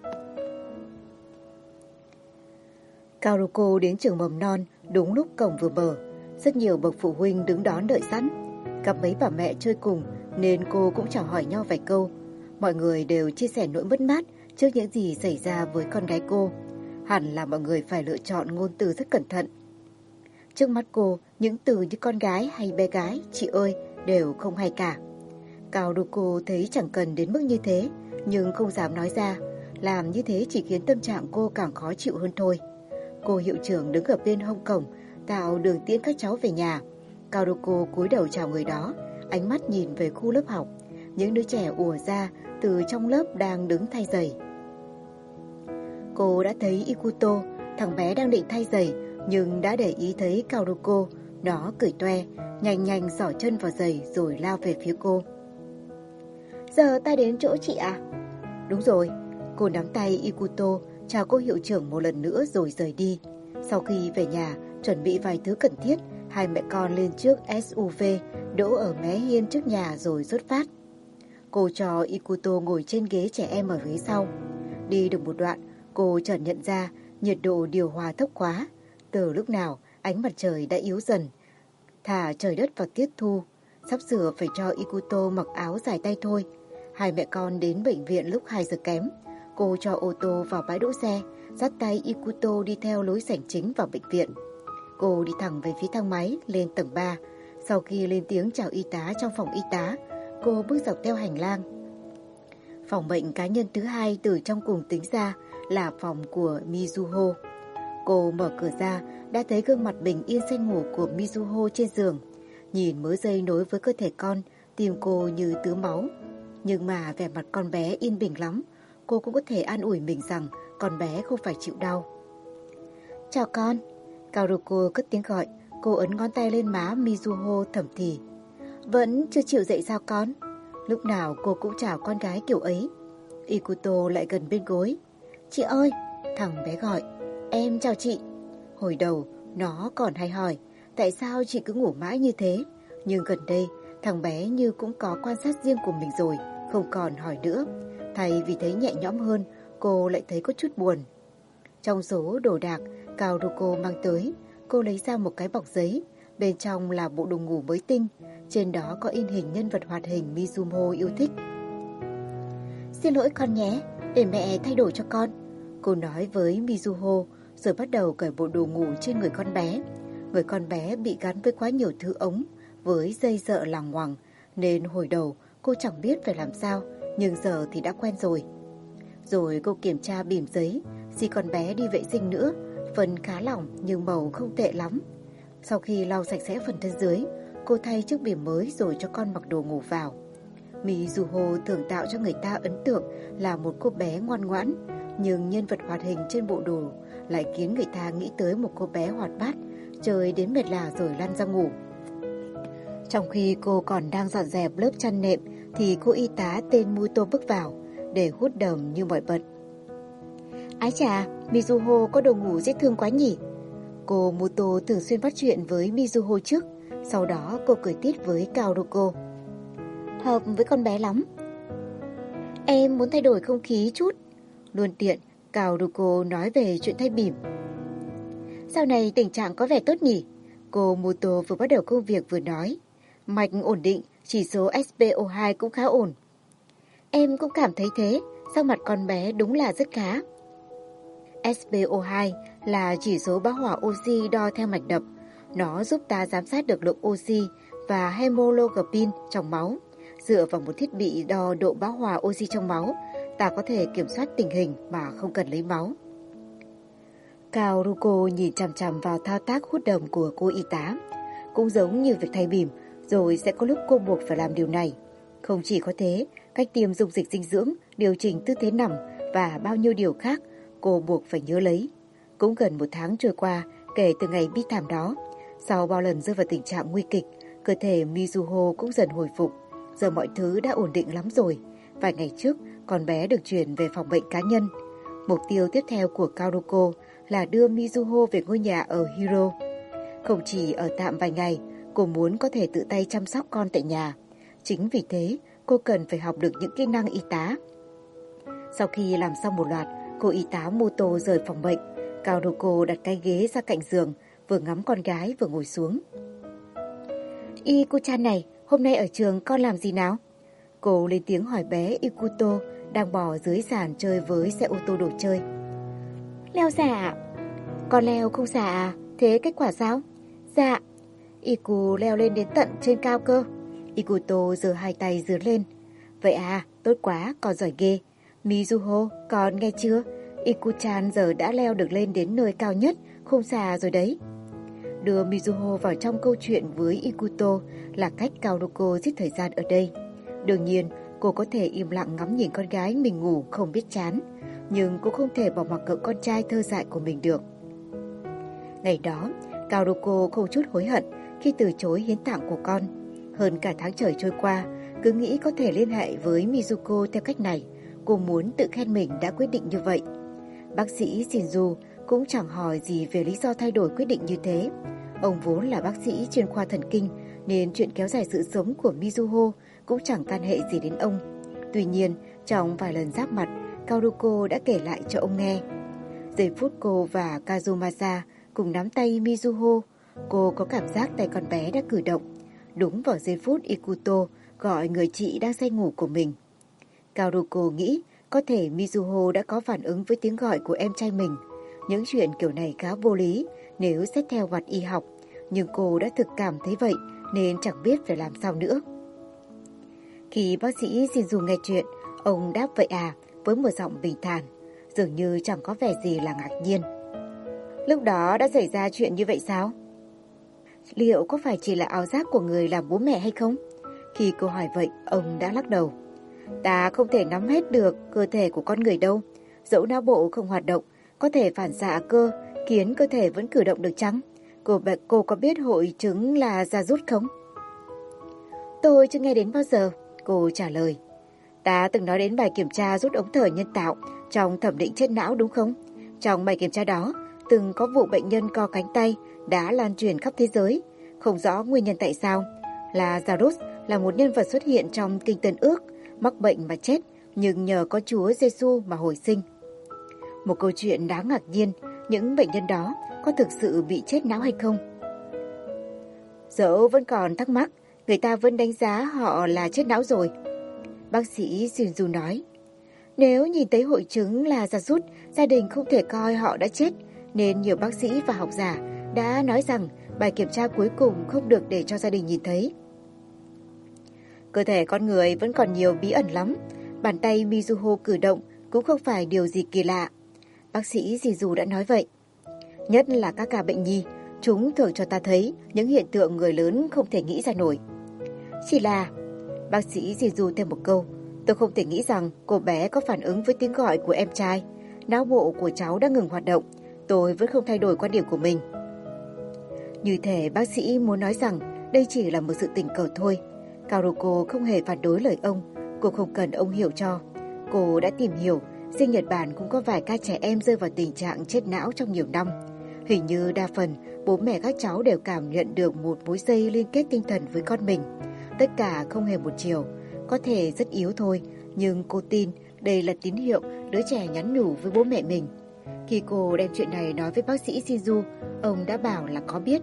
Speaker 1: Karuko đến trường mầm non đúng lúc cổng vừa mở. Rất nhiều bậc phụ huynh đứng đón đợi sẵn. Gặp mấy bà mẹ chơi cùng nên cô cũng chào hỏi nhau vài câu. Mọi người đều chia sẻ nỗi mất mát trước những gì xảy ra với con gái cô. Hẳn là mọi người phải lựa chọn ngôn từ rất cẩn thận. Trước mắt cô, những từ như con gái hay bé gái, chị ơi, đều không hay cả. Karuko thấy chẳng cần đến mức như thế, nhưng không dám nói ra. Làm như thế chỉ khiến tâm trạng cô càng khó chịu hơn thôi. Cô hiệu trưởng đứng ở bên hông cổng, tạo đường tiễn các cháu về nhà. Karuko cúi đầu chào người đó, ánh mắt nhìn về khu lớp học. Những đứa trẻ ùa ra từ trong lớp đang đứng thay giày. Cô đã thấy Ikuto, thằng bé đang định thay giày, nhưng đã để ý thấy Karuko. Nó cười toe, nhanh xỏ chân vào giày rồi lao về phía cô. Giờ ta đến chỗ chị à? Đúng rồi. Cô nắm tay Ikuto, chào cô hiệu trưởng một lần nữa rồi rời đi. Sau khi về nhà, chuẩn bị vài thứ cần thiết, hai mẹ con lên trước SUV, đỗ ở mé hiên trước nhà rồi xuất phát. Cô cho Ikuto ngồi trên ghế trẻ em ở phía sau. Đi được một đoạn, cô chợt nhận ra nhiệt độ điều hòa thấp quá. Từ lúc nào, ánh mặt trời đã yếu dần, thả trời đất vào tiết thu. Sắp sửa phải cho Ikuto mặc áo dài tay thôi. Hai mẹ con đến bệnh viện lúc 2 giờ kém. Cô cho ô tô vào bãi đỗ xe, dắt tay Ikuto đi theo lối sảnh chính vào bệnh viện. Cô đi thẳng về phía thang máy lên tầng 3. Sau khi lên tiếng chào y tá trong phòng y tá, cô bước dọc theo hành lang. Phòng bệnh cá nhân thứ hai từ trong cùng tính ra là phòng của Mizuho. Cô mở cửa ra, đã thấy gương mặt bình yên say ngủ của Mizuho trên giường. Nhìn mớ dây nối với cơ thể con, tim cô như tứa máu. Nhưng mà vẻ mặt con bé yên bình lắm. Cô cũng có thể an ủi mình rằng con bé không phải chịu đau. Chào con. Kaoruko cất tiếng gọi. Cô ấn ngón tay lên má Mizuho thầm thì. Vẫn chưa chịu dậy sao con? Lúc nào cô cũng chào con gái kiểu ấy. Ikuto lại gần bên gối. Chị ơi, thằng bé gọi. Em chào chị. Hồi đầu nó còn hay hỏi tại sao chị cứ ngủ mãi như thế. Nhưng gần đây thằng bé như cũng có quan sát riêng của mình rồi, không còn hỏi nữa. Thay vì thấy nhẹ nhõm hơn, cô lại thấy có chút buồn. Trong số đồ đạc Kaoruko mang tới, cô lấy ra một cái bọc giấy. Bên trong là bộ đồ ngủ mới tinh. Trên đó có in hình nhân vật hoạt hình Mizuho yêu thích. Xin lỗi con nhé, để mẹ thay đổi cho con. Cô nói với Mizuho rồi bắt đầu cởi bộ đồ ngủ trên người con bé. Người con bé bị gắn với quá nhiều thứ ống với dây dợ lằng ngoằng, nên hồi đầu cô chẳng biết phải làm sao, nhưng giờ thì đã quen rồi. Rồi cô kiểm tra bìm giấy, xin con bé đi vệ sinh nữa, phần khá lỏng nhưng màu không tệ lắm. Sau khi lau sạch sẽ phần thân dưới, cô thay chiếc bìm mới rồi cho con mặc đồ ngủ vào. Mizuho thường tạo cho người ta ấn tượng là một cô bé ngoan ngoãn, nhưng nhân vật hoạt hình trên bộ đồ lại khiến người ta nghĩ tới một cô bé hoạt bát, chơi đến mệt lả rồi lăn ra ngủ. Trong khi cô còn đang dọn dẹp lớp chăn nệm thì cô y tá tên Muto bước vào để hút đờm như mọi bận. Ái chà, Mizuho có đồ ngủ dễ thương quá nhỉ. Cô Muto thường xuyên bắt chuyện với Mizuho trước, sau đó cô cười tít với Kaoruko. Hợp với con bé lắm. Em muốn thay đổi không khí chút. Luôn tiện, Kaoruko nói về chuyện thay bỉm. Sau này tình trạng có vẻ tốt nhỉ. Cô Muto vừa bắt đầu công việc vừa nói. Mạch ổn định, chỉ số SpO2 cũng khá ổn. Em cũng cảm thấy thế, sắc mặt con bé đúng là rất khá. SpO2 là chỉ số bão hòa oxy đo theo mạch đập. Nó giúp ta giám sát được lượng oxy và hemoglobin trong máu. Dựa vào một thiết bị đo độ bão hòa oxy trong máu, ta có thể kiểm soát tình hình mà không cần lấy máu. Kaoruko nhìn chằm chằm vào thao tác hút đờm của cô y tá. Cũng giống như việc thay bỉm, rồi sẽ có lúc cô buộc phải làm điều này. Không chỉ có thế, cách tiêm dung dịch dinh dưỡng, điều chỉnh tư thế nằm và bao nhiêu điều khác cô buộc phải nhớ lấy. Cũng gần 1 tháng trôi qua kể từ ngày bi thảm đó. Sau bao lần rơi vào tình trạng nguy kịch, cơ thể Mizuho cũng dần hồi phục. Giờ mọi thứ đã ổn định lắm rồi. Vài ngày trước, con bé được chuyển về phòng bệnh cá nhân. Mục tiêu tiếp theo của Kaoruko là đưa Mizuho về ngôi nhà ở Hiro. Không chỉ ở tạm vài ngày, cô muốn có thể tự tay chăm sóc con tại nhà. Chính vì thế, cô cần phải học được những kỹ năng y tá. Sau khi làm xong một loạt, cô y tá Muto rời phòng bệnh. Kaoruko đặt cái ghế ra cạnh giường, vừa ngắm con gái vừa ngồi xuống. Ikuchan này, hôm nay ở trường con làm gì nào? Cô lên tiếng hỏi bé Ikuto đang bò dưới sàn chơi với xe ô tô đồ chơi. Leo xà ạ. Con leo không xà à? Thế kết quả sao? Dạ. Iku leo lên đến tận trên cao cơ. Ikuto giơ hai tay giơ lên. Vậy à, tốt quá, con giỏi ghê. Mizuho, con nghe chưa? Ikuchan giờ đã leo được lên đến nơi cao nhất, không xà rồi đấy. Đưa Mizuho vào trong câu chuyện với Ikuto là cách Kaoruko giết thời gian ở đây. Đương nhiên, cô có thể im lặng ngắm nhìn con gái mình ngủ không biết chán, nhưng cô không thể bỏ mặc cậu con trai thơ dại của mình được. Ngày đó, Kaoruko không chút hối hận khi từ chối hiến tạng của con. Hơn cả tháng trời trôi qua, cứ nghĩ có thể liên hệ với Mizuko theo cách này, cô muốn tự khen mình đã quyết định như vậy. Bác sĩ Shinju cũng chẳng hỏi gì về lý do thay đổi quyết định như thế. Ông vốn là bác sĩ chuyên khoa thần kinh, nên chuyện kéo dài sự sống của Mizuho cũng chẳng can hệ gì đến ông. Tuy nhiên, trong vài lần giáp mặt, Kaoruko đã kể lại cho ông nghe. Giây phút cô và Kazumasa cùng nắm tay Mizuho, cô có cảm giác tay con bé đã cử động. Đúng vào giây phút Ikuto gọi người chị đang say ngủ của mình. Kaoruko nghĩ Có thể Mizuho đã có phản ứng với tiếng gọi của em trai mình. Những chuyện kiểu này khá vô lý nếu xét theo mặt y học, nhưng cô đã thực cảm thấy vậy nên chẳng biết phải làm sao nữa. Khi bác sĩ Shinju nghe chuyện, ông đáp vậy à với một giọng bình thản, dường như chẳng có vẻ gì là ngạc nhiên. Lúc đó đã xảy ra chuyện như vậy sao? Liệu có phải chỉ là ảo giác của người làm bố mẹ hay không? Khi cô hỏi vậy, ông đã lắc đầu. Ta không thể nắm hết được cơ thể của con người đâu. Dẫu não bộ không hoạt động, có thể phản xạ cơ, khiến cơ thể vẫn cử động được chăng? Cô có biết hội chứng là da rút không? Tôi chưa nghe đến bao giờ, cô trả lời. Ta từng nói đến bài kiểm tra rút ống thở nhân tạo trong thẩm định chết não đúng không? Trong bài kiểm tra đó, từng có vụ bệnh nhân co cánh tay đã lan truyền khắp thế giới. Không rõ nguyên nhân tại sao. Lazarus là một nhân vật xuất hiện trong Kinh Tân Ước, mắc bệnh mà chết, nhưng nhờ có Chúa Giêsu mà hồi sinh. Một câu chuyện đáng ngạc nhiên, những bệnh nhân đó có thực sự bị chết não hay không? Dẫu vẫn còn thắc mắc, người ta vẫn đánh giá họ là chết não rồi. Bác sĩ Shinju nói, nếu nhìn thấy hội chứng là da rút, gia đình không thể coi họ đã chết, nên nhiều bác sĩ và học giả đã nói rằng bài kiểm tra cuối cùng không được để cho gia đình nhìn thấy. Cơ thể con người vẫn còn nhiều bí ẩn lắm, bàn tay Mizuho cử động cũng không phải điều gì kỳ lạ. Bác sĩ Shinju đã nói vậy. Nhất là các ca bệnh nhi, chúng thường cho ta thấy những hiện tượng người lớn không thể nghĩ ra nổi. Chỉ là, bác sĩ Shinju thêm một câu, tôi không thể nghĩ rằng cô bé có phản ứng với tiếng gọi của em trai. Não bộ của cháu đã ngừng hoạt động, tôi vẫn không thay đổi quan điểm của mình. Như thể bác sĩ muốn nói rằng đây chỉ là một sự tình cờ thôi. Karoko không hề phản đối lời ông, cô không cần ông hiểu cho. Cô đã tìm hiểu, riêng Nhật Bản cũng có vài ca trẻ em rơi vào tình trạng chết não trong nhiều năm. Hình như đa phần, bố mẹ các cháu đều cảm nhận được một mối dây liên kết tinh thần với con mình. Tất cả không hề một chiều, có thể rất yếu thôi, nhưng cô tin đây là tín hiệu đứa trẻ nhắn nhủ với bố mẹ mình. Khi cô đem chuyện này nói với bác sĩ Shinju, ông đã bảo là có biết.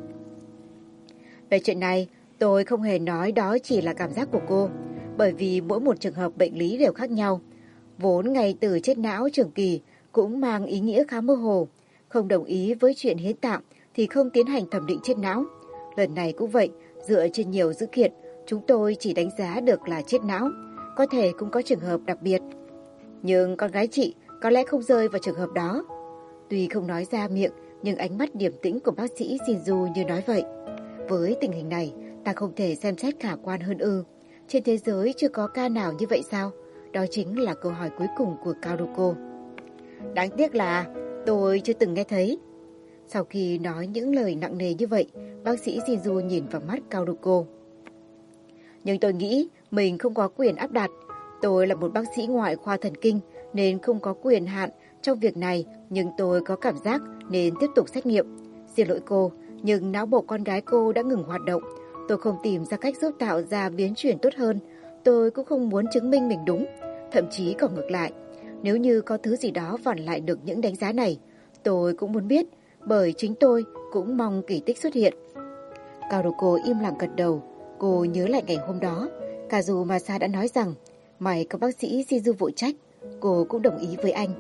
Speaker 1: Về chuyện này, tôi không hề nói đó chỉ là cảm giác của cô, bởi vì mỗi một trường hợp bệnh lý đều khác nhau. Vốn ngay từ chết não trường kỳ cũng mang ý nghĩa khá mơ hồ. Không đồng ý với chuyện hiến tạng thì không tiến hành thẩm định chết não. Lần này cũng vậy, dựa trên nhiều dữ kiện, chúng tôi chỉ đánh giá được là chết não. Có thể cũng có trường hợp đặc biệt. Nhưng con gái chị có lẽ không rơi vào trường hợp đó. Tuy không nói ra miệng, nhưng ánh mắt điềm tĩnh của bác sĩ Shinju như nói vậy. Với tình hình này, ta không thể xem xét khả quan hơn ư. Trên thế giới chưa có ca nào như vậy sao? Đó chính là câu hỏi cuối cùng của Karoko. Đáng tiếc là tôi chưa từng nghe thấy. Sau khi nói những lời nặng nề như vậy, bác sĩ Shinju nhìn vào mắt Karoko. Nhưng tôi nghĩ mình không có quyền áp đặt. Tôi là một bác sĩ ngoại khoa thần kinh nên không có quyền hạn trong việc này, nhưng tôi có cảm giác nên tiếp tục xét nghiệm. Xin lỗi cô, nhưng não bộ con gái cô đã ngừng hoạt động. Tôi không tìm ra cách giúp tạo ra biến chuyển tốt hơn. Tôi cũng không muốn chứng minh mình đúng. Thậm chí còn ngược lại. Nếu như có thứ gì đó phản lại được những đánh giá này, tôi cũng muốn biết, bởi chính tôi cũng mong kỳ tích xuất hiện. Karoko im lặng gật đầu. Cô nhớ lại ngày hôm đó, Kazumasa đã nói rằng mày có bác sĩ Shizu phụ trách. Cô cũng đồng ý với anh.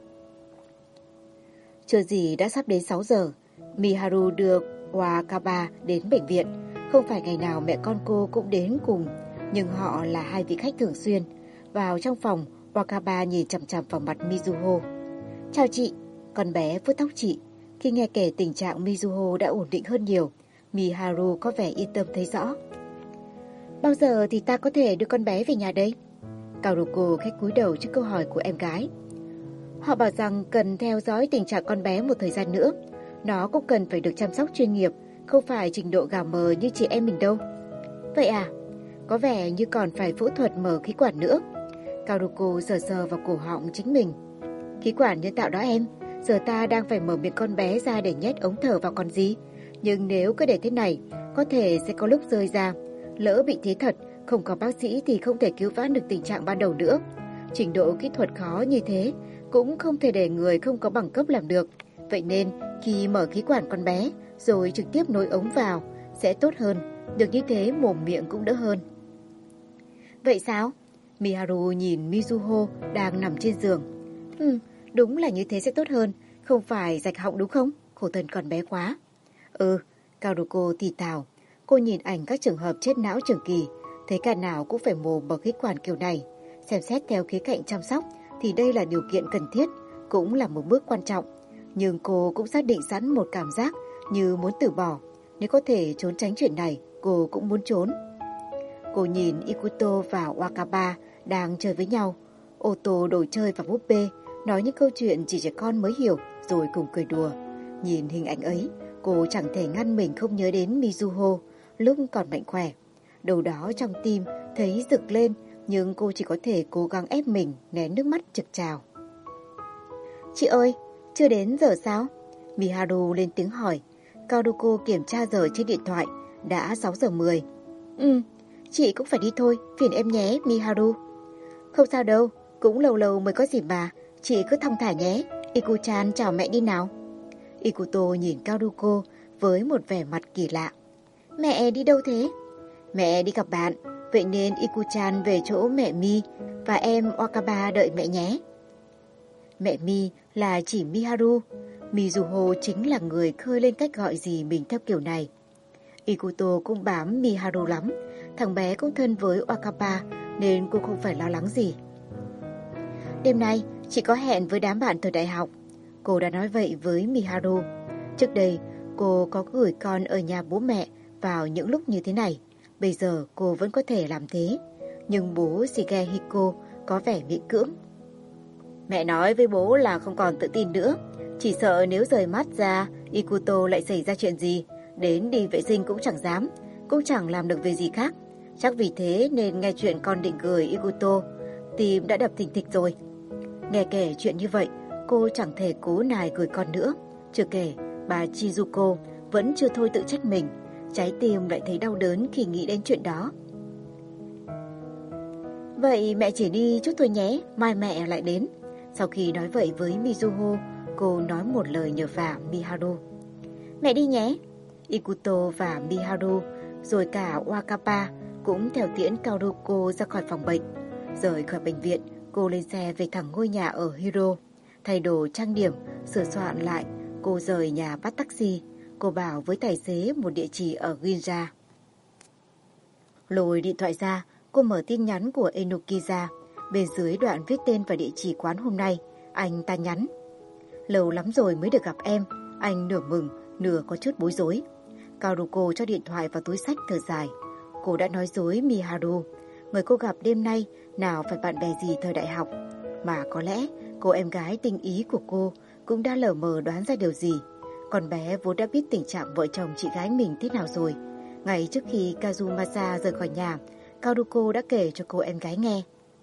Speaker 1: Chưa gì đã sắp đến 6 giờ. Miharu đưa Wakaba đến bệnh viện. Không phải ngày nào mẹ con cô cũng đến cùng, nhưng họ là hai vị khách thường xuyên. Vào trong phòng, Wakaba nhìn chằm chằm vào mặt Mizuho. Chào chị, con bé vuốt tóc chị. Khi nghe kể tình trạng Mizuho đã ổn định hơn nhiều, Miharu có vẻ yên tâm thấy rõ. Bao giờ thì ta có thể đưa con bé về nhà đây? Karoko khách cúi đầu trước câu hỏi của em gái. Họ bảo rằng cần theo dõi tình trạng con bé một thời gian nữa. Nó cũng cần phải được chăm sóc chuyên nghiệp, không phải trình độ gà mờ như chị em mình đâu. Vậy à? Có vẻ như còn phải phẫu thuật mở khí quản nữa. Karoko sờ sờ vào cổ họng chính mình. Khí quản nhân tạo đó em, giờ ta đang phải mở miệng con bé ra để nhét ống thở vào còn gì. Nhưng nếu cứ để thế này, có thể sẽ có lúc rơi ra. Lỡ bị thế thật, không có bác sĩ thì không thể cứu vãn được tình trạng ban đầu nữa. Trình độ kỹ thuật khó như thế, cũng không thể để người không có bằng cấp làm được. Vậy nên, khi mở khí quản con bé, rồi trực tiếp nối ống vào, sẽ tốt hơn. Được như thế mồm miệng cũng đỡ hơn. Vậy sao? Miharu nhìn Mizuho đang nằm trên giường. Đúng là như thế sẽ tốt hơn, không phải rạch họng đúng không? Khổ thân còn bé quá. Karuko thì thào. Cô nhìn ảnh các trường hợp chết não trường kỳ, thấy cả nào cũng phải mổ bằng khí quản kiểu này. Xem xét theo khía cạnh chăm sóc thì đây là điều kiện cần thiết, cũng là một bước quan trọng. Nhưng cô cũng xác định sẵn một cảm giác như muốn từ bỏ. Nếu có thể trốn tránh chuyện này, cô cũng muốn trốn. Cô nhìn Ikuto và Wakaba đang chơi với nhau. Ô tô, đồ chơi và búp bê, nói những câu chuyện chỉ trẻ con mới hiểu rồi cùng cười đùa. Nhìn hình ảnh ấy, cô chẳng thể ngăn mình không nhớ đến Mizuho lúc còn mạnh khỏe. Đầu đó trong tim thấy rực lên, nhưng cô chỉ có thể cố gắng ép mình nén nước mắt trực trào. Chị ơi, chưa đến giờ sao? Miharu lên tiếng hỏi. Karuko kiểm tra giờ trên điện thoại, đã 6 giờ 10. Chị cũng phải đi thôi, phiền em nhé Miharu. Không sao đâu, cũng lâu lâu mới có dịp mà, chị cứ thong thả nhé. Iku-chan chào mẹ đi nào. Ikuto nhìn Karuko với một vẻ mặt kỳ lạ. Mẹ đi đâu thế? Mẹ đi gặp bạn, vậy nên Iku-chan về chỗ mẹ Mi và em Wakaba đợi mẹ nhé. Mẹ Mi là chỉ Miharu. Mizuho chính là người khơi lên cách gọi gì mình theo kiểu này. Ikuto cũng bám Miharu lắm, thằng bé cũng thân với Wakaba nên cô không phải lo lắng gì. Đêm nay chị có hẹn với đám bạn thời đại học. Cô đã nói vậy với Miharu. Trước đây cô có gửi con ở nhà bố mẹ vào những lúc như thế này. Bây giờ cô vẫn có thể làm thế. Nhưng bố Shigehiko có vẻ miễn cưỡng. Mẹ nói với bố là không còn tự tin nữa. Chỉ sợ nếu rời mắt ra Ikuto lại xảy ra chuyện gì. Đến đi vệ sinh cũng chẳng dám, cũng chẳng làm được việc gì khác. Chắc vì thế nên nghe chuyện con định gửi Ikuto, tim đã đập thình thịch rồi. Nghe kể chuyện như vậy, cô chẳng thể cố nài gửi con nữa. Chưa kể, bà Chizuko vẫn chưa thôi tự trách mình. Trái tim lại thấy đau đớn khi nghĩ đến chuyện đó. Vậy mẹ chỉ đi chút thôi nhé, mai mẹ lại đến. Sau khi nói vậy với Mizuho, cô nói một lời nhờ vả Miharu. Mẹ đi nhé. Ikuto và Miharu, rồi cả Wakaba cũng theo tiễn Karuko ra khỏi phòng bệnh. Rời khỏi bệnh viện, cô lên xe về thẳng ngôi nhà ở Hiro. Thay đồ trang điểm, sửa soạn lại, cô rời nhà bắt taxi. Cô bảo với tài xế một địa chỉ ở Ginza. Lôi điện thoại ra, cô mở tin nhắn của Enoki ra. Bên dưới đoạn viết tên và địa chỉ quán hôm nay, anh ta nhắn. Lâu lắm rồi mới được gặp em. Anh nửa mừng, nửa có chút bối rối. Karuko cho điện thoại vào túi xách thở dài. Cô đã nói dối Miharu. Người cô gặp đêm nay nào phải bạn bè gì thời đại học. Mà có lẽ cô em gái tinh ý của cô cũng đã lờ mờ đoán ra điều gì. Con bé vốn đã biết tình trạng vợ chồng chị gái mình thế nào rồi. Ngày trước khi Kazumasa rời khỏi nhà, Karuko đã kể cho cô em gái nghe.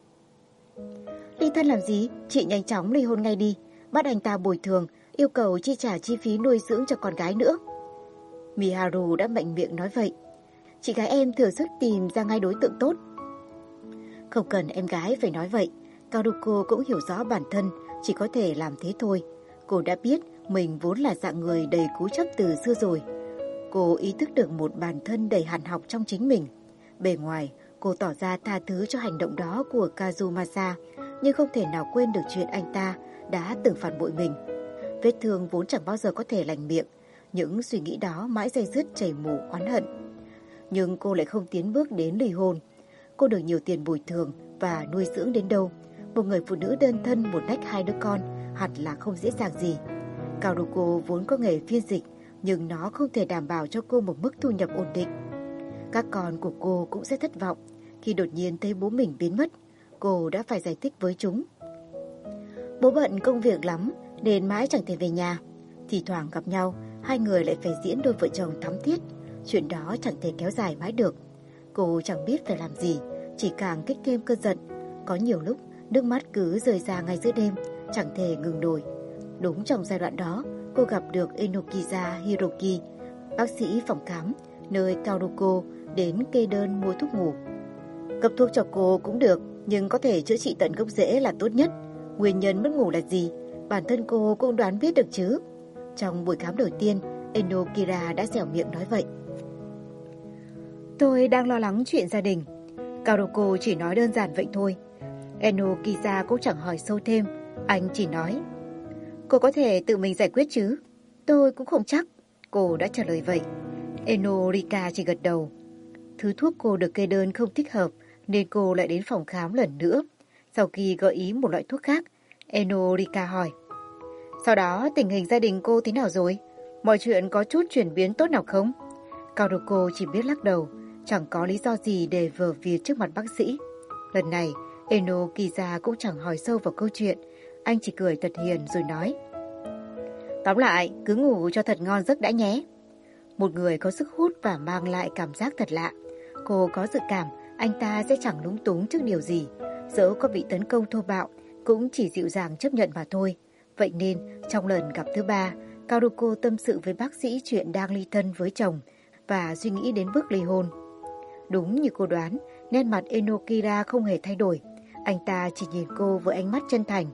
Speaker 1: Ly thân làm gì? Chị nhanh chóng ly hôn ngay đi. Bắt anh ta bồi thường, yêu cầu chi trả chi phí nuôi dưỡng cho con gái nữa. Miharu đã mạnh miệng nói vậy. Chị gái em thừa sức tìm ra ngay đối tượng tốt. Không cần em gái phải nói vậy. Karuko cũng hiểu rõ bản thân chỉ có thể làm thế thôi. Cô đã biết mình vốn là dạng người đầy cố chấp từ xưa rồi. Cô ý thức được một bản thân đầy hằn học trong chính mình. Bề ngoài, cô tỏ ra tha thứ cho hành động đó của Kazumasa, nhưng không thể nào quên được chuyện anh ta đã từng phản bội mình. Vết thương vốn chẳng bao giờ có thể lành miệng. Những suy nghĩ đó mãi day dứt chảy mù oán hận. Nhưng cô lại không tiến bước đến ly hôn. Cô được nhiều tiền bồi thường và nuôi dưỡng đến đâu. Một người phụ nữ đơn thân một nách 2 đứa con hẳn là không dễ dàng gì. Karuko vốn có nghề phiên dịch, nhưng nó không thể đảm bảo cho cô một mức thu nhập ổn định. Các con của cô cũng sẽ thất vọng khi đột nhiên thấy bố mình biến mất. Cô đã phải giải thích với chúng. Bố bận công việc lắm nên mãi chẳng thể về nhà. Thì thoảng gặp nhau, hai người lại phải diễn đôi vợ chồng thắm thiết. Chuyện đó chẳng thể kéo dài mãi được. Cô chẳng biết phải làm gì, chỉ càng kích thêm cơn giận. Có nhiều lúc nước mắt cứ rơi ra ngay giữa đêm, chẳng thể ngừng nổi. Đúng trong giai đoạn đó, cô gặp được Enokiza Hiroki, bác sĩ phòng khám, nơi Karuko đến kê đơn mua thuốc ngủ. Cấp thuốc cho cô cũng được, nhưng có thể chữa trị tận gốc rễ là tốt nhất. Nguyên nhân mất ngủ là gì? Bản thân cô cũng đoán biết được chứ. Trong buổi khám đầu tiên, Enokira đã dẻo miệng nói vậy. Tôi đang lo lắng chuyện gia đình. Karuko chỉ nói đơn giản vậy thôi. Enokiza cũng chẳng hỏi sâu thêm. Anh chỉ nói, cô có thể tự mình giải quyết chứ? Tôi cũng không chắc. Cô đã trả lời vậy. Enorika chỉ gật đầu. Thứ thuốc cô được kê đơn không thích hợp nên cô lại đến phòng khám lần nữa. Sau khi gợi ý một loại thuốc khác, Enorika hỏi, sau đó tình hình gia đình cô thế nào rồi? Mọi chuyện có chút chuyển biến tốt nào không? Karuko chỉ biết lắc đầu, chẳng có lý do gì để vờ việc trước mặt bác sĩ. Lần này, Enokiza cũng chẳng hỏi sâu vào câu chuyện, anh chỉ cười thật hiền rồi nói, tóm lại, cứ ngủ cho thật ngon giấc đã nhé. Một người có sức hút và mang lại cảm giác thật lạ. Cô có dự cảm anh ta sẽ chẳng lúng túng trước điều gì, dẫu có bị tấn công thô bạo cũng chỉ dịu dàng chấp nhận mà thôi. Vậy nên trong lần gặp thứ ba, Karuko tâm sự với bác sĩ chuyện đang ly thân với chồng và suy nghĩ đến bước ly hôn. Đúng như cô đoán, nét mặt Enokira không hề thay đổi. Anh ta chỉ nhìn cô với ánh mắt chân thành.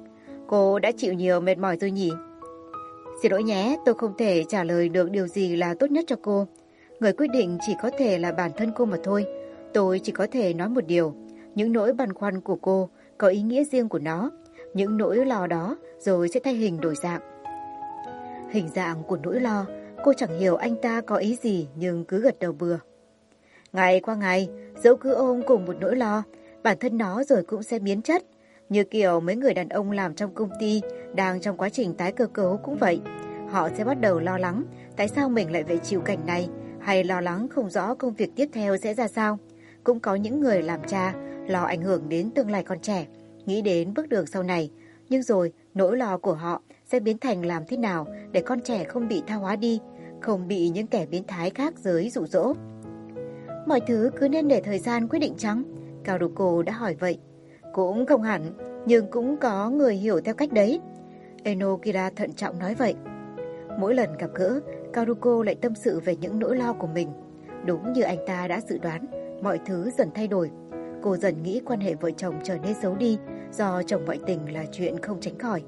Speaker 1: Cô đã chịu nhiều mệt mỏi rồi nhỉ? Xin lỗi nhé, tôi không thể trả lời được điều gì là tốt nhất cho cô. Người quyết định chỉ có thể là bản thân cô mà thôi. Tôi chỉ có thể nói một điều. Những nỗi băn khoăn của cô có ý nghĩa riêng của nó. Những nỗi lo đó rồi sẽ thay hình đổi dạng. Hình dạng của nỗi lo, cô chẳng hiểu anh ta có ý gì nhưng cứ gật đầu bừa. Ngày qua ngày, dẫu cứ ôm cùng một nỗi lo, bản thân nó rồi cũng sẽ biến chất. Như kiểu mấy người đàn ông làm trong công ty đang trong quá trình tái cơ cấu cũng vậy. Họ sẽ bắt đầu lo lắng tại sao mình lại phải chịu cảnh này, hay lo lắng không rõ công việc tiếp theo sẽ ra sao. Cũng có những người làm cha lo ảnh hưởng đến tương lai con trẻ, nghĩ đến bước đường sau này. Nhưng rồi nỗi lo của họ sẽ biến thành làm thế nào để con trẻ không bị tha hóa đi, không bị những kẻ biến thái khác giới dụ dỗ. Mọi thứ cứ nên để thời gian quyết định chăng? Karuko đã hỏi vậy. Cũng không hẳn, nhưng cũng có người hiểu theo cách đấy. Enokira thận trọng nói vậy. Mỗi lần gặp gỡ, Karuko lại tâm sự về những nỗi lo của mình. Đúng như anh ta đã dự đoán, mọi thứ dần thay đổi. Cô dần nghĩ quan hệ vợ chồng trở nên xấu đi do chồng ngoại tình là chuyện không tránh khỏi.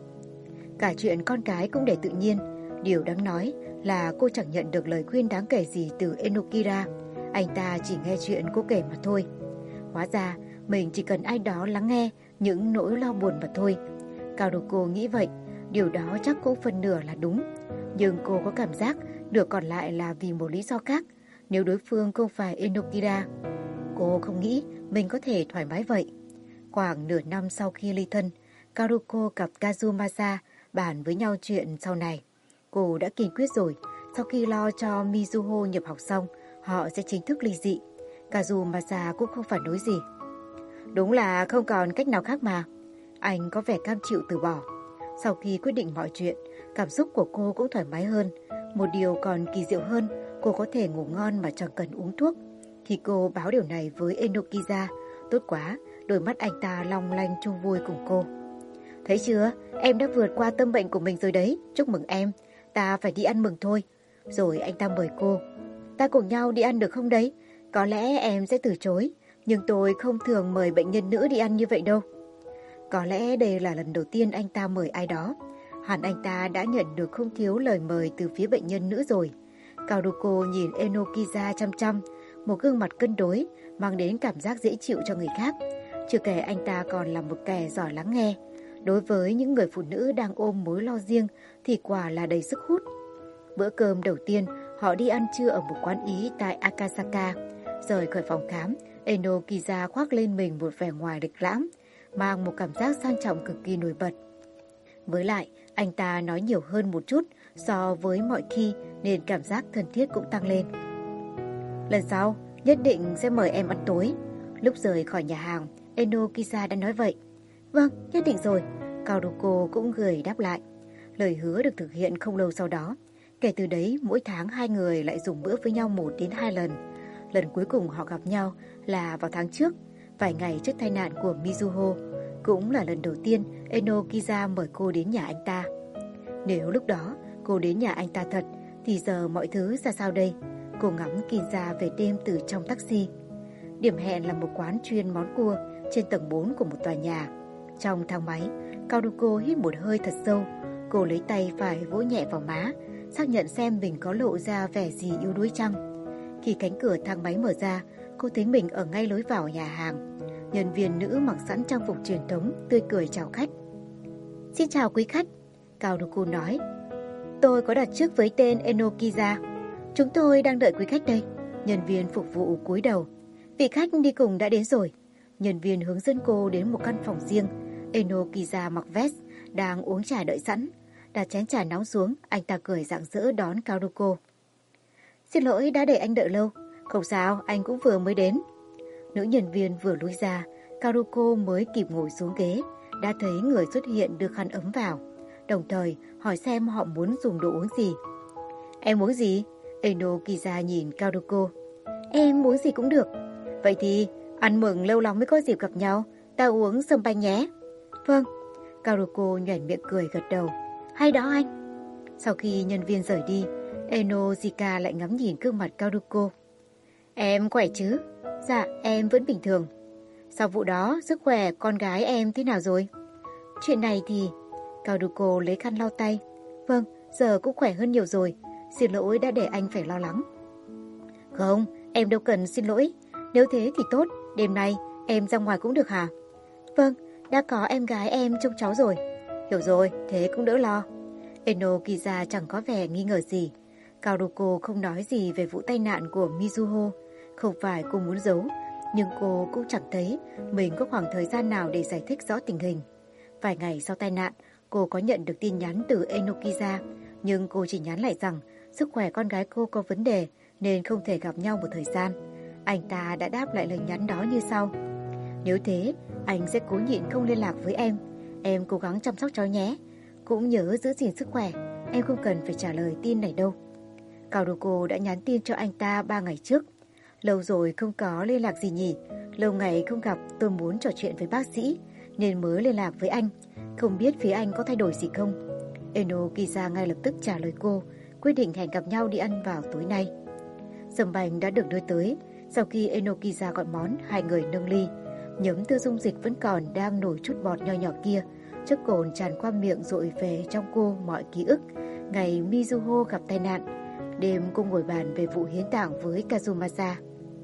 Speaker 1: Cả chuyện con cái cũng để tự nhiên. Điều đáng nói là cô chẳng nhận được lời khuyên đáng kể gì từ Enokira. Anh ta chỉ nghe chuyện cô kể mà thôi. Hóa ra mình chỉ cần ai đó lắng nghe những nỗi lo buồn mà thôi. Karuko nghĩ vậy. Điều đó chắc cũng phần nửa là đúng. Nhưng cô có cảm giác được còn lại là vì một lý do khác. Nếu đối phương không phải Enokira, cô không nghĩ mình có thể thoải mái vậy. Khoảng nửa năm sau khi ly thân, Karuko gặp Kazumasa bàn với nhau chuyện sau này. Cô đã kiên quyết rồi, sau khi lo cho Mizuho nhập học xong, họ sẽ chính thức ly dị. Kazumasa cũng không phản đối gì. Đúng là không còn cách nào khác mà. Anh có vẻ cam chịu từ bỏ. Sau khi quyết định mọi chuyện, cảm xúc của cô cũng thoải mái hơn. Một điều còn kỳ diệu hơn, cô có thể ngủ ngon mà chẳng cần uống thuốc. Khi cô báo điều này với Enokiza, tốt quá, đôi mắt anh ta long lanh chung vui cùng cô. Thấy chưa, em đã vượt qua tâm bệnh của mình rồi đấy, chúc mừng em, ta phải đi ăn mừng thôi. Rồi anh ta mời cô, ta cùng nhau đi ăn được không đấy? Có lẽ em sẽ từ chối, nhưng tôi không thường mời bệnh nhân nữ đi ăn như vậy đâu. Có lẽ đây là lần đầu tiên anh ta mời ai đó. Hẳn anh ta đã nhận được không thiếu lời mời từ phía bệnh nhân nữ rồi. Karuko nhìn Enokiza chăm chăm, một gương mặt cân đối, mang đến cảm giác dễ chịu cho người khác. Chưa kể anh ta còn là một kẻ giỏi lắng nghe. Đối với những người phụ nữ đang ôm mối lo riêng thì quả là đầy sức hút. Bữa cơm đầu tiên, họ đi ăn trưa ở một quán Ý tại Akasaka. Rời khỏi phòng khám, Enokiza khoác lên mình một vẻ ngoài lịch lãm, mang một cảm giác sang trọng cực kỳ nổi bật. Với lại, anh ta nói nhiều hơn một chút so với mọi khi nên cảm giác thân thiết cũng tăng lên. Lần sau, nhất định sẽ mời em ăn tối. Lúc rời khỏi nhà hàng, Enokiza đã nói vậy. Vâng, nhất định rồi. Karuko cũng gửi đáp lại. Lời hứa được thực hiện không lâu sau đó. Kể từ đấy, mỗi tháng hai người lại dùng bữa với nhau 1 đến 2 lần. Lần cuối cùng họ gặp nhau là vào tháng trước, vài ngày trước tai nạn của Mizuho. Cũng là lần đầu tiên Enokiza mời cô đến nhà anh ta. Nếu lúc đó cô đến nhà anh ta thật, thì giờ mọi thứ ra sao đây? Cô ngắm Kinza về đêm từ trong taxi. Điểm hẹn là một quán chuyên món cua trên tầng 4 của một tòa nhà. Trong thang máy, Karuko hít một hơi thật sâu. Cô lấy tay phải vỗ nhẹ vào má, xác nhận xem mình có lộ ra vẻ gì yếu đuối chăng. Khi cánh cửa thang máy mở ra, cô thấy mình ở ngay lối vào nhà hàng. Nhân viên nữ mặc sẵn trang phục truyền thống tươi cười chào khách. Xin chào quý khách, Kaoruko nói. Tôi có đặt trước với tên Enokiza. Chúng tôi đang đợi quý khách đây. Nhân viên phục vụ cúi đầu. Vị khách đi cùng đã đến rồi. Nhân viên hướng dẫn cô đến một căn phòng riêng. Enokiza mặc vest, đang uống trà đợi sẵn. Đặt chén trà nóng xuống, anh ta cười rạng rỡ đón Kaoruko. Xin lỗi đã để anh đợi lâu. Không sao, anh cũng vừa mới đến. Nữ nhân viên vừa lui ra, Kaoruko mới kịp ngồi xuống ghế, đã thấy người xuất hiện đưa khăn ấm vào, đồng thời hỏi xem họ muốn dùng đồ uống gì. Em uống gì? Enokiza nhìn Kaoruko. Em uống gì cũng được. Vậy thì ăn mừng lâu lắm mới có dịp gặp nhau, ta uống sâm panh nhé. Vâng. Kaoruko nhoẻn miệng cười gật đầu. Hay đó anh. Sau khi nhân viên rời đi, Enojika lại ngắm nhìn gương mặt Kaoruko. Em khỏe chứ? Dạ, em vẫn bình thường. Sau vụ đó, sức khỏe con gái em thế nào rồi? Chuyện này thì... Kaoruko lấy khăn lau tay. Vâng, giờ cũng khỏe hơn nhiều rồi. Xin lỗi đã để anh phải lo lắng. Không, em đâu cần xin lỗi. Nếu thế thì tốt, đêm nay em ra ngoài cũng được hả? Vâng, đã có em gái em trông cháu rồi. Hiểu rồi, thế cũng đỡ lo. Enokiza chẳng có vẻ nghi ngờ gì. Kaoruko không nói gì về vụ tai nạn của Mizuho. Không phải cô muốn giấu, nhưng cô cũng chẳng thấy mình có khoảng thời gian nào để giải thích rõ tình hình. Vài ngày sau tai nạn, cô có nhận được tin nhắn từ Enokiza, nhưng cô chỉ nhắn lại rằng sức khỏe con gái cô có vấn đề nên không thể gặp nhau một thời gian. Anh ta đã đáp lại lời nhắn đó như sau. Nếu thế, anh sẽ cố nhịn không liên lạc với em. Em cố gắng chăm sóc cháu nhé. Cũng nhớ giữ gìn sức khỏe. Em không cần phải trả lời tin này đâu. Kaoruko đã nhắn tin cho anh ta 3 ngày trước. Lâu rồi không có liên lạc gì nhỉ. Lâu ngày không gặp, tôi muốn trò chuyện với bác sĩ nên mới liên lạc với anh. Không biết phía anh có thay đổi gì không? Enokiza ngay lập tức trả lời cô, quyết định hẹn gặp nhau đi ăn vào tối nay. Sâm banh đã được đưa tới. Sau khi Enokiza gọi món, hai người nâng ly. Nhấm tư dung dịch vẫn còn đang nổi chút bọt nho nhỏ kia. Chất cồn tràn qua miệng dội về trong cô mọi ký ức. Ngày Mizuho gặp tai nạn. Đêm cô ngồi bàn về vụ hiến tạng với Kazumasa.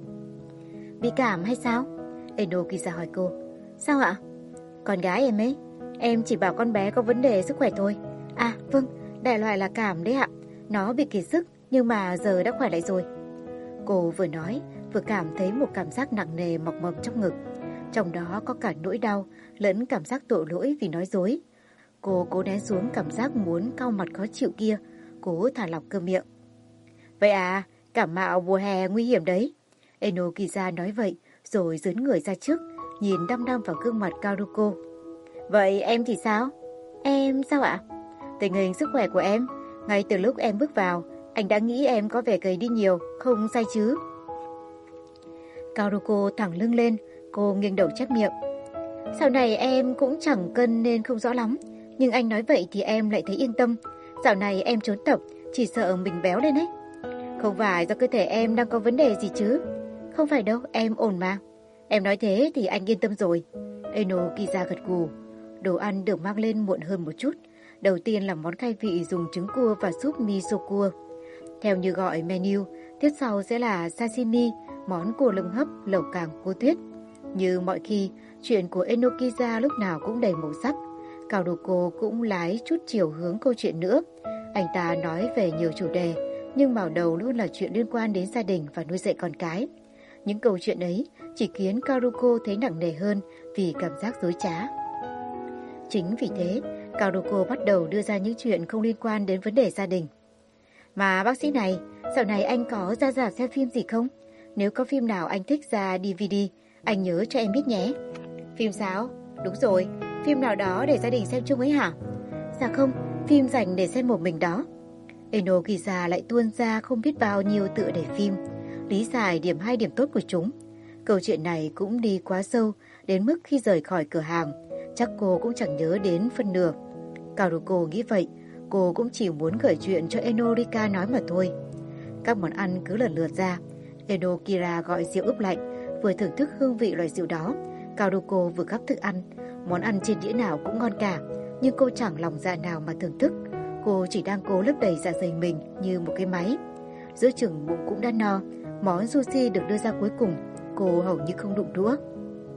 Speaker 1: Bị cảm hay sao? Enokiza hỏi cô. Sao ạ? Con gái em ấy. Em chỉ bảo con bé có vấn đề sức khỏe thôi. À vâng, đại loại là cảm đấy ạ. Nó bị kiệt sức nhưng mà giờ đã khỏe lại rồi. Cô vừa nói vừa cảm thấy một cảm giác nặng nề mọc mầm trong ngực. Trong đó có cả nỗi đau lẫn cảm giác tội lỗi vì nói dối. Cô cố nén xuống cảm giác muốn cau mặt khó chịu kia, cố thả lỏng cơ miệng. Vậy à, cảm mạo mùa hè nguy hiểm đấy. Enokiza nói vậy rồi dướn người ra trước, nhìn đăm đăm vào gương mặt Kaoruko. Vậy em thì sao? Em sao ạ? Tình hình sức khỏe của em, ngay từ lúc em bước vào, anh đã nghĩ em có vẻ gầy đi nhiều, không sai chứ? Kaoruko thẳng lưng lên, cô nghiêng đầu chép miệng. Sau này em cũng chẳng cân nên không rõ lắm, nhưng anh nói vậy thì em lại thấy yên tâm. Dạo này em trốn tập, chỉ sợ mình béo lên ấy. Không phải do cơ thể em đang có vấn đề gì chứ? Không phải đâu, em ổn mà. Em nói thế thì anh yên tâm rồi. Enokiza gật gù. Đồ ăn được mang lên muộn hơn một chút. Đầu tiên là món khai vị dùng trứng cua và súp miso cua. Theo như gọi menu, tiếp sau sẽ là sashimi, món cua lông hấp, lẩu càng cua tuyết. Như mọi khi, chuyện của Enokiza lúc nào cũng đầy màu sắc. Kaoruko cũng lái chút chiều hướng câu chuyện nữa. Anh ta nói về nhiều chủ đề, nhưng mở đầu luôn là chuyện liên quan đến gia đình và nuôi dạy con cái. Những câu chuyện ấy chỉ khiến Kaoruko thấy nặng nề hơn vì cảm giác dối trá. Chính vì thế, Kaoruko bắt đầu đưa ra những chuyện không liên quan đến vấn đề gia đình. Mà bác sĩ này, dạo này anh có ra rạp xem phim gì không? Nếu có phim nào anh thích ra DVD, anh nhớ cho em biết nhé. Phim sao? Đúng rồi, phim nào đó để gia đình xem chung ấy hả? Dạ không, phim dành để xem một mình đó. Enokiza lại tuôn ra không biết bao nhiêu tựa đề phim, lý giải điểm hay điểm tốt của chúng. Câu chuyện này cũng đi quá sâu, đến mức khi rời khỏi cửa hàng, chắc cô cũng chẳng nhớ đến phân nửa. Kaoruko nghĩ vậy, cô cũng chỉ muốn gợi chuyện cho Enorika nói mà thôi. Các món ăn cứ lần lượt ra. Enokira gọi rượu ướp lạnh, vừa thưởng thức hương vị loại rượu đó. Kaoruko vừa gắp thức ăn. Món ăn trên đĩa nào cũng ngon cả, nhưng cô chẳng lòng dạ nào mà thưởng thức. Cô chỉ đang cố lấp đầy dạ dày mình như một cái máy. Giữa chừng bụng cũng đã no. Món sushi được đưa ra cuối cùng, cô hầu như không đụng đũa.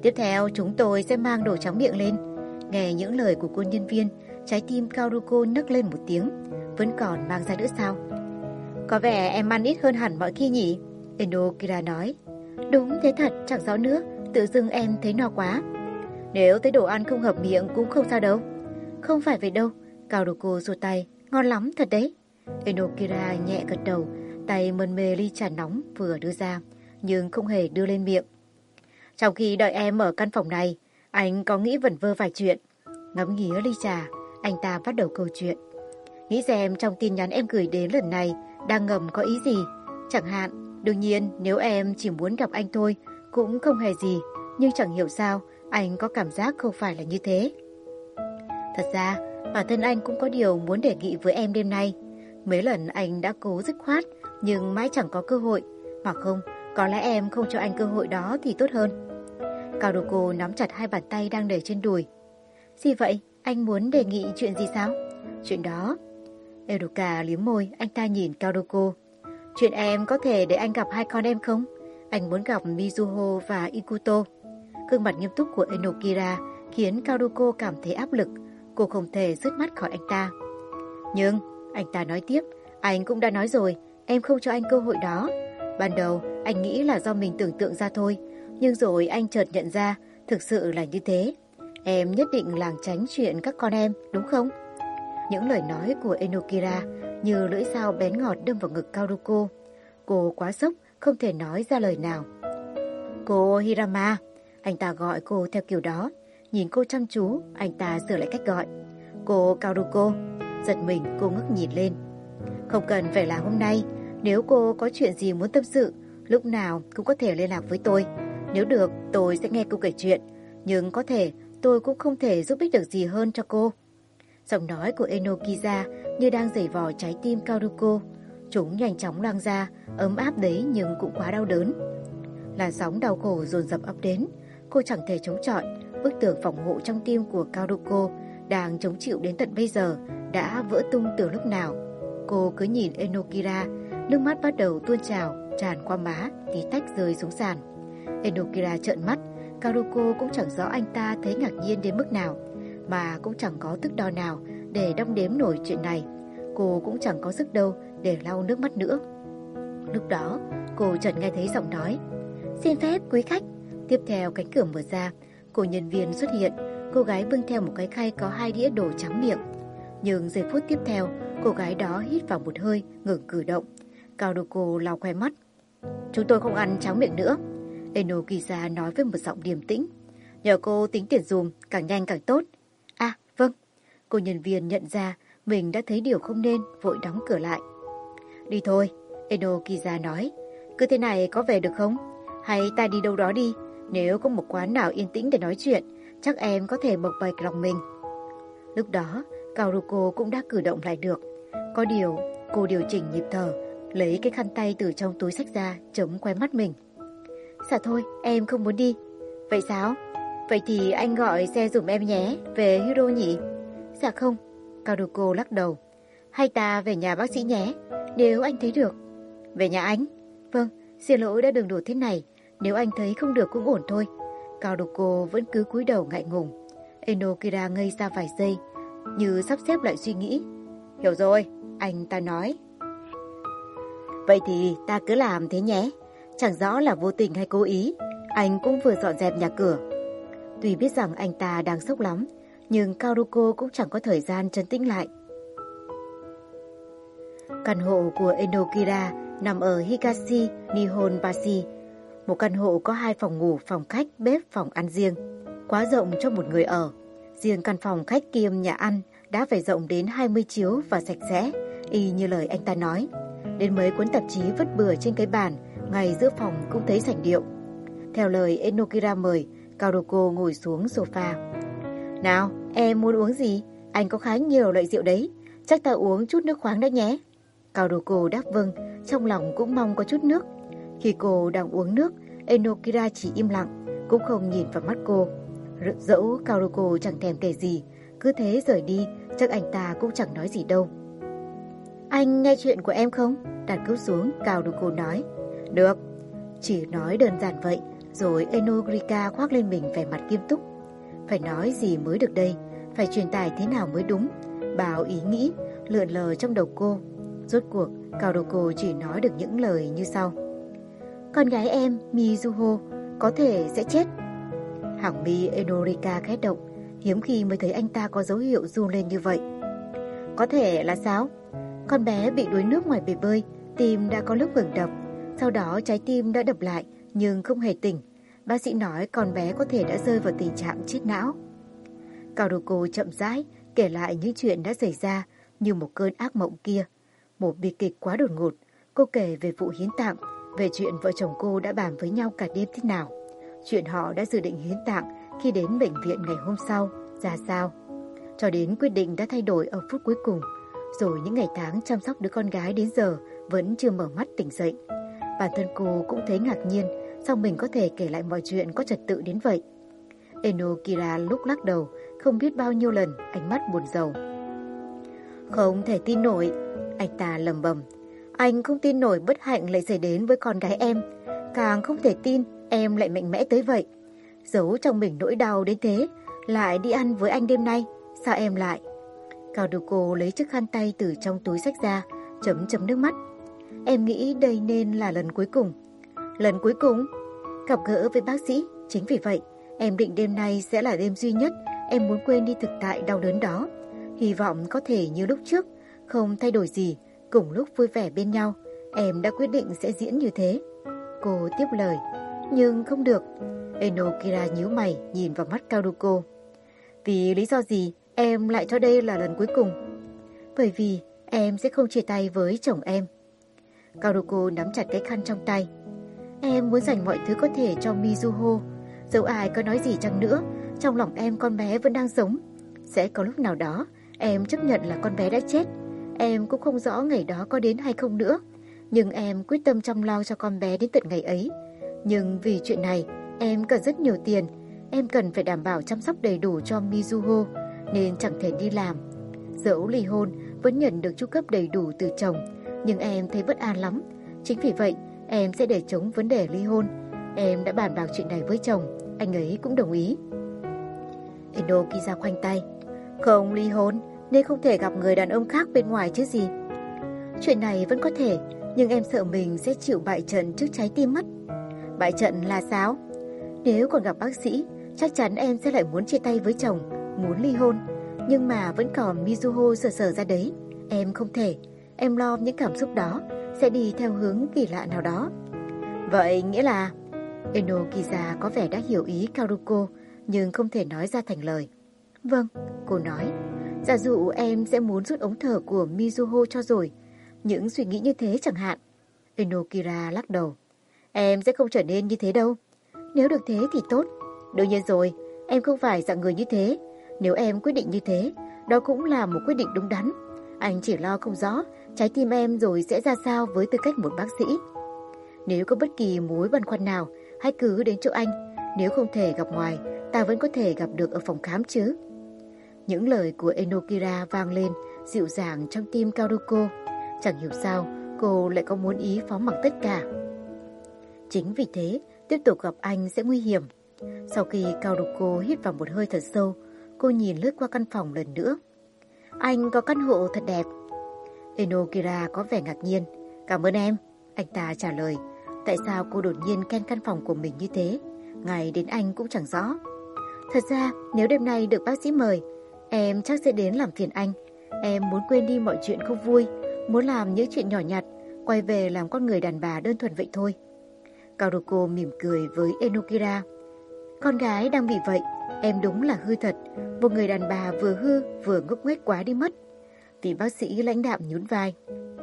Speaker 1: Tiếp theo chúng tôi sẽ mang đồ tráng miệng lên. Nghe những lời của cô nhân viên, trái tim Kaoruko nấc lên một tiếng. Vẫn còn mang ra nữa sao? Có vẻ em ăn ít hơn hẳn mọi khi nhỉ? Enokira nói. Đúng thế thật, chẳng rõ nữa. Tự dưng em thấy no quá. Nếu thấy đồ ăn không hợp miệng cũng không sao đâu. Không phải vậy đâu. Kaoruko xua tay. Ngon lắm thật đấy. Enokira nhẹ gật đầu, tay mân mê ly trà nóng vừa đưa ra, nhưng không hề đưa lên miệng. Trong khi đợi em ở căn phòng này, anh có nghĩ vẩn vơ vài chuyện. Ngắm nghía ly trà, anh ta bắt đầu câu chuyện. Nghĩ xem trong tin nhắn em gửi đến lần này đang ngầm có ý gì. Chẳng hạn, đương nhiên nếu em chỉ muốn gặp anh thôi cũng không hề gì, nhưng chẳng hiểu sao anh có cảm giác không phải là như thế. Thật ra, bản thân anh cũng có điều muốn đề nghị với em đêm nay. Mấy lần anh đã cố dứt khoát, nhưng mãi chẳng có cơ hội. Hoặc không, có lẽ em không cho anh cơ hội đó thì tốt hơn. Kaoruko nắm chặt hai bàn tay đang để trên đùi. Gì vậy? Anh muốn đề nghị chuyện gì sao? Chuyện đó. Eruka liếm môi, anh ta nhìn Kaoruko. Chuyện em có thể để anh gặp hai con em không? Anh muốn gặp Mizuho và Ikuto. Gương mặt nghiêm túc của Enokira khiến Kaoruko cảm thấy áp lực. Cô không thể dứt mắt khỏi anh ta. Nhưng, anh ta nói tiếp, anh cũng đã nói rồi, em không cho anh cơ hội đó. Ban đầu, anh nghĩ là do mình tưởng tượng ra thôi. Nhưng rồi anh chợt nhận ra, thực sự là như thế. Em nhất định lảng tránh chuyện các con em, đúng không? Những lời nói của Enokira như lưỡi dao bén ngọt đâm vào ngực Kaoruko. Cô quá sốc, không thể nói ra lời nào. Cô Hirama, anh ta gọi cô theo kiểu đó. Nhìn cô chăm chú, anh ta sửa lại cách gọi. Cô Kaoruko. Giật mình cô ngước nhìn lên. Không cần phải là hôm nay. Nếu cô có chuyện gì muốn tâm sự, lúc nào cũng có thể liên lạc với tôi. Nếu được, tôi sẽ nghe cô kể chuyện. Nhưng có thể tôi cũng không thể giúp ích được gì hơn cho cô. Giọng nói của Enokiza như đang giày vò trái tim Kaoruko. Chúng nhanh chóng lan ra, ấm áp đấy nhưng cũng quá đau đớn. Làn sóng đau khổ dồn dập ập đến. Cô chẳng thể chống chọi. Bức tường phòng hộ trong tim của Kaoruko đang chống chịu đến tận bây giờ đã vỡ tung từ lúc nào. Cô cứ nhìn Enokira, nước mắt bắt đầu tuôn trào, tràn qua má, tí tách rơi xuống sàn. Enokira trợn mắt, Kaoruko cũng chẳng rõ anh ta thấy ngạc nhiên đến mức nào, mà cũng chẳng có thước đo nào để đong đếm nổi chuyện này. Cô cũng chẳng có sức đâu để lau nước mắt nữa. Lúc đó, cô chợt nghe thấy giọng nói. Xin phép quý khách. Tiếp theo cánh cửa mở ra, cô nhân viên xuất hiện. Cô gái bưng theo một cái khay có 2 đĩa đồ tráng miệng. Nhưng giây phút tiếp theo, cô gái đó hít vào một hơi, ngừng cử động. Kaoruko lau khoe mắt. Chúng tôi không ăn tráng miệng nữa. Enokiza nói với một giọng điềm tĩnh. Nhờ cô tính tiền dùm, càng nhanh càng tốt. À, vâng. Cô nhân viên nhận ra mình đã thấy điều không nên, vội đóng cửa lại. Đi thôi, Enokiza nói. Cứ thế này có về được không? Hay ta đi đâu đó đi. Nếu có một quán nào yên tĩnh để nói chuyện, chắc em có thể bộc bạch lòng mình. Lúc đó, Kaoruko cũng đã cử động lại được. Có điều, cô điều chỉnh nhịp thở, lấy cái khăn tay từ trong túi xách ra, chống quay mắt mình. Dạ thôi, em không muốn đi. Vậy sao? Vậy thì anh gọi xe giùm em nhé, về Hiro nhỉ? Dạ không, Kaoruko lắc đầu. Hay ta về nhà bác sĩ nhé, nếu anh thấy được. Về nhà anh? Vâng, xin lỗi đã đường đổ thế này, nếu anh thấy không được cũng ổn thôi. Kaoruko vẫn cứ cúi đầu ngại ngùng. Enokira ngây ra vài giây, như sắp xếp lại suy nghĩ. Hiểu rồi, anh ta nói. Vậy thì ta cứ làm thế nhé. Chẳng rõ là vô tình hay cố ý, anh cũng vừa dọn dẹp nhà cửa. Tuy biết rằng anh ta đang sốc lắm, nhưng Kaoruko cũng chẳng có thời gian trấn tĩnh lại. Căn hộ của Enokira nằm ở Higashi Nihonbashi. Một căn hộ có 2 phòng ngủ, phòng khách, bếp, phòng ăn riêng. Quá rộng cho một người ở. Riêng căn phòng khách kiêm nhà ăn đã phải rộng đến 20 chiếu và sạch sẽ, y như lời anh ta nói. Đến mấy cuốn tạp chí vứt bừa trên cái bàn, ngay giữa phòng cũng thấy sành điệu. Theo lời Enokira mời, Kaoruko ngồi xuống sofa. Nào, em muốn uống gì? Anh có khá nhiều loại rượu đấy. Chắc ta uống chút nước khoáng đã nhé. Kaoruko đáp vâng, trong lòng cũng mong có chút nước. Khi cô đang uống nước, Enokira chỉ im lặng, cũng không nhìn vào mắt cô. Dẫu Kaoruko chẳng thèm kể gì, cứ thế rời đi, chắc anh ta cũng chẳng nói gì đâu. Anh nghe chuyện của em không? Đặt cốc xuống, Kaoruko nói. Được. Chỉ nói đơn giản vậy, Rồi Enogrika khoác lên mình vẻ mặt nghiêm túc. Phải nói gì mới được đây, phải truyền tải thế nào mới đúng. Bao ý nghĩ lượn lờ trong đầu cô. Rốt cuộc Kaoruko chỉ nói được những lời như sau. Con gái em Mizuho có thể sẽ chết. Hàng mi Enogrika khẽ động, hiếm khi mới thấy anh ta có dấu hiệu run lên như vậy. Có thể là sao? Con bé bị đuối nước ngoài bể bơi, tim đã có lúc ngừng đập, sau đó trái tim đã đập lại nhưng không hề tỉnh. Bác sĩ nói con bé có thể đã rơi vào tình trạng chết não. Kaoruko chậm rãi kể lại những chuyện đã xảy ra như một cơn ác mộng kia. Một bi kịch quá đột ngột. Cô kể về vụ hiến tạng, về chuyện vợ chồng cô đã bàn với nhau cả đêm thế nào, chuyện họ đã dự định hiến tạng khi đến bệnh viện ngày hôm sau ra sao, cho đến quyết định đã thay đổi ở phút cuối cùng. Rồi những ngày tháng chăm sóc đứa con gái đến giờ vẫn chưa mở mắt tỉnh dậy. Bản thân cô cũng thấy ngạc nhiên, sao mình có thể kể lại mọi chuyện có trật tự đến vậy. Enokira lúc lắc đầu, không biết bao nhiêu lần, ánh mắt buồn rầu. Không thể tin nổi, anh ta lầm bầm. Anh không tin nổi bất hạnh lại xảy đến với con gái em. Càng không thể tin em lại mạnh mẽ tới vậy. Giấu trong mình nỗi đau đến thế, lại đi ăn với anh đêm nay. Sao em lại? Kaoruko lấy chiếc khăn tay từ trong túi xách ra, chấm chấm nước mắt. Em nghĩ đây nên là lần cuối cùng. Lần cuối cùng? Gặp gỡ với bác sĩ. Chính vì vậy, em định đêm nay sẽ là đêm duy nhất em muốn quên đi thực tại đau đớn đó. Hy vọng có thể như lúc trước, không thay đổi gì, cùng lúc vui vẻ bên nhau. Em đã quyết định sẽ diễn như thế. Cô tiếp lời. Nhưng không được. Enokira nhíu mày nhìn vào mắt Kaoruko. Vì lý do gì em lại cho đây là lần cuối cùng? Bởi vì em sẽ không chia tay với chồng em. Kaoruko nắm chặt cái khăn trong tay. Em muốn dành mọi thứ có thể cho Mizuho. Dẫu ai có nói gì chăng nữa, trong lòng em con bé vẫn đang sống. Sẽ có lúc nào đó em chấp nhận là con bé đã chết. Em cũng không rõ ngày đó có đến hay không nữa, nhưng em quyết tâm chăm lo cho con bé đến tận ngày ấy. Nhưng vì chuyện này em cần rất nhiều tiền. Em cần phải đảm bảo chăm sóc đầy đủ cho Mizuho, nên chẳng thể đi làm. Dẫu ly hôn vẫn nhận được chu cấp đầy đủ từ chồng, nhưng em thấy bất an lắm. Chính vì vậy em sẽ để chống vấn đề ly hôn. Em đã bàn bạc chuyện này với chồng, anh ấy cũng đồng ý. Enokira khoanh tay. Không ly hôn nên không thể gặp người đàn ông khác bên ngoài chứ gì. Chuyện này vẫn có thể, nhưng em sợ mình sẽ chịu bại trận trước trái tim mất. Bại trận là sao? Nếu còn gặp bác sĩ, chắc chắn em sẽ lại muốn chia tay với chồng, muốn ly hôn. Nhưng mà vẫn còn Mizuho sờ ra đấy. Em không thể. Em lo những cảm xúc đó sẽ đi theo hướng kỳ lạ nào đó. Vậy nghĩa là... Enokira có vẻ đã hiểu ý Kaoruko, nhưng không thể nói ra thành lời. Vâng, cô nói. Giả dụ em sẽ muốn rút ống thở của Mizuho cho rồi. Những suy nghĩ như thế chẳng hạn. Enokira lắc đầu. Em sẽ không trở nên như thế đâu. Nếu được thế thì tốt. Đương nhiên rồi, em không phải dạng người như thế. Nếu em quyết định như thế, đó cũng là một quyết định đúng đắn. Anh chỉ lo không rõ trái tim em rồi sẽ ra sao với tư cách một bác sĩ. Nếu có bất kỳ mối băn khoăn nào, hãy cứ đến chỗ anh. Nếu không thể gặp ngoài, ta vẫn có thể gặp được ở phòng khám chứ. Những lời của Enokira vang lên dịu dàng trong tim Kaoruko. Chẳng hiểu sao cô lại có muốn ý phó mặc tất cả. Chính vì thế, tiếp tục gặp anh sẽ nguy hiểm. Sau khi Kaoruko hít vào một hơi thật sâu, cô nhìn lướt qua căn phòng lần nữa. Anh có căn hộ thật đẹp. Enokira có vẻ ngạc nhiên. Cảm ơn em, anh ta trả lời. Tại sao cô đột nhiên khen căn phòng của mình như thế? Ngay đến anh cũng chẳng rõ. Thật ra, nếu đêm nay được bác sĩ mời, em chắc sẽ đến làm phiền anh. Em muốn quên đi mọi chuyện không vui, muốn làm những chuyện nhỏ nhặt, quay về làm con người đàn bà đơn thuần vậy thôi. Kaoruko mỉm cười với Enokira. Con gái đang bị vậy, em đúng là hư thật. Một người đàn bà vừa hư vừa ngốc nghếch quá đi mất. Vị bác sĩ lãnh đạm nhún vai.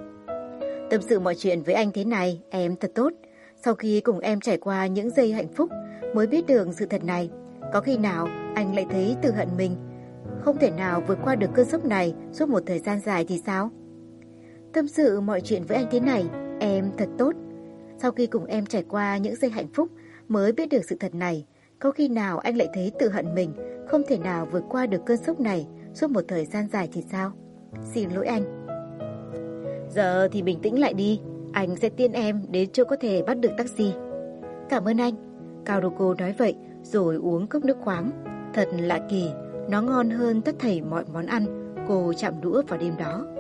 Speaker 1: Tâm sự mọi chuyện với anh thế này, em thật tốt. Sau khi cùng em trải qua những giây hạnh phúc, mới biết được sự thật này. Có khi nào anh lại thấy tự hận mình, không thể nào vượt qua được cơn sốc này suốt một thời gian dài thì sao? Tâm sự mọi chuyện với anh thế này, em thật tốt. Sau khi cùng em trải qua những giây hạnh phúc, mới biết được sự thật này. Có khi nào anh lại thấy tự hận mình, không thể nào vượt qua được cơn sốc này suốt một thời gian dài thì sao? Xin lỗi anh. Giờ thì bình tĩnh lại đi. Anh sẽ tiễn em đến chỗ có thể bắt được taxi. Cảm ơn anh. Karuko nói vậy rồi uống cốc nước khoáng. Thật lạ kỳ, nó ngon hơn tất thảy mọi món ăn cô chạm đũa vào đêm đó.